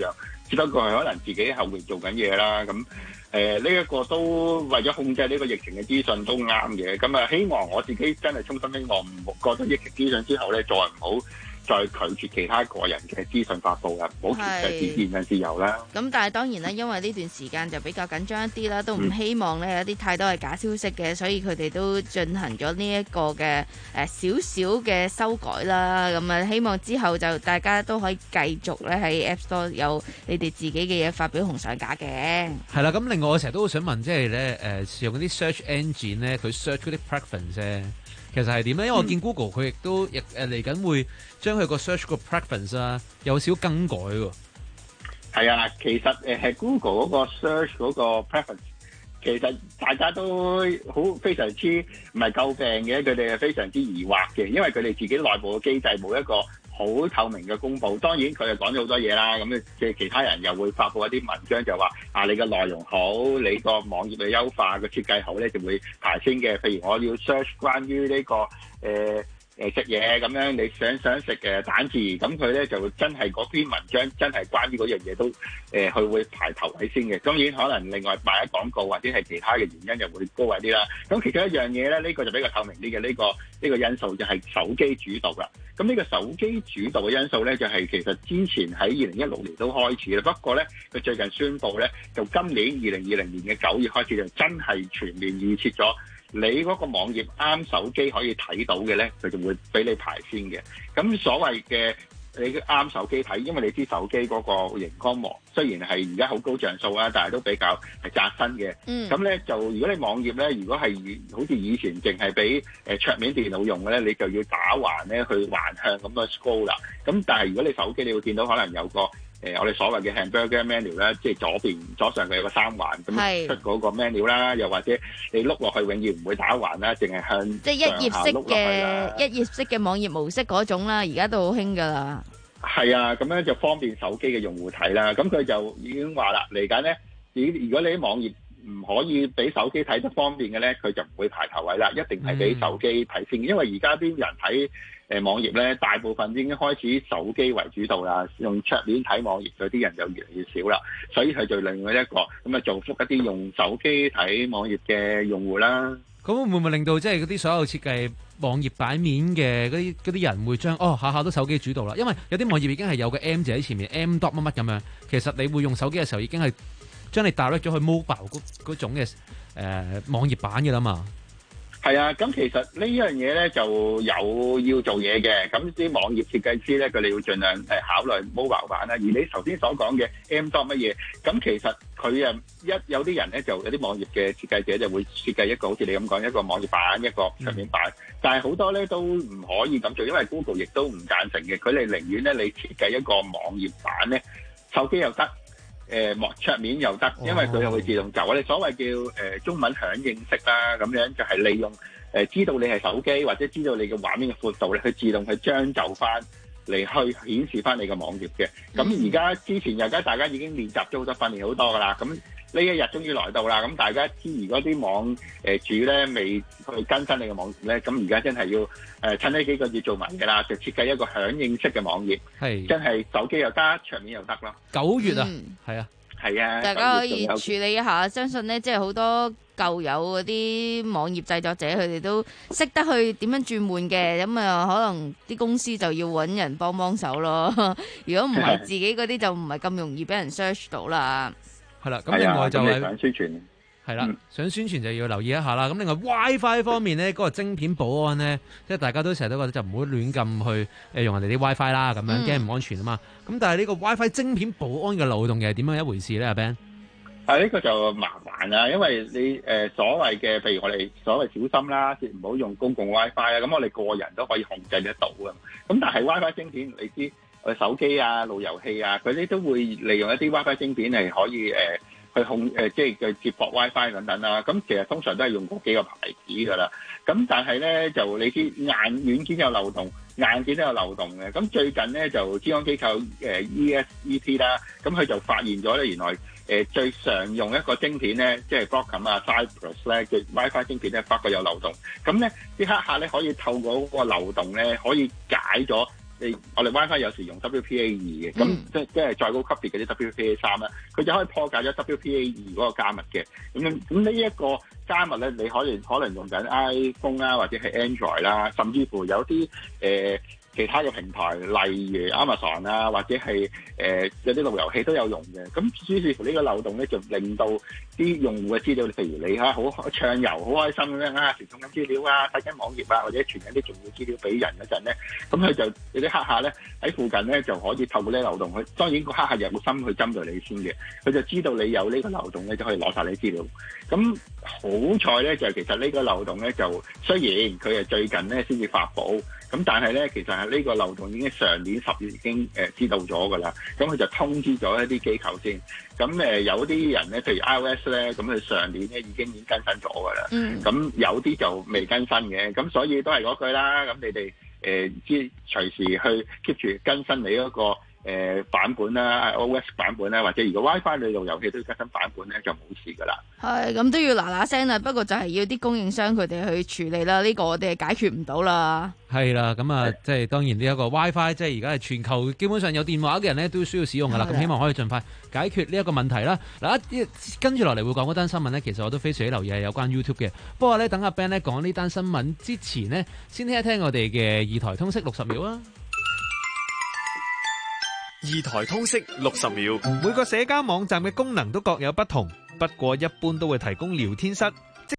只不過係可能自己後面做緊嘢啦。咁誒呢一個都為咗控制呢個疫情嘅資訊都啱嘅。咁啊，希望我自己真係衷心希望唔好覺得疫情資訊之後咧，再唔好再拒絕其他個人嘅資訊發布啦，唔好其實自言人自由啦。 咁但係當然啦，因為呢段時間就比較緊張一啲啦，都唔希望咧有啲太多嘅假消息嘅，所以佢哋都進行咗呢一個嘅誒少少嘅修改啦。咁啊，希望之後就大家都可以繼續咧喺 App Store 有你哋自己嘅嘢發表紅上架嘅。 係啦，咁另外我成日都好想問，即係咧誒用嗰啲 search engine 咧，佢 search 嗰啲 preference 咧，其實係點咧？因為我見 Google 佢亦都亦誒嚟緊會將佢個 search 個 preference 啊有少更改喎。 係啊，其實誒係 Google 嗰個 search 嗰個 preference，其實大家都好非常之唔係詬病嘅，佢哋係非常之疑惑嘅，因為佢哋自己內部嘅機制冇一個好透明嘅公佈。當然佢又講咗好多嘢啦，咁嘅其他人又會發布一啲文章就話啊，你嘅內容好，你個網頁嘅優化個設計好咧，就會排先嘅。譬如我要 search 關於呢、這個誒。呃誒食嘢咁樣，你想想食嘅蛋治，咁佢咧就真係嗰篇文章真係關於嗰樣嘢都誒，佢、呃、會排頭位先嘅。當然可能另外賣一廣告或者係其他嘅原因，就會高位啲啦。咁其中一樣嘢咧，呢、這個就比較透明啲嘅，呢、這個呢、這個因素就係手機主導啦。咁呢個手機主導嘅因素咧，就係、是、其實之前喺二零一六年都開始啦。不過咧，佢最近宣布咧，就今年二零二零年嘅九月開始就真係全面預設咗。你嗰個網頁啱手機可以睇到嘅咧，佢就會俾你排先嘅。咁所謂嘅你啱手機睇，因為你知手機嗰個熒光幕雖然係而家好高像素啊，但係都比較係窄身嘅。嗯。咁咧就如果你網頁咧，如果係好似以前淨係俾誒桌面電腦用嘅咧，你就要打橫咧去橫向咁樣 scroll 啦。咁但係如果你手機，你會見到可能有個。誒、呃，我哋所謂嘅 hamburger menu 咧，即係左邊左上佢有個三環咁出嗰個 menu 啦，又或者你碌落去永遠唔會打橫啦，淨係向即係一頁式嘅一頁式嘅網頁模式嗰種啦，而家都好興噶啦。 係啊，咁樣就方便手機嘅用戶睇啦。咁佢就已經話啦，嚟緊咧，如果你啲網頁唔可以俾手機睇得方便嘅咧，佢就唔會排頭位啦，一定係俾手機睇先。嗯、因為而家啲人睇。誒網頁咧，大部分已經開始手機為主導啦，用桌面睇網頁嗰啲人就越嚟越少啦，所以佢就另外一個咁啊，造福一啲用手機睇網頁嘅用戶啦。 咁會唔會令到即係嗰啲所有設計網頁版面嘅嗰啲嗰啲人會將哦下下都手機主導啦？因為有啲網頁已經係有個 M 字喺前面 ，M dot 乜乜咁樣，其實你會用手機嘅時候已經係將你 direct 咗去 mobile 嗰嗰種嘅誒、呃、網頁版嘅啦嘛。 係啊，咁其實呢樣嘢咧就有要做嘢嘅，咁啲網頁設計師咧佢哋要盡量誒考慮 mobile 版啦。而你頭先所講嘅 M dot 乜嘢，咁其實佢啊一有啲人咧就有啲網頁嘅設計者就會設計一個好似你咁講一個網頁版一個桌面版，嗯、但係好多咧都唔可以咁做，因為 Google 亦都唔贊成嘅，佢哋寧願咧你設計一個網頁版咧手機又得。誒幕桌面又得，因為佢又會自動就我哋所謂叫誒、呃、中文響應式啦，咁樣就係利用誒、呃、知道你係手機或者知道你嘅畫面嘅闊度咧，去自動去將就翻嚟去顯示翻你嘅網頁嘅。咁而家之前而家大家已經練習咗好多訓練好多噶啦，咁呢一日終於來到啦。咁大家知如果啲網誒主咧未去更新你嘅網頁咧，咁而家真係要誒、呃、趁呢幾個月做埋嘅啦，就設計一個響應式嘅網頁，係真係手機又得，桌面又得咯。 九月啊，係、嗯、啊， 係啊， 大家可以處理一下。相信咧，即係好多舊有嗰啲網頁製作者，佢哋都識得去點樣轉換嘅。咁啊，可能啲公司就要揾人幫幫手咯。如果唔係自己嗰啲，就唔係咁容易俾人 search 到啦。係啦，咁另外就係、是、 想宣傳， 係啦、嗯，想宣傳就要留意一下啦。咁另外 WiFi 方面咧，嗰、那個晶片保安咧，即係大家都成日都覺得就唔好亂咁去誒用人哋啲 WiFi 啦，咁樣驚唔安全啊嘛。咁、嗯、但係呢個 WiFi 晶片保安嘅漏洞又係點樣一回事咧？阿 Ben？ 啊，呢、這個就麻煩啦，因為你誒、呃、所謂嘅，譬如我哋所謂小心啦，即係唔好用公共 WiFi 啊。咁我哋個人都可以控制得到啊。咁但係 WiFi 晶片，你知。誒手機啊、路由器啊，佢哋都會利用一啲 WiFi 晶片係可以誒、呃、去控誒、呃，即係去接駁 WiFi 等等啦。咁其實通常都係用嗰幾個牌子㗎啦。咁但係咧就你知硬軟件有漏洞，硬件都有漏洞嘅。咁最近咧就諮詢機構誒、呃、E S E T 啦，咁佢就發現咗咧原來誒、呃、最常用一個晶片咧，即係 Broadcom 啊、Cypress 咧嘅 WiFi 晶片咧，發覺有漏洞。咁咧啲黑客咧可以透過嗰個漏洞咧，可以解咗你我哋 WiFi 有時用 W P A 二嘅，咁、嗯、即即係再高級別嗰啲 W P A 三啦，佢就可以破解咗 W P A 二嗰個加密嘅。咁咁呢一個加密咧，你可以可能用緊 iPhone 啦，或者係 Android 啦，甚至乎有啲誒。呃其他嘅平台，例如 Amazon 啊，或者係誒、呃、有啲路由器都有用嘅。咁於是乎呢個漏洞咧，就令到啲用戶嘅資料，譬如你嚇好暢遊、好開心咁樣啊，傳送緊資料啊，睇緊網頁啊，或者傳緊啲重要資料俾人嗰陣咧，咁佢就有啲黑客咧喺附近咧就可以透過呢個漏洞去。當然個黑客有冇心去針對你先嘅，佢就知道你有呢個漏洞咧，就可以攞晒你資料。咁好彩咧，就係其實呢個漏洞咧，就雖然佢係最近咧先至發布。咁但係咧，其實係呢個漏洞已經上年十月已經誒、呃、知道咗㗎啦。咁佢就通知咗一啲機構先。咁誒、呃、有啲人咧，譬如 iOS 咧，咁佢上年咧已經已經更新咗㗎啦。咁、嗯、有啲就未更新嘅。咁所以都係嗰句啦。咁你哋誒知隨時去 keep 住更新你嗰、那個。誒、呃、版本啦 ，iOS 版本啦，或者如果 WiFi 你用遊戲都要更新版本咧，就冇事噶啦。 係咁都要嗱嗱聲啦，不過就係要啲供應商佢哋去處理啦。呢、這個我哋係解決唔到啦。係啦，咁啊，即係當然呢一個 WiFi，即係而家係全球基本上有電話嘅人咧都需要使用噶啦。咁希望可以盡快解決呢一個問題啦。嗱，跟住落嚟會講嗰單新聞咧，其實我都非常之留意係有關 YouTube 嘅。不過咧，等阿 Ben 咧講呢單新聞之前呢，先聽一聽我哋嘅二台通識六十秒啊。 二台通識六十秒，每個社交網站嘅功能都各有不同，不過一般都會提供聊天室。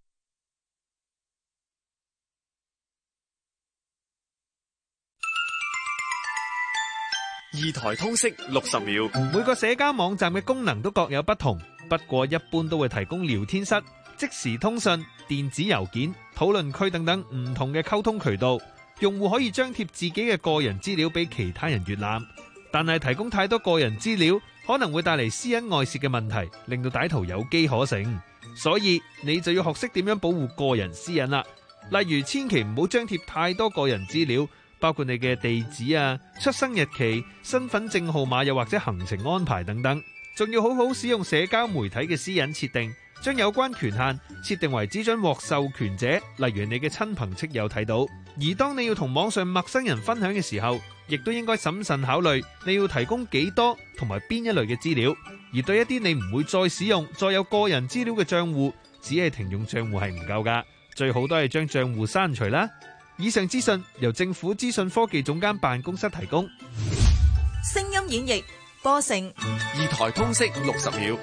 二台通識六十秒，每個社交網站嘅功能都各有不同，不過一般都會提供聊天室、即時通訊、電子郵件、討論區等等唔同嘅溝通渠道，用戶可以張貼自己嘅個人資料俾其他人閱覽。但係提供太多個人資料可能會帶嚟私隱外泄嘅問題，令到歹徒有機可乘。所以你就要學識點樣保護個人私隱啦。例如千祈唔好張貼太多個人資料，包括你嘅地址啊、出生日期、身份證號碼又或者行程安排等等。仲要好好使用社交媒體嘅私隱設定，將有關權限設定為只准獲授權者，例如你嘅親朋戚友睇到。而當你要同網上陌生人分享嘅時候，亦都應該審慎考慮你要提供幾多同埋邊一類嘅資料。而對一啲你唔會再使用、再有個人資料嘅賬戶，只係停用賬戶係唔夠噶，最好都係將賬戶刪除啦。以上資訊由政府資訊科技總監辦公室提供。 聲音演繹播成二台通識六十秒。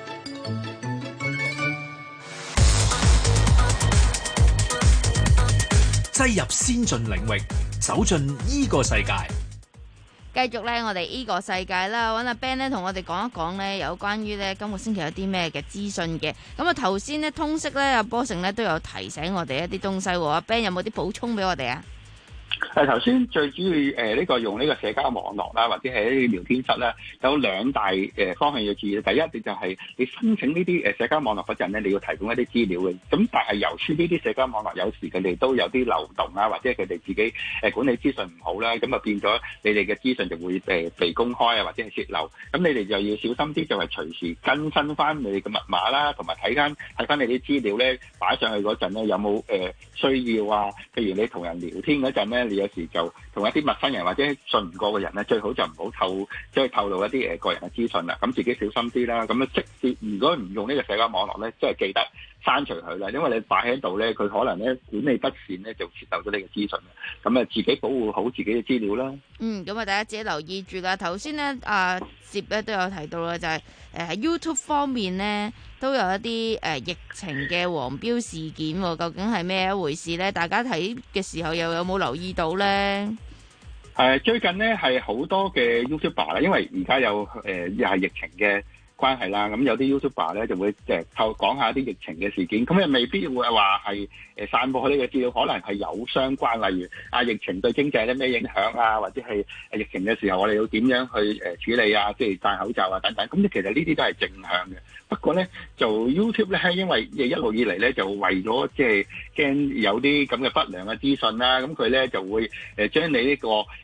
擠入先進領域，走進呢個世界。 繼續咧，我哋呢個世界啦，揾阿 Ben 咧同我哋講一講咧，有關於咧今個星期有啲咩嘅資訊嘅。咁啊，頭先咧通識咧，阿波成咧都有提醒我哋一啲東西喎。阿 Ben 有冇啲補充俾我哋啊？ 誒頭先最主要誒呢、呃這個用呢個社交網絡啦，或者係一啲聊天室咧，有兩大誒、呃、方向要注意。第一，你就係你申請呢啲誒社交網絡嗰陣咧，你要提供一啲資料嘅。咁但係由於呢啲社交網絡有時佢哋都有啲漏洞啊，或者佢哋自己誒、呃、管理資訊唔好啦，咁啊變咗你哋嘅資訊就會誒、呃、被公開啊，或者係泄漏。咁你哋就要小心啲，就係隨時更新翻你哋嘅密碼啦，同埋睇翻睇翻你啲資料咧擺上去嗰陣咧有冇誒、呃、需要啊？譬如你同人聊天嗰陣咧。你有時就同一啲陌生人或者信唔過嘅人咧，最好就唔好透即係透露一啲誒個人嘅資訊啦。咁自己小心啲啦。咁咧即使如果唔用呢個社交網絡咧，即係記得刪除佢啦。因為你擺喺度咧，佢可能咧管理不善咧，就泄漏咗呢個資訊。咁啊，自己保護好自己嘅資料啦。 嗯，咁啊，大家自己留意住啦。頭先咧，阿接咧都有提到啦，就係誒喺 YouTube 方面咧都有一啲誒、呃、疫情嘅黃標事件，究竟係咩一回事咧？大家睇嘅時候又有冇留意到咧？誒、 呃，最近咧係好多嘅 YouTuber 啦，因為而家有誒又係疫情嘅關係啦，咁有啲 YouTuber 咧就會誒透講下啲疫情嘅事件，咁又未必會話係誒散播呢個資料，可能係有相關，例如啊疫情對經濟咧咩影響啊，或者係誒疫情嘅時候我哋要點樣去誒處理啊，即係戴口罩啊等等，咁其實呢啲都係正向嘅。不過咧就 YouTube 咧，因為一路以嚟咧就為咗即係驚有啲咁嘅不良嘅資訊啦，咁佢咧就會誒將你呢個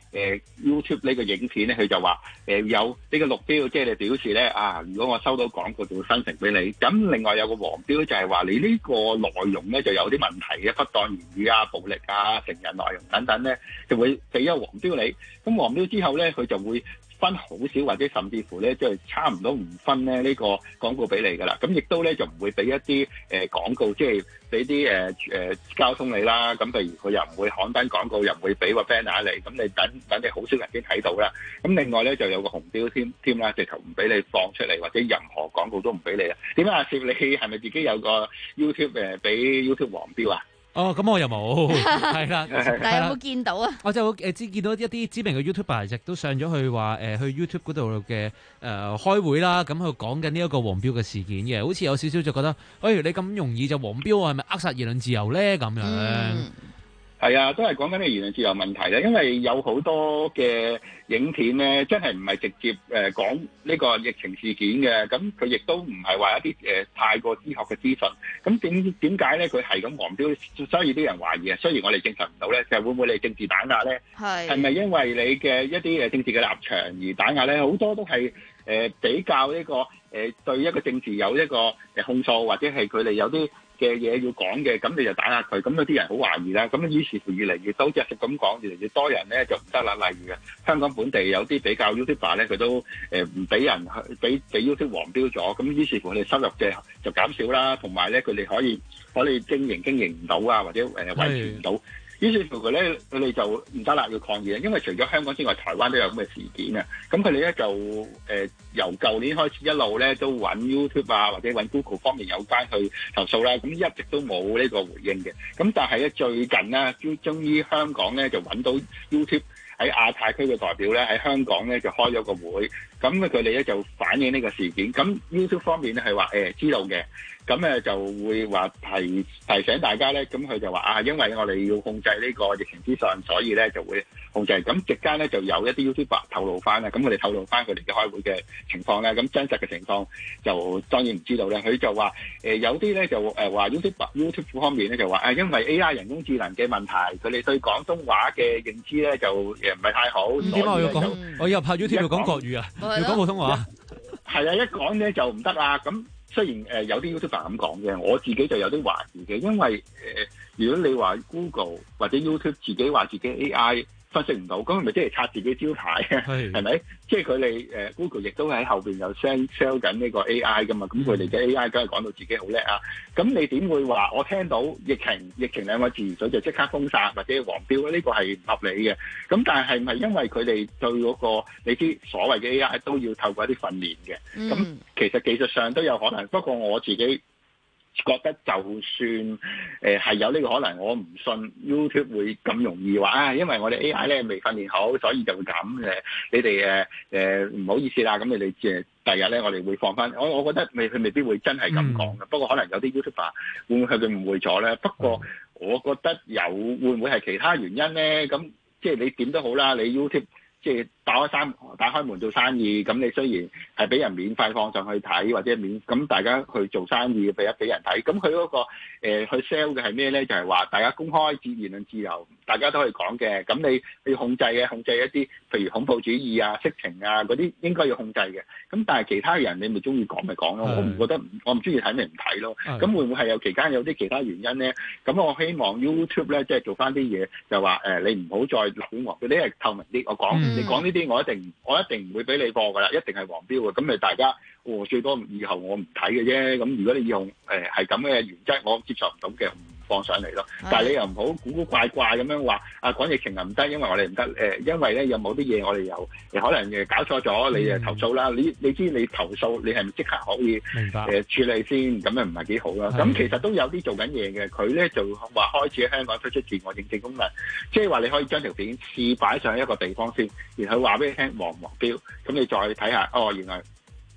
誒 YouTube 呢個影片咧，佢就話誒、呃、有呢個綠標，即係你表示咧啊，如果我收到廣告就會生成俾你。咁另外有個黃標就係話你呢個內容咧就有啲問題嘅，不當言語啊、暴力啊、成人內容等等咧，就會俾一個黃標你。咁黃標之後咧，佢就會分好少或者甚至乎咧，即係差唔多唔分咧呢個廣告俾你㗎啦。咁亦都咧就唔會俾一啲誒廣告，即係俾啲誒誒交通你啦。咁譬如佢又唔會刊登廣告，又唔會俾個 banner 你。咁你等等你好少人先睇到啦。咁另外咧就有個紅標添添啦，直頭唔俾你放出嚟，或者任何廣告都唔俾你啊。點解阿攝你係咪自己有個 YouTube 誒俾 YouTube 黃標啊？ 哦，咁我又冇，係啦。 但係有冇見到啊？ 我就誒知見到一啲知名嘅 YouTuber 亦都上咗去話誒、呃、去 YouTube 嗰度嘅誒開會啦，咁佢講緊呢一個黃標嘅事件嘅，好似有少少就覺得，哎，你咁容易就黃標，係咪扼殺言論自由咧？咁樣。 嗯係啊，都係講緊呢言論自由問題咧，因為有好多嘅影片咧，真係唔係直接誒講呢個疫情事件嘅，咁佢亦都唔係話一啲誒、呃、太過醫學嘅資訊，咁點點解咧佢係咁黃標，所以啲人懷疑啊，雖然我哋證實唔到咧，就係會唔會你政治打壓咧？係係咪因為你嘅一啲誒政治嘅立場而打壓咧？好多都係誒、呃、比較呢、這個誒、呃、對一個政治有一個誒控訴，或者係佢哋有啲嘅嘢要講嘅，咁你就打壓佢，咁有啲人好懷疑啦。咁於是乎越嚟越多，即係咁講，越嚟越多人咧就唔得啦。例如嘅香港本地有啲比較 YouTuber 咧，佢都誒唔俾人去俾俾 YouTube 黃標咗，咁於是乎佢哋收入嘅就減少啦，同埋咧佢哋可以可以經營經營唔到啊，或者誒維持唔到。於是乎佢咧，佢哋就唔得啦，要抗議啦。因為除咗香港之外，台灣都有咁嘅事件啊。咁佢哋咧就誒、呃、由舊年開始一路咧都揾 YouTube 啊，或者揾 Google 方面有關去投訴啦。咁一直都冇呢個回應嘅。咁但係咧最近咧，終於香港咧就揾到 YouTube 喺亞太區嘅代表咧喺香港咧就開咗個會。咁佢哋咧就反映呢個事件。咁 YouTube 方面咧係話誒知道嘅。咁誒就會話提提醒大家咧，咁佢就話啊，因為我哋要控制呢個疫情資訊，所以咧就會控制。咁席間咧就有一啲 YouTuber 透露翻啦，咁佢哋透露翻佢哋嘅開會嘅情況咧，咁真實嘅情況就當然唔知道咧。佢就話誒、呃、有啲咧就誒話 YouTube YouTube 方面咧就話啊，因為 A I 人工智能嘅問題，佢哋對廣東話嘅認知咧就誒唔係太好。 點解我要講？我以後拍 YouTube 要講國語啊，要講普通話。 係啊，一講咧就唔得啦。咁雖然誒、呃、有啲 YouTuber 咁講嘅，我自己就有啲懷疑嘅，因為誒、呃、如果你話 Google 或者 YouTube 自己話自己 A I 分析唔到，咁係咪即係拆自己招牌啊？係咪？即係佢哋誒 Google 亦都喺後邊有 sell sell 緊呢個 A I 噶嘛？咁佢哋嘅 A I 梗係講到自己好叻啊！咁你點會話我聽到疫情疫情兩個字，所以就即刻封殺或者黃標咧？呢個係唔合理嘅。咁但係係咪因為佢哋對嗰個你知所謂嘅 A I 都要透過一啲訓練嘅？咁、嗯、其實技術上都有可能，不過我自己覺得就算誒係、呃、有呢個可能，我唔信 YouTube 會咁容易話啊，因為我哋 A I 咧未訓練好，所以就會咁誒。你哋誒誒唔好意思啦，咁你哋誒第日咧，我哋會放翻。我我覺得未佢未必會真係咁講嘅，不過可能有啲 YouTuber 會唔會佢哋誤會咗咧？不過我覺得有會唔會係其他原因咧？咁即係你點都好啦，你 YouTube 即係打開三打開門做生意，咁你雖然係俾人免費放上去睇，或者免咁大家去做生意俾一俾人睇，咁佢嗰個、呃、去 sell 嘅係咩咧？就係、是、話大家公開自言論自由，大家都可以講嘅。咁你你要控制嘅，控制一啲譬如恐怖主義啊、色情啊嗰啲應該要控制嘅。咁但係其他人你咪中意講咪講咯，我唔覺得我唔中意睇咪唔睇咯。咁會唔會係有期間有啲其他原因咧？咁我希望 YouTube 咧即係做翻啲嘢，就話誒、呃、你唔好再亂黃標，你係透明啲。我講、嗯、你講呢啲，我一定我一定唔會俾你播噶啦，一定係黃標嘅。咁咪大家哦最多以後我唔睇嘅啫。咁如果你用誒係咁嘅原則，我接受唔到嘅，放上嚟咯，但係你又唔好古古怪怪咁樣話啊講疫情又唔得，因為我哋唔得誒，因為咧有冇啲嘢我哋又可能誒搞錯咗，你誒投訴啦。你你知你投訴，你係咪即刻可以誒、呃、處理先？咁樣唔係幾好啦。咁其實都有啲做緊嘢嘅，佢咧就話開始喺香港推出自我認證功能，即係話你可以將條片試擺上一個地方先，然後話俾你聽黃唔黃標，咁你再睇下哦，原來。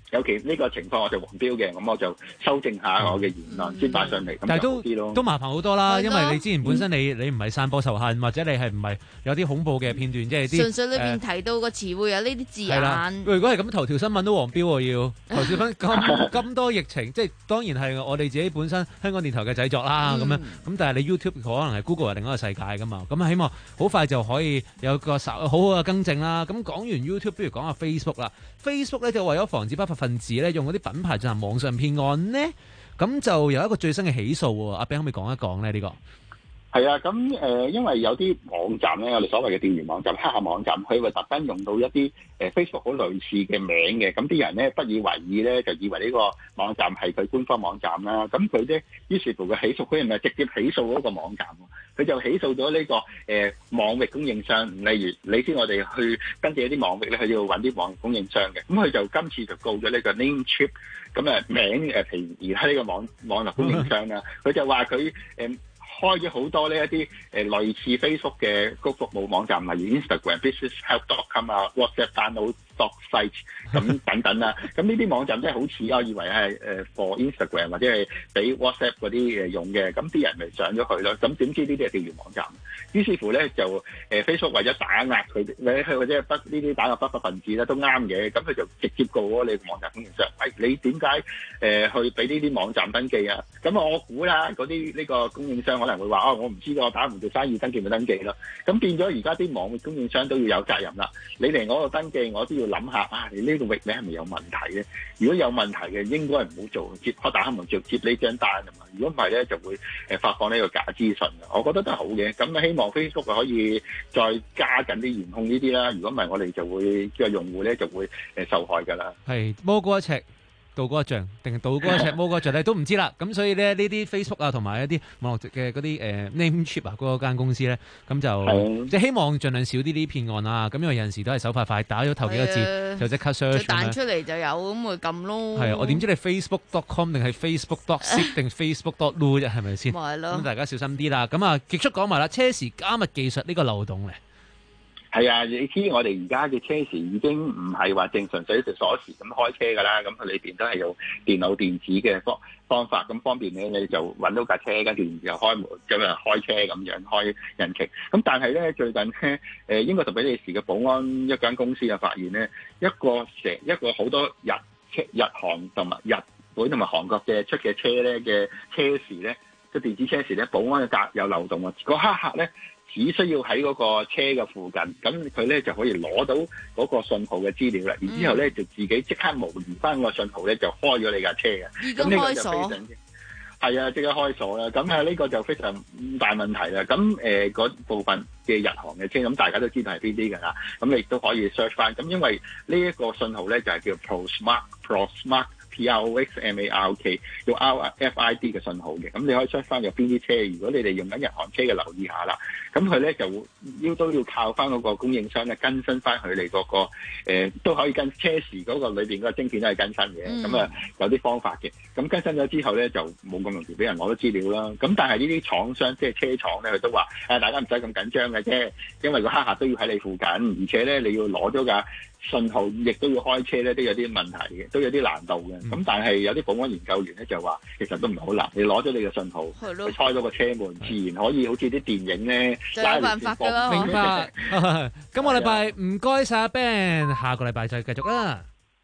有其呢個情況我就黃標嘅，咁我就修正下我嘅言論先擺上嚟，咁但係都就好啲咯。 都麻煩好多啦， 係咯因為你之前本身你你唔係散播仇恨，或者你係唔係有啲恐怖嘅片段，即係啲純粹裏邊誒提到個詞彙有呢啲字係啦眼。 如果係咁，頭條新聞都黃標喎，要頭條新聞咁咁多疫情，即係當然係我哋自己本身香港電台嘅製作啦，咁樣咁，但係你 YouTube 可能係 Google 係另一個世界噶嘛，咁希望好快就可以有個好好嘅更正啦。咁講完 YouTube，不如講下 Facebook 啦。Facebook 咧就為咗防止不法分子咧用嗰啲品牌進行網上騙案呢，咁就有一個最新嘅起訴喎。阿 Ben 可唔可以講一講咧？呢個係啊，咁誒、呃，因為有啲網站咧，我哋所謂嘅釣魚網站、黑客網站，佢會特登用到一啲誒、呃、Facebook 好類似嘅名嘅，咁啲人咧不以為意咧，就以為呢個網站係佢官方網站啦。咁佢咧於是乎佢起訴，佢唔係直接起訴嗰個網站喎，佢就起訴咗呢、這個誒、呃、網域供應商。例如你知我哋去跟住一啲網域咧，佢要揾啲網域供應商嘅，咁佢就今次就告咗呢個 Namecheap 咁誒名誒平而喺呢個網網絡供應商啦，佢就話佢誒。開咗好多呢一啲誒類似 Facebook 嘅高服務網站，例如 Instagram Business Help dot com 啊、WhatsApp Download dot site 咁等等啦。咁呢啲網站真係好似我以為係誒 for Instagram 或者係俾 WhatsApp 嗰啲誒用嘅，咁啲人咪上咗去咯。咁點知呢啲係釣魚網站？於是乎咧就誒、呃、Facebook 為咗打壓佢哋，或者不呢啲打壓不法分子咧都啱嘅，咁佢就直接告咗你個網站供應商。喂、哎，你點解誒去俾呢啲網站登記啊？咁我估啦，嗰啲呢個供應商可能會話哦，我唔知㗎，我打唔做生意，登記咪登記咯。咁變咗而家啲網供應商都要有責任啦。你嚟我度登記，我都要諗下啊，你呢個域名係咪有問題咧？如果有問題嘅，應該唔好做，接開打開門直接呢張單啊嘛。如果唔係咧，就會誒發放呢個假資訊。我覺得都係好嘅。咁希望 Facebook 可以再加緊啲嚴控呢啲啦。如果唔係，我哋就會嘅用戶咧就會誒受害㗎啦。 係魔高一尺，道高一丈，定係道高一尺，魔高一丈咧都唔知啦。咁所以咧呢啲 Facebook 啊，同埋一啲網絡嘅嗰啲誒 Namecheap 啊嗰間公司咧，咁就即係希望盡量少啲啲騙案啦。咁因為有陣時都係手快快，打咗頭幾個字就即刻 search 咁樣。 彈出嚟就有，咁咪撳咯。 係啊，我點知你 Facebook dot com 定係 Facebook dot sit 定 Facebook dot lu 啫？係咪先？ 咪係咯。 咁大家小心啲啦。咁啊，極速講埋啦，車時加密技術呢個漏洞咧。 係啊，你知我哋而家嘅車時已經唔係話正常水條鎖匙咁開車㗎啦，咁佢裏邊都係用電腦電子嘅方方法，咁方便咧你就揾到架車，跟住然後開門咁啊開車咁樣開引擎。咁但係咧最近咧誒英國同比利時嘅保安一間公司就發現咧一個成一個好多日車日韓同埋日本同埋韓國嘅出嘅車咧嘅車時咧個電子車時咧保安嘅格有漏洞啊！個黑客咧只需要喺嗰個車嘅附近，咁佢咧就可以攞到嗰個信號嘅資料啦。然之後咧就自己即刻模擬翻個信號咧，就開咗你架車嘅。咁呢個就非常之係啊，即刻開鎖啦。咁啊呢個就非常大問題啦。咁誒嗰部分嘅日韓嘅車，咁大家都知道係邊啲㗎啦。咁你亦都可以 search 翻。咁因為呢一個信號咧就係叫 ProSmart ProSmart。P R O X M A R O K 用 R F I D 嘅信號嘅，咁你可以 check 翻有邊啲車。如果你哋用緊日韓車嘅，留意下啦。咁佢咧就要都要靠翻嗰個供應商咧更新翻佢哋嗰個、呃、都可以跟車時嗰個裏邊嗰個晶片都係更新嘅。咁啊、嗯、有啲方法嘅。咁更新咗之後咧就冇咁容易俾人攞到資料啦。咁但係呢啲廠商即係車廠咧，佢都話誒大家唔使咁緊張嘅啫，因為個黑客都要喺你附近，而且咧你要攞咗架信號，亦都要開車咧，都有啲問題嘅，都有啲難度嘅。咁、嗯、但係有啲保安研究員咧就話，其實都唔係好難。你攞咗你嘅信號，去開咗個車門，自然可以好似啲電影咧， 就有辦法㗎啦。 明白。今個禮拜唔該晒阿 Ben，下個禮拜再繼續啦。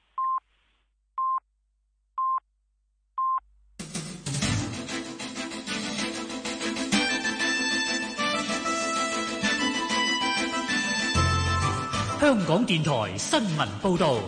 香港電台新聞報道。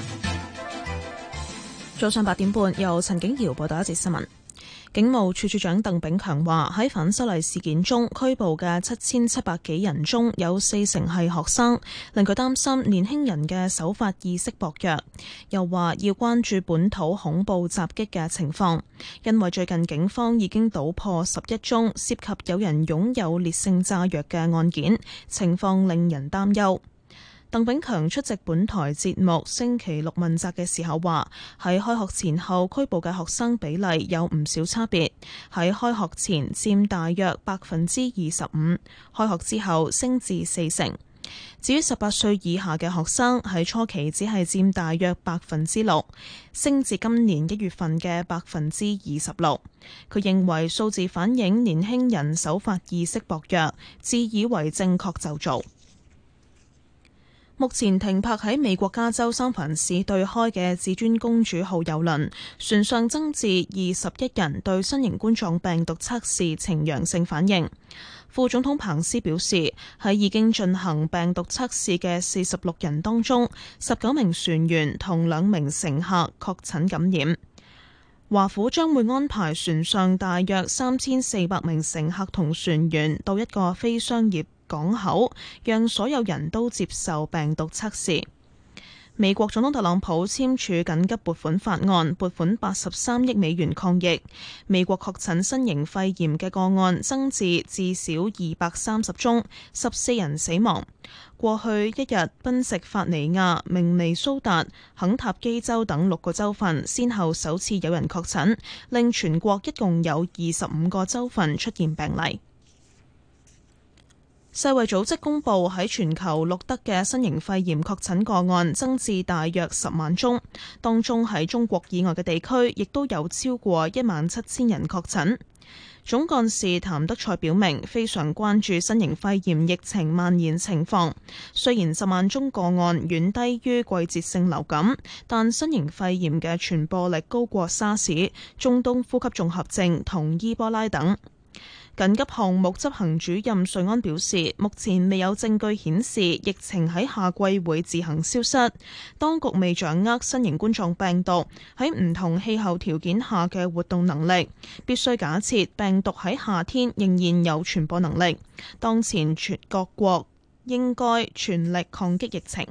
早上八點半，由陳景瑤報道一節新聞。警務處處長鄧炳強話：喺反修例事件中拘捕嘅七千七百幾人中，有四成係學生，令佢擔心年輕人嘅守法意識薄弱。又話要關注本土恐怖襲擊嘅情況，因為最近警方已經搗破十一宗涉及有人擁有烈性炸藥嘅案件，情況令人擔憂。鄧炳強出席本台節目星期六問責嘅時候話，喺開學前後拘捕嘅學生比例有唔少差別，喺開學前佔大約百分之二十五，開學之後升至四成。 至於十八歲以下嘅學生喺初期只係佔大約百分之六，升至今年一月份嘅百分之二十六。佢認為數字反映年輕人守法意識薄弱，自以為正確就做。目前停泊喺美國加州三藩市對開嘅至尊公主號郵輪，船上增至二十一人對新型冠狀病毒測試呈陽性反應。副總統彭斯表示，喺已經進行病毒測試嘅四十六人當中，十九名船員同兩名乘客確診感染。華府將會安排船上大約三千四百名乘客同船員到一個非商業港口，讓所有人都接受病毒測試。美國總統特朗普簽署緊急撥款法案，撥款八十三億美元抗疫。美國確診新型肺炎嘅個案增至至少二百三十宗，十四人死亡。過去一日，賓夕法尼亞、明尼蘇達、肯塔基州等六個州份先後首次有人確診，令全國一共有二十五個州份出現病例。世衛組織公布喺全球錄得嘅新型肺炎確診個案增至大約十萬宗，當中喺中國以外嘅地區亦都有超過一萬七千人確診。總幹事譚德塞表明非常關注新型肺炎疫情蔓延情況，雖然十萬宗個案遠低於季節性流感，但新型肺炎嘅傳播力高過沙士、中東呼吸綜合症同伊波拉等。緊急項目執行主任瑞安表示，目前未有證據顯示疫情喺夏季會自行消失。當局未掌握新型冠狀病毒喺唔同氣候條件下嘅活動能力，必須假設病毒喺夏天仍然有傳播能力。當前全各國應該全力抗擊疫情。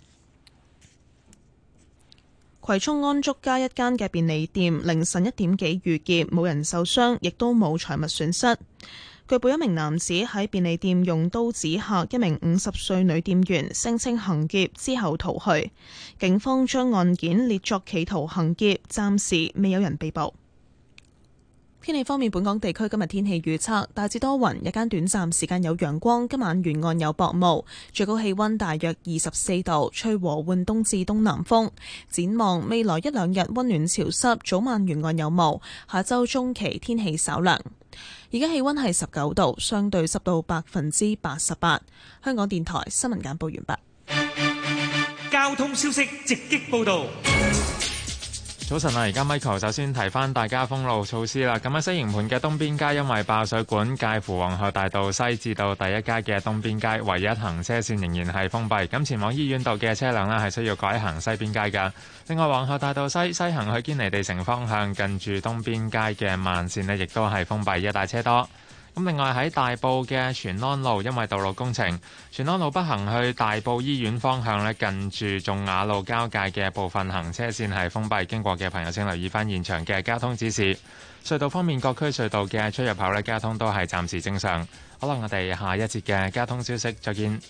葵涌安竹街一間嘅便利店凌晨一點幾遇劫，冇人受傷，亦都冇財物損失。據報一名男子喺便利店用刀指嚇一名五十歲女店員，聲稱行劫之後逃去。警方將案件列作企圖行劫，暫時未有人被捕。天氣方面，本港地區今日天氣預測大致多雲，日間短暫時間有陽光，今晚沿岸有薄霧，最高氣溫大約二十四度，吹和緩東至東南風。展望未來一兩日溫暖潮濕，早晚沿岸有霧，下周中期天氣稍涼。而家氣溫係十九度，相對濕度百分之八十八。香港電台新聞簡報完畢。 交通消息直擊報道。 早晨啊，而家 Michael 首先提翻大家封路措施啦。咁喺西營盤嘅東邊街，因為爆水管，介乎皇后大道西至到第一街嘅東邊街唯一行車線仍然係封閉。咁前往醫院道嘅車輛呢係需要改行西邊街㗎。另外，皇后大道西西行去堅尼地城方向，近住東邊街嘅慢線呢亦都係封閉，一帶車多。咁另外喺大埔嘅荃安路，因為道路工程，荃安路北行去大埔醫院方向咧，近住仲雅路交界嘅部分行車線係封閉，經過嘅朋友請留意翻現場嘅交通指示。隧道方面，各區隧道嘅出入口咧，交通都係暫時正常。好啦，我哋下一節嘅交通消息再見。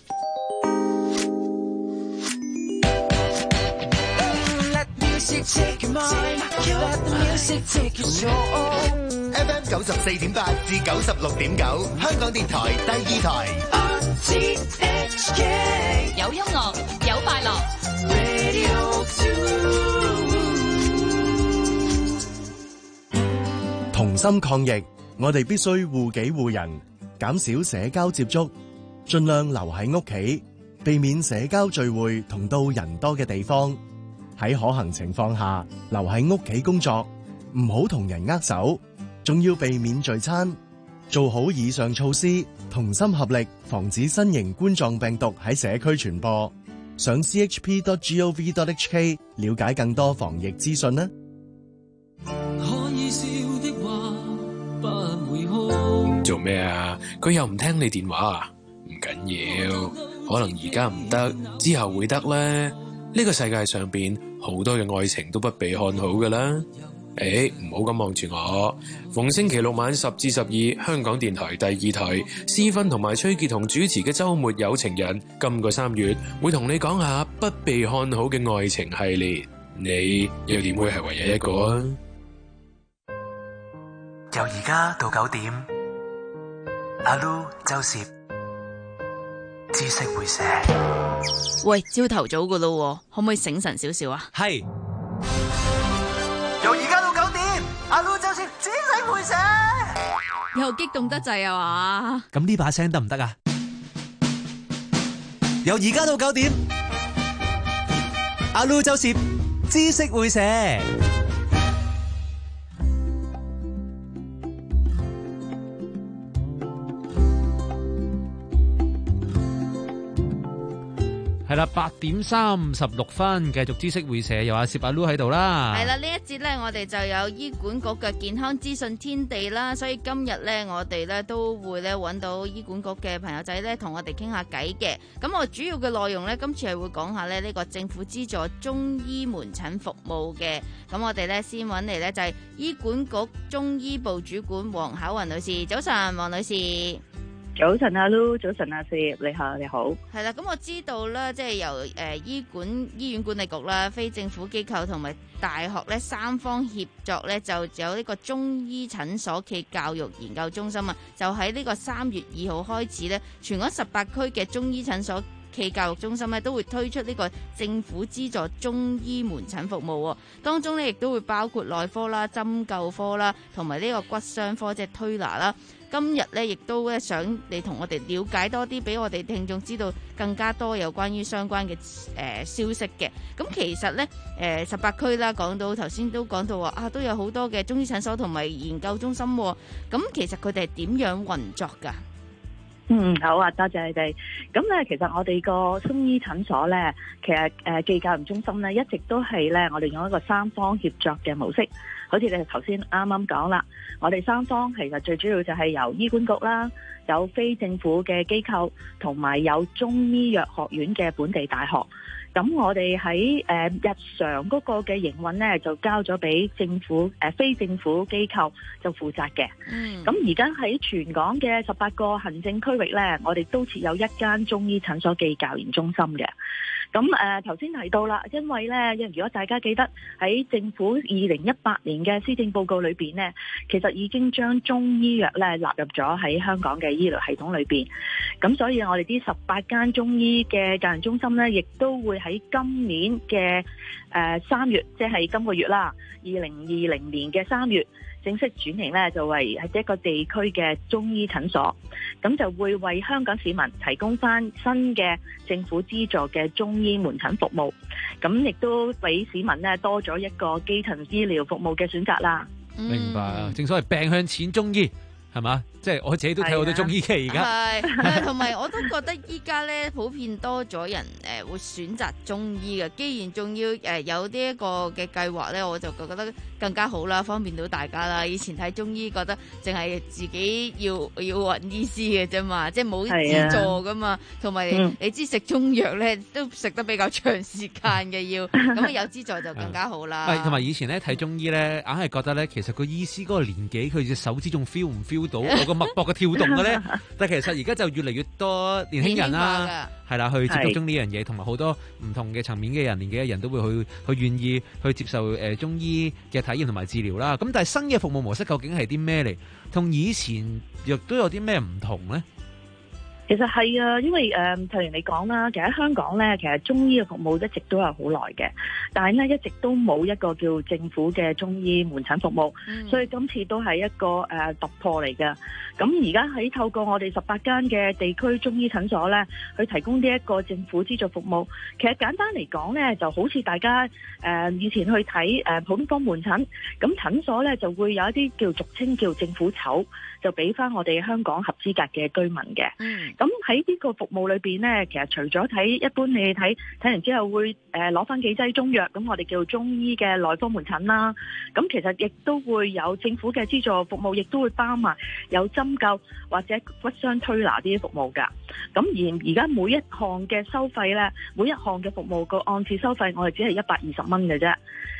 F M 九十四點八至九十六點九，香港電台第二台。 有音樂，有快樂。 同心抗疫，我哋必須護己護人，減少社交接觸，盡量留喺屋企，避免社交聚會同到人多嘅地方。喺可行情況下，留喺屋企工作，唔好同人握手。仲要避免聚餐，做好以上措施，同心合力，防止新型冠狀病毒喺社區傳播。上 c h p dot gov dot h k 了解更多防疫資訊啦。 可以笑的話不會哭。做咩啊？佢又唔聽你電話啊？唔緊要，可能而家唔得，之後會得咧。呢個世界上邊好多嘅愛情都不被看好噶啦。誒，唔好咁望住我。逢星期六晚十至十二，香港電台第二台，思芬同埋崔潔彤主持嘅周末有情人，今個三月會同你講下不被看好嘅愛情系列。你又點會係唯一一個啊？ 由而家到九點，阿 Lu、周攝知識會寫。 喂，朝頭早噶咯，可唔可以醒神少少啊？ 係。由而家到九點，阿 Lu 就是知識會寫。 又激動得滯啊嘛？ 咁呢把聲得唔得啊？由而家到九點，阿 Lu 就是知識會寫。 係啦，八點三十六分，繼續知識會社，有阿攝阿 Lu 喺度啦。 係啦，呢一節呢，我哋就有醫管局嘅健康資訊天地啦，所以今日呢，我哋呢都會呢揾到醫管局嘅朋友仔呢，同我哋傾下偈嘅。咁我主要嘅內容呢，今次係會講下呢呢個政府資助中醫門診服務嘅。咁我哋呢，先揾嚟呢，就係醫管局中醫部主管黃巧雲女士。早晨，黃女士。 早晨阿 Lu， 早晨阿攝，你好，你好。 係啦，咁我知道啦，即係由誒、呃、醫管醫院管理局啦、非政府機構同埋大學咧三方協作咧，就有呢個中醫診所暨教育研究中心啊，就喺呢個三月二號開始咧，全港十八區嘅中醫診所暨教育中心咧都會推出呢個政府資助中醫門診服務，當中咧亦都會包括內科啦、針灸科啦，同埋呢個骨傷科即係推拿啦。今日咧，亦都咧想你同我哋了解多啲，俾我哋聽眾知道更加多有關於相關嘅誒、呃、消息嘅。咁其實咧，誒十八區啦，講到頭先都講到話啊，都有好多嘅中醫診所同埋研究中心。咁其實佢哋係點樣運作㗎？ 嗯，好啊，多謝你哋。咁咧，其實我哋個中醫診所咧，其實誒暨教育中心咧，一直都係咧，我哋用一個三方協作嘅模式。好似你哋頭先啱啱講啦，我哋三方其實最主要就係由醫管局啦，有非政府嘅機構，同埋有中醫藥學院嘅本地大學。咁我哋喺誒日常嗰個嘅營運咧，就交咗俾政府誒、呃、非政府機構就負責嘅。嗯。咁而家喺全港嘅十八個行政區域咧，我哋都設有一間中醫診所暨教研中心嘅。咁誒頭先提到啦，因為咧，因為如果大家記得喺政府二零一八年嘅施政報告裏邊咧，其實已經將中醫藥咧納入咗喺香港嘅醫療系統裏邊。咁所以我哋啲十八間中醫嘅教研中心咧，亦都會喺今年嘅誒三月，即係今個月啦，二零二零年嘅三月，正式轉型咧，就為係一個地區嘅中醫診所，咁就會為香港市民提供翻新嘅政府資助嘅中醫門診服務，咁亦都俾市民咧多咗一個基層醫療服務嘅選擇啦。 明白啊，正所謂病向淺中醫，係嘛？即係我自己都睇好多中醫嘅而家， 係同埋我都覺得依家咧普遍多咗人誒、呃、會選擇中醫嘅。既然仲要誒、呃、有呢一個嘅計劃咧，我就覺得更加好啦，方便到大家啦。以前睇中醫覺得淨係自己要要揾醫師嘅啫嘛，即係冇資助噶嘛。同埋、嗯、你知食中藥咧都食得比較長時間嘅，要咁有資助就更加好啦。 係同埋以前咧睇中醫咧，硬係覺得咧其實個醫師嗰個年紀，佢隻手指仲 feel 唔 feel 到個脈搏嘅跳動嘅咧，但係其實而家就越嚟越多年輕人啦，係啦，去接觸中呢樣嘢，同埋好多唔同嘅層面嘅人，年紀嘅人都會去去願意去接受誒中醫嘅體驗同埋治療啦。咁但係新嘅服務模式究竟係啲咩嚟？同以前亦都有啲咩唔同咧？ 其實係啊，因為誒，頭先你講啦，其實喺香港咧，其實中醫嘅服務一直都係好耐嘅，但係咧一直都冇一個叫政府嘅中醫門診服務，嗯、所以今次都係一個誒、呃、突破嚟嘅。咁而家喺透過我哋十八間嘅地區中醫診所咧，去提供呢一個政府資助服務。其實簡單嚟講咧，就好似大家誒、呃、以前去睇誒、呃、普通科門診，咁診所咧就會有一啲叫俗稱叫政府籌，就俾翻我哋香港合資格嘅居民嘅。嗯。咁喺呢個服務裏邊咧，其實除咗睇一般你睇睇完之後會誒攞翻幾劑中藥，咁我哋叫中醫嘅內科門診啦。咁其實亦都會有政府嘅資助服務，亦都會包埋有針灸或者骨傷推拿啲服務㗎。咁而而家每一項嘅收費咧，每一項嘅服務個按次收費，我哋只係一百二十蚊嘅啫。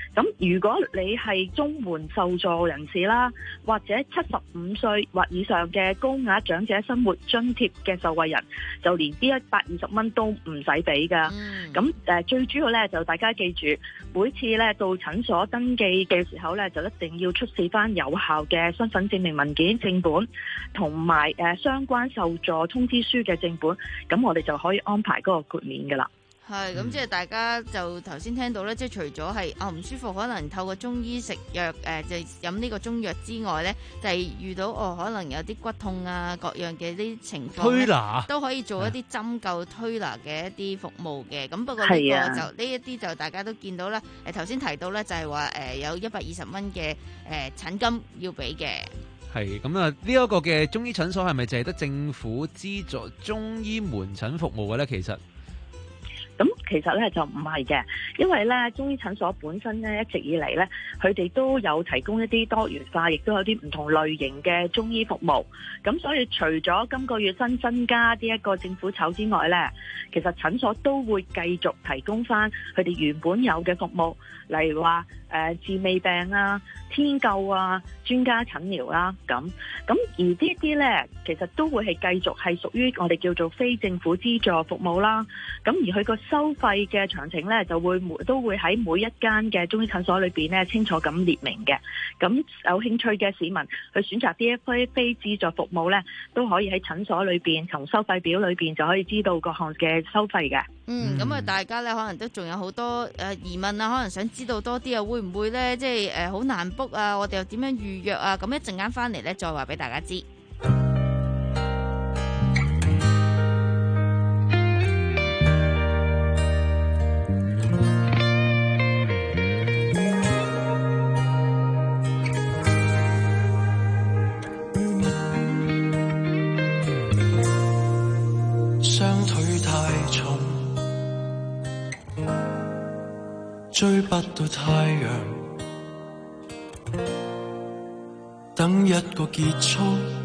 咁如果你係綜援受助人士啦，或者七十五歲或以上嘅高額長者生活津貼嘅受惠人，就連呢一百二十蚊都唔使俾噶。咁誒、嗯、最主要咧就大家記住，每次咧到診所登記嘅時候咧，就一定要出示翻有效嘅身份證明文件正本，同埋誒相關受助通知書嘅正本，咁我哋就可以安排嗰個豁免噶啦。 係咁，即係大家就頭先聽到咧，即係除咗係啊唔舒服，可能透過中醫食藥誒、呃，就飲呢個中藥之外咧，就係、是、遇到哦，可能有啲骨痛啊，各樣嘅呢啲情況推拿都可以做一啲針灸推拿嘅一啲服務嘅。咁不過呢個就呢一啲就大家都見到啦。誒頭先提到咧，就係話誒有一百二十蚊嘅誒診金要俾嘅。 係咁啊！呢一個嘅中醫診所係咪淨係得政府資助中醫門診服務嘅咧？其實？ 咁其實咧就唔係嘅，因為咧中醫診所本身咧一直以嚟咧，佢哋都有提供一啲多元化，亦都有啲唔同類型嘅中醫服務。咁所以除咗今個月新增加呢一個政府籌之外咧，其實診所都會繼續提供翻佢哋原本有嘅服務，例如話誒、呃、治未病啊、天灸啊、專家診療啦咁。咁而呢啲咧，其實都會係繼續係屬於我哋叫做非政府資助服務啦。咁而佢個收費嘅詳情咧，就會每都會喺每一間嘅中醫診所裏邊咧清楚咁列明嘅。咁有興趣嘅市民去選擇呢一批非資助服務咧，都可以喺診所裏邊從收費表裏邊就可以知道各項嘅收費嘅。 嗯，咁啊，大家咧可能都仲有好多誒疑問啊，可能想知道多啲啊，會唔會咧即係誒好難 book 啊？我哋又點樣預約啊？咁一陣間翻嚟咧，再話俾大家知。 雙腿太重，追不到太陽，等一個結束，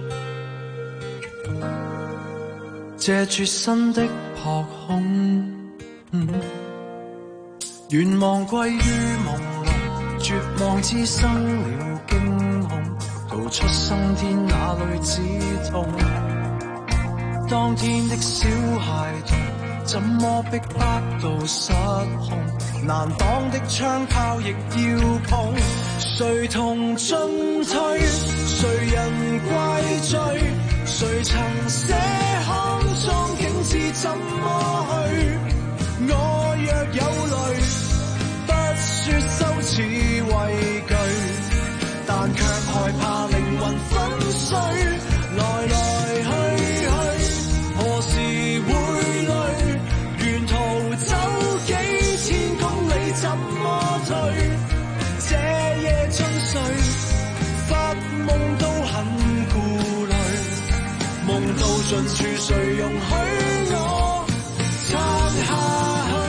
借絕新的撲空，嗯、願望歸於朦朧，絕望滋生了驚恐，逃出生天哪裏止痛？當天的小孩童，怎麼逼迫到失控？難擋的槍炮亦要碰，誰同進退？誰人怪罪？誰曾寫康莊景致怎麼去？我若有淚，不說羞恥畏懼，但卻害怕靈魂粉碎，來來去去，何時會累？沿途走幾千公里，怎麼退？這夜盡睡，發夢都很顧慮，夢到盡處，誰容許我撐下去？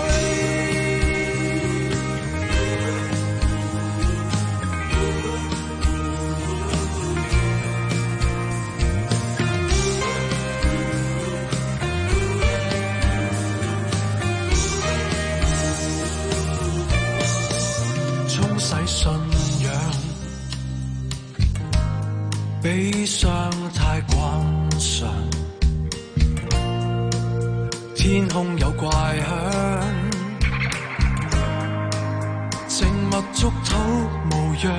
沖洗信仰，悲傷太慣常，天空有怪響，靜默觸土無恙，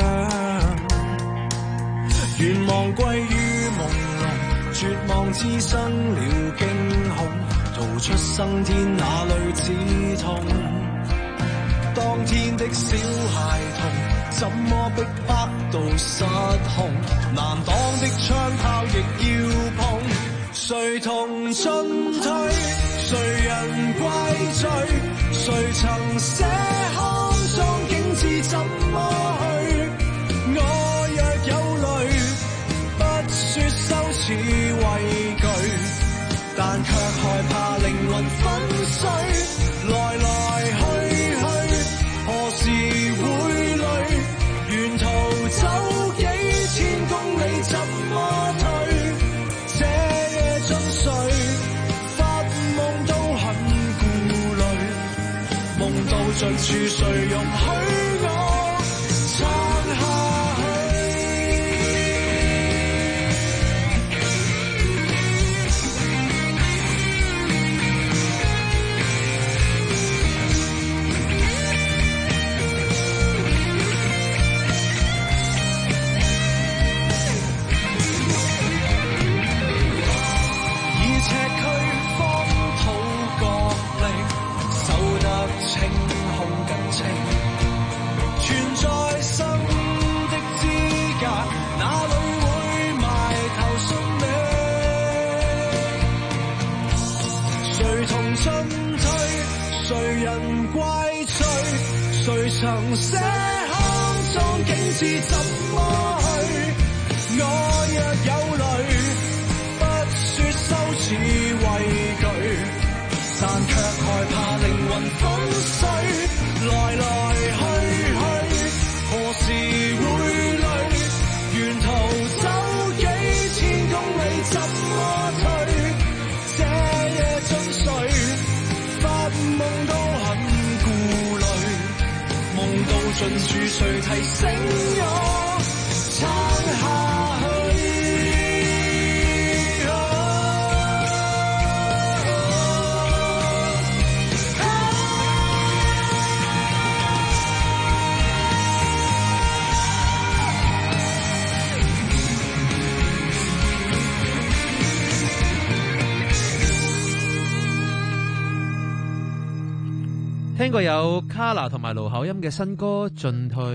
願望歸於朦朧，絕望滋生了驚恐，逃出生天哪裏止痛？當天的小孩童，怎麼逼迫到失控？難擋的槍炮亦要碰，誰同進退？誰人怪罪？誰曾寫康莊景致怎麼去？我若有淚，不說羞恥畏懼，但卻害怕靈魂粉碎，來來去去，何時會累？沿途走幾千公里，怎麼退？這夜盡睡，發夢都很顧慮，夢到盡處，誰容許我誰曾寫康莊景致怎麼去？我若有淚，不說羞恥畏懼，但卻害怕靈魂粉碎。來來去去，何時會累？沿途走幾千公里，怎麼退？這夜盡睡，發夢都很顧慮，夢到盡處誰提醒我撐下去？ 聽過有卡娜同埋盧巧音嘅新歌《進退》。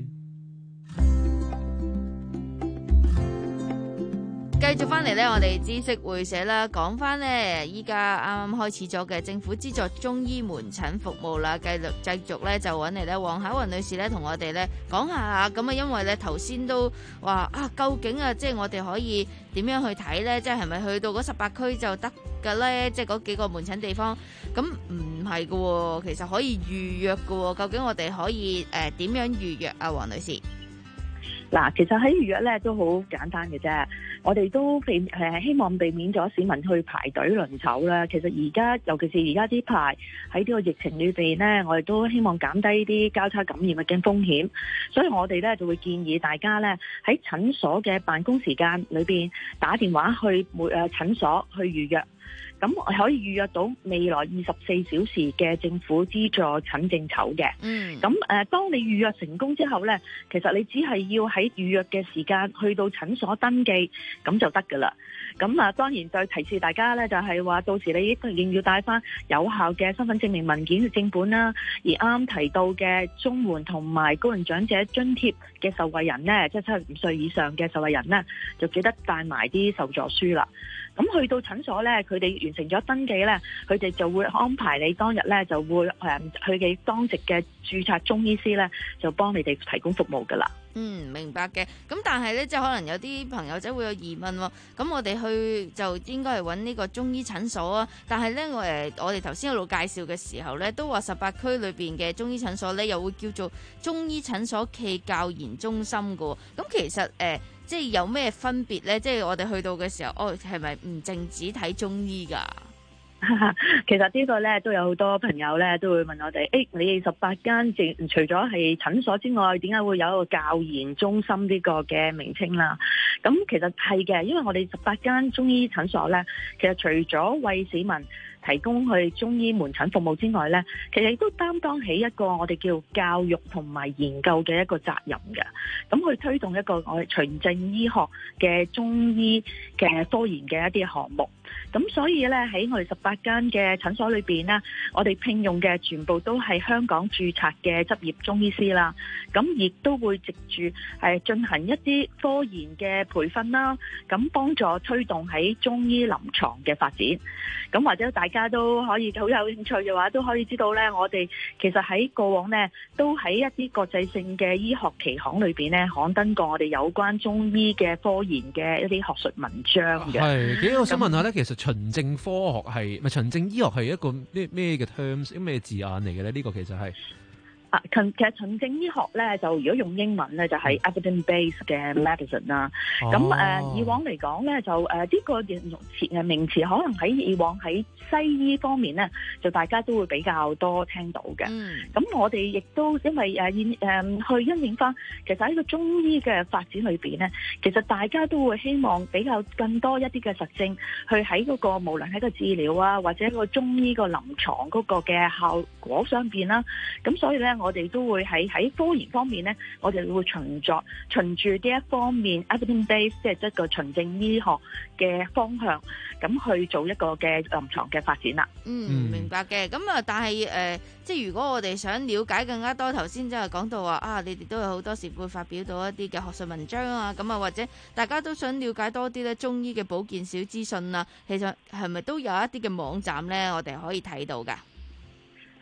繼續翻嚟呢，我哋知識會社啦，講翻呢，依家啱啱開始咗嘅政府資助中醫門診服務啦，繼續繼續咧就揾嚟咧黃巧雲女士咧同我哋咧講下，咁啊因為咧頭先都話啊，究竟啊即係我哋可以點樣去睇咧？即係係咪去到嗰十八區就得嘅咧？即係嗰幾個門診地方，咁唔係嘅，其實可以預約嘅。究竟我哋可以誒點樣預約啊，黃女士？ 嗱，其實喺預約咧都好簡單嘅啫，我哋都避誒希望避免咗市民去排隊輪籌啦。其實而家尤其是而家啲排喺呢個疫情裏邊咧，我哋都希望減低啲交叉感染嘅風險，所以我哋咧就會建議大家咧喺診所嘅辦公時間裏邊打電話去每誒診所去預約。咁可以預約到未來二十四小時嘅政府資助診症籌嘅。嗯。咁誒，當你預約成功之後呢，其實你只係要喺預約嘅時間去到診所登記，咁就得㗎啦。咁啊，當然再提示大家呢，就係話到時你一定要帶翻有效嘅身份證明文件嘅正本啦。而啱啱提到嘅綜援同埋高齡長者津貼嘅受惠人呢，即係七十五歲以上嘅受惠人呢，就記得帶埋啲受助書啦。咁去到診所呢，佢哋完成咗登記呢，佢哋就會安排你當日呢，就會誒佢嘅當值嘅註冊中醫師呢，就幫你哋提供服務噶啦。 嗯，明白嘅。咁但係呢，即係可能有啲朋友仔會有疑問喎。咁我哋去就應該係揾呢個中醫診所啊。但係呢，我誒我哋頭先一路介紹嘅時候呢，都話十八區裏邊嘅中醫診所呢，又會叫做中醫診所暨教研中心嘅喎。咁其實誒。呃即係有咩分別呢？即係我哋去到嘅時候，哦，係咪唔淨止睇中醫㗎？ 其實呢個呢，都有好多朋友呢都會問我哋，誒、欸，你十八間淨除咗係診所之外，點解會有一個教研中心呢個嘅名稱啦？咁其實係嘅，因為我哋十八間中醫診所呢，其實除咗為市民提供去中醫門診服務之外呢，其實亦都擔當起一個我哋叫教育同埋研究嘅一個責任嘅。咁去推動一個我哋循證醫學嘅中醫嘅科研嘅一啲項目。咁所以呢，喺我哋十八間嘅診所裏邊呢，我哋聘用嘅全部都係香港註冊嘅執業中醫師啦。咁亦都會藉住係進行一啲科研嘅培訓啦，咁幫助推動喺中醫臨床嘅發展。咁或者大家都可以好有興趣嘅話，都可以知道呢，我哋其實喺過往呢，都喺一啲國際性嘅醫學期刊裏邊呢，刊登過我哋有關中醫嘅科研嘅一啲學術文章嘅。 係，幾我想問下呢，其實循證科學係咪循證醫學係一個咩咩嘅 terms， 咩字眼嚟嘅咧？呢、這個其實係。 啊，其實循證醫學咧，就如果用英文咧，就係、是、evidence-based 嘅 medicine 啦。咁誒、哦呃，以往嚟講咧，就誒呢、呃這個形容詞誒名詞，可能喺以往喺西醫方面咧，就大家都會比較多聽到嘅。咁、嗯、我哋亦都因為誒現誒去因應翻，其實喺個中醫嘅發展裏邊咧，其實大家都會希望比較更多一啲嘅實證，去喺嗰、那個無論喺個治療啊，或者個中醫個臨床嗰個嘅效果上邊啦。咁所以咧，我哋都會喺喺科研方面咧，我哋會循著循住呢一方面 evidence-based， 即係一個循證醫學嘅方向，咁去做一個嘅臨床嘅發展啦。 嗯，明白嘅。咁啊，但係誒、呃，即係如果我哋想了解更加多，頭先即係講到話啊，你哋都有好多時會發表到一啲嘅學術文章啊，咁啊，或者大家都想了解多啲咧中醫嘅保健小資訊啊，其實係咪都有一啲嘅網站咧，我哋可以睇到㗎？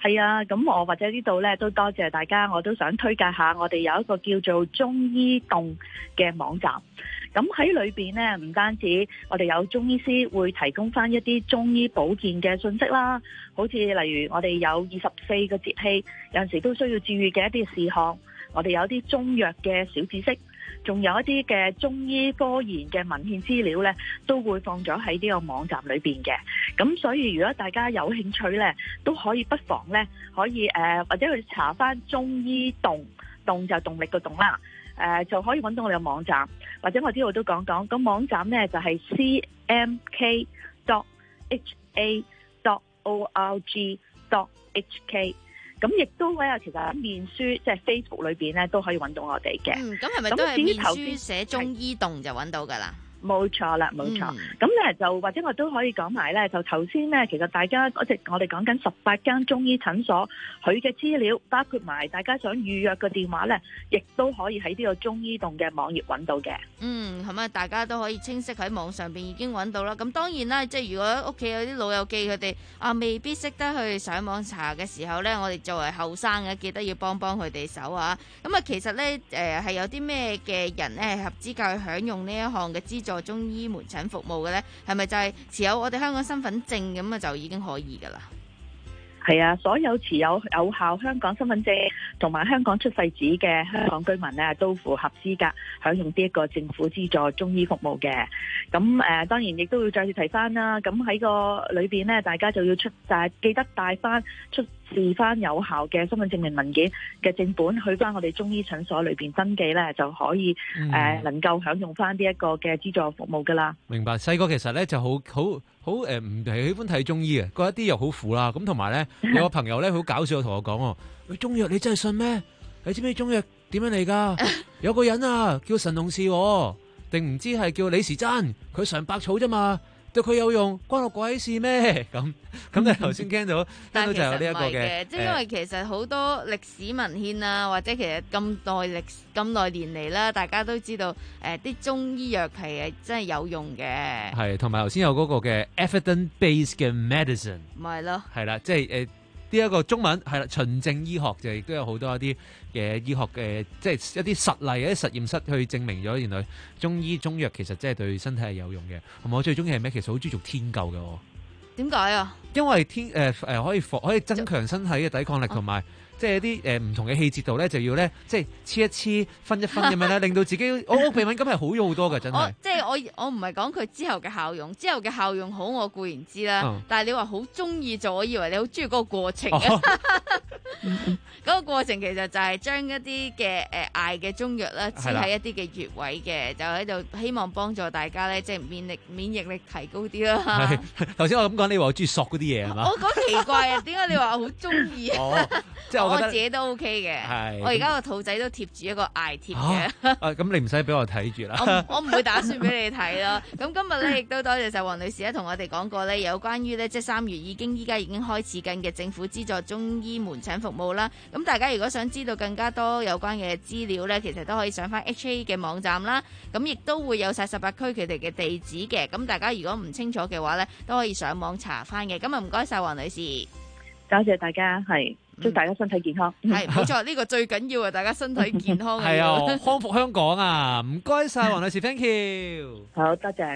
係啊，咁我或者呢度呢都多謝大家，我都想推介下我哋有一個叫做中醫洞嘅網站。咁喺裏邊呢，唔單止我哋有中醫師會提供翻一啲中醫保健嘅信息啦，好似例如我哋有二十四個節氣，有陣時都需要注意嘅一啲事項，我哋有啲中藥嘅小知識，仲有一啲嘅中醫科研嘅文獻資料呢，都會放咗喺呢個網站裏邊嘅。咁所以如果大家有興趣呢，都可以不妨呢，可以誒、呃、或者去查翻中醫洞，洞就動力個洞啦，誒、呃、就可以揾到我哋嘅網站，或者我呢度都講講，咁網站呢，就係、是、c m k dot h a dot o r g dot h k。咁亦都咧，其實喺面書即係 Facebook 裏邊咧，都可以揾到我哋嘅。 嗯，咁係咪都係面書寫中醫洞就揾到㗎啦？ 冇錯啦，冇錯。咁咧、嗯、就或者我都可以講埋咧，就頭先咧，其實大家嗰隻我哋講緊十八間中醫診所，佢嘅資料包括埋大家想預約嘅電話咧，亦都可以喺呢個中醫洞嘅網頁揾到嘅。 嗯，咁啊，大家都可以清晰喺網上邊已經揾到啦。咁當然啦，即係如果屋企有啲老友記佢哋啊，未必識得去上網查嘅時候咧，我哋作為後生嘅，記得要幫幫佢哋手啊。咁啊，其實咧誒係有啲咩嘅人咧係合資格去享用呢一項嘅資助做中醫門診服務嘅咧，係咪就係持有我哋香港身份證咁啊就已經可以噶啦？ 係啊，所有持有有效香港身份證同埋香港出世紙嘅香港居民咧，都符合資格享用呢一個政府資助中醫服務嘅。咁誒、呃，當然亦都要再次提翻啦。咁喺個裏邊咧，大家就要出誒，記得帶翻出示翻有效嘅身份證明文件嘅正本，去翻我哋中醫診所裏邊登記咧，就可以誒、嗯呃、能夠享用翻呢一個嘅資助服務噶啦。 明白。細個其實咧就好好好誒，唔係喜歡睇中醫嘅，覺得啲藥好苦啦。咁同埋咧，有個朋友咧好搞笑，同我講喎：喂，中藥你真係信咩？你知唔知中藥點樣嚟㗎？有個人啊叫神農氏，定唔知係叫李時珍，佢嘗百草啫嘛。對佢有用，關我鬼事咩？咁咁你頭先聽到，聽到就有呢一個嘅， 即係因為其實好多歷史文獻啊，或者其實咁耐歷咁耐年嚟啦，大家都知道誒啲、呃、中醫藥係真係有用嘅。係，同埋頭先有嗰個嘅 evidence-based 嘅 medicine， 咪係咯，係啦，即係誒呢一個中文係啦，循證醫學就亦都有好多一啲嘅醫學嘅，即係一啲實例、一啲實驗室去證明咗原來中醫中藥其實真係對身體係有用嘅。同埋我最中意係咩？其實好中意做天灸嘅喎。點解啊？因為天誒誒、呃、可以防可以增強身體嘅抵抗力，同埋即係啲誒唔同嘅氣節度咧，就要咧即係黐一黐、分一分咁樣咧，令到自己我我鼻敏感係好咗好多㗎，真係。即係我我唔係講佢之後嘅效用，之後嘅效用好我固然知啦，嗯、但係你話好中意做，我以為你好中意嗰個過程嘅。嗰、哦、個過程其實就係將一啲嘅誒艾嘅中藥啦，黐喺一啲嘅穴位嘅，就喺度希望幫助大家咧，即係免疫免疫力提高啲啦。頭先我咁講，你話我中意索嗰啲嘢係嘛？我講奇怪啊，點解你話好中意？即係我覺得我自己都 OK 嘅。我而家個肚仔都貼住一個艾貼嘅。啊，咁、啊、你唔使俾我睇住啦。我唔會打算俾你睇咯。咁今日咧亦都多謝晒黃女士咧，同我哋講過咧，有關於咧即係三月已經依家已經開始緊嘅政府資助中醫門診服務啦。咁大家如果想知道更加多有關嘅資料咧，其實都可以上翻 H A 嘅網站啦。咁亦都會有晒十八區佢哋嘅地址嘅。咁大家如果唔清楚嘅話咧，都可以上網查翻嘅。咁啊唔該晒黃女士，多謝大家，係祝大家身體健康。係冇錯，呢個最緊要啊！大家身體健康係啊，康復香港啊！唔該晒黃女士，thank you。好，多謝。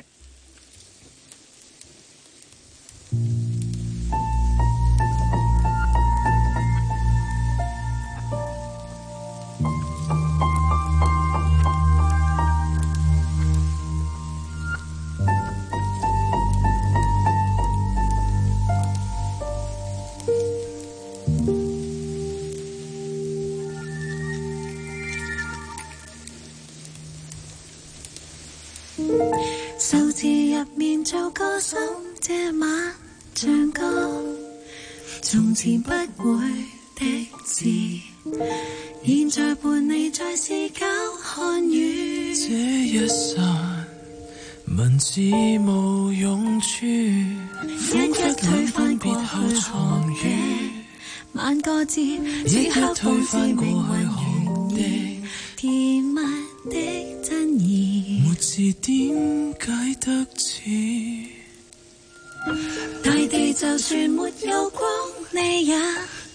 數字入面做歌手，這晚唱歌，從前不會的字，現在伴你再試搞漢語。這一剎文字無用處，一一推翻過去行語，萬個字即刻推翻過去行的甜蜜的真意，沒字點解得似？大地就算沒有光，你也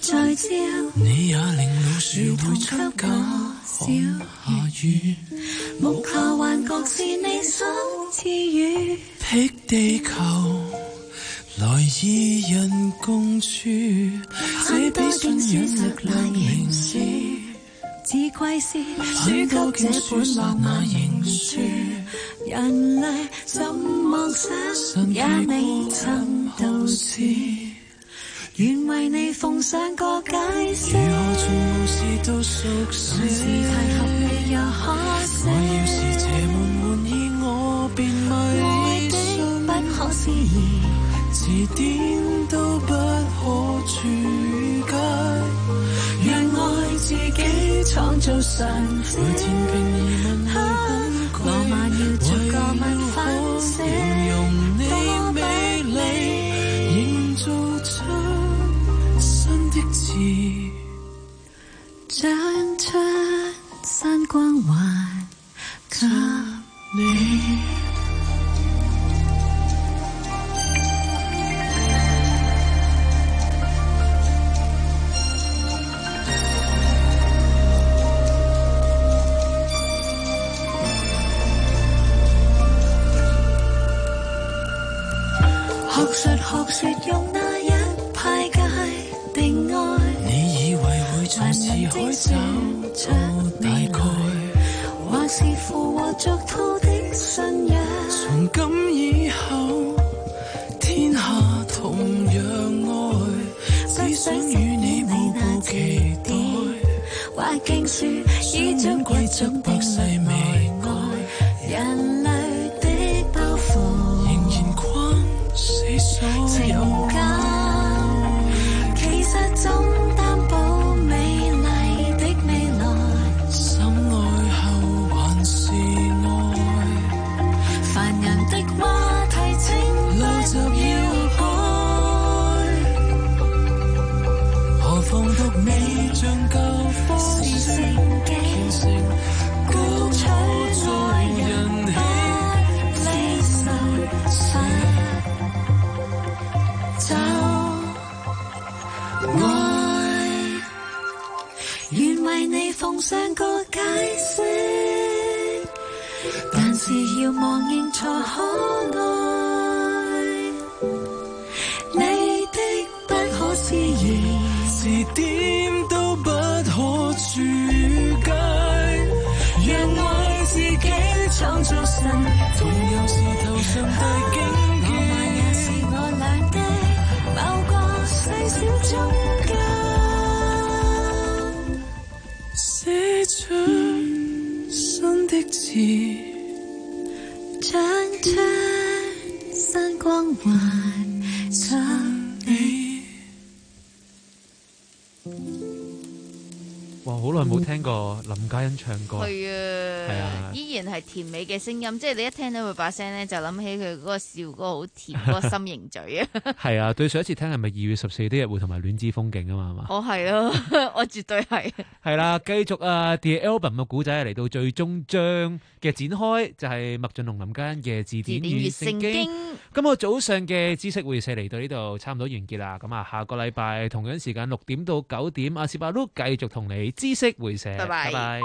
在朝，你也令老樹會出價，小雨無求幻覺是你所賜予，辟地球來以人共處，這比信仰力量凝視，自愧是輸給這本浪漫認輸，人類怎妄想也未曾導致，願為你奉上個解釋，如何從無事到熟悉，是提合理又可惜，我要是這滿滿意我便迷信，不可思議，字典都不可注解，讓愛自己創造神蹟，每天並疑問去很貴，浪漫要逐個問反省，形容你美麗，營造出新的字，將出山光環給你。學術學說用那一派界定愛，你以為會從辭海找到大概，或是附和俗套的信仰，從今以後天下同樣愛，只想與你步步期待，或經說依著貴族百世未愛，人類的包袱情感其實總擔保美麗的未來，深愛後還是愛，煩人的話題請留着要開，何況讀你像教科書虔誠高取愛人喜非受傷走愛，願為你奉上個解釋，但是要忘認錯可愛，你的不可思議，字典都不可注解，讓愛自己創造神，同樣是頭上大境界，浪漫也是我倆的某個細小宗教，寫出新的字，將出新光環給你。 哇！好耐冇聽過林嘉欣唱歌， 係啊， 係啊， 依然係甜美嘅聲音，即係你一聽到佢把聲咧，就諗起佢嗰個笑嗰個好甜嗰個心形嘴啊。 係啊，對上一次聽係咪二月十四的約會同埋戀之風景啊嘛？係嘛？ 我係咯，我絕對係。係啦，繼續啊 The Album 嘅古仔嚟到最終章嘅展開，就係麥浚龍林嘉欣嘅字典與聖經。今個早上嘅知識會社嚟到呢度差唔多完結啦。咁啊，下個禮拜同樣時間六點到九點，阿士巴都繼續同你知識會社。拜拜。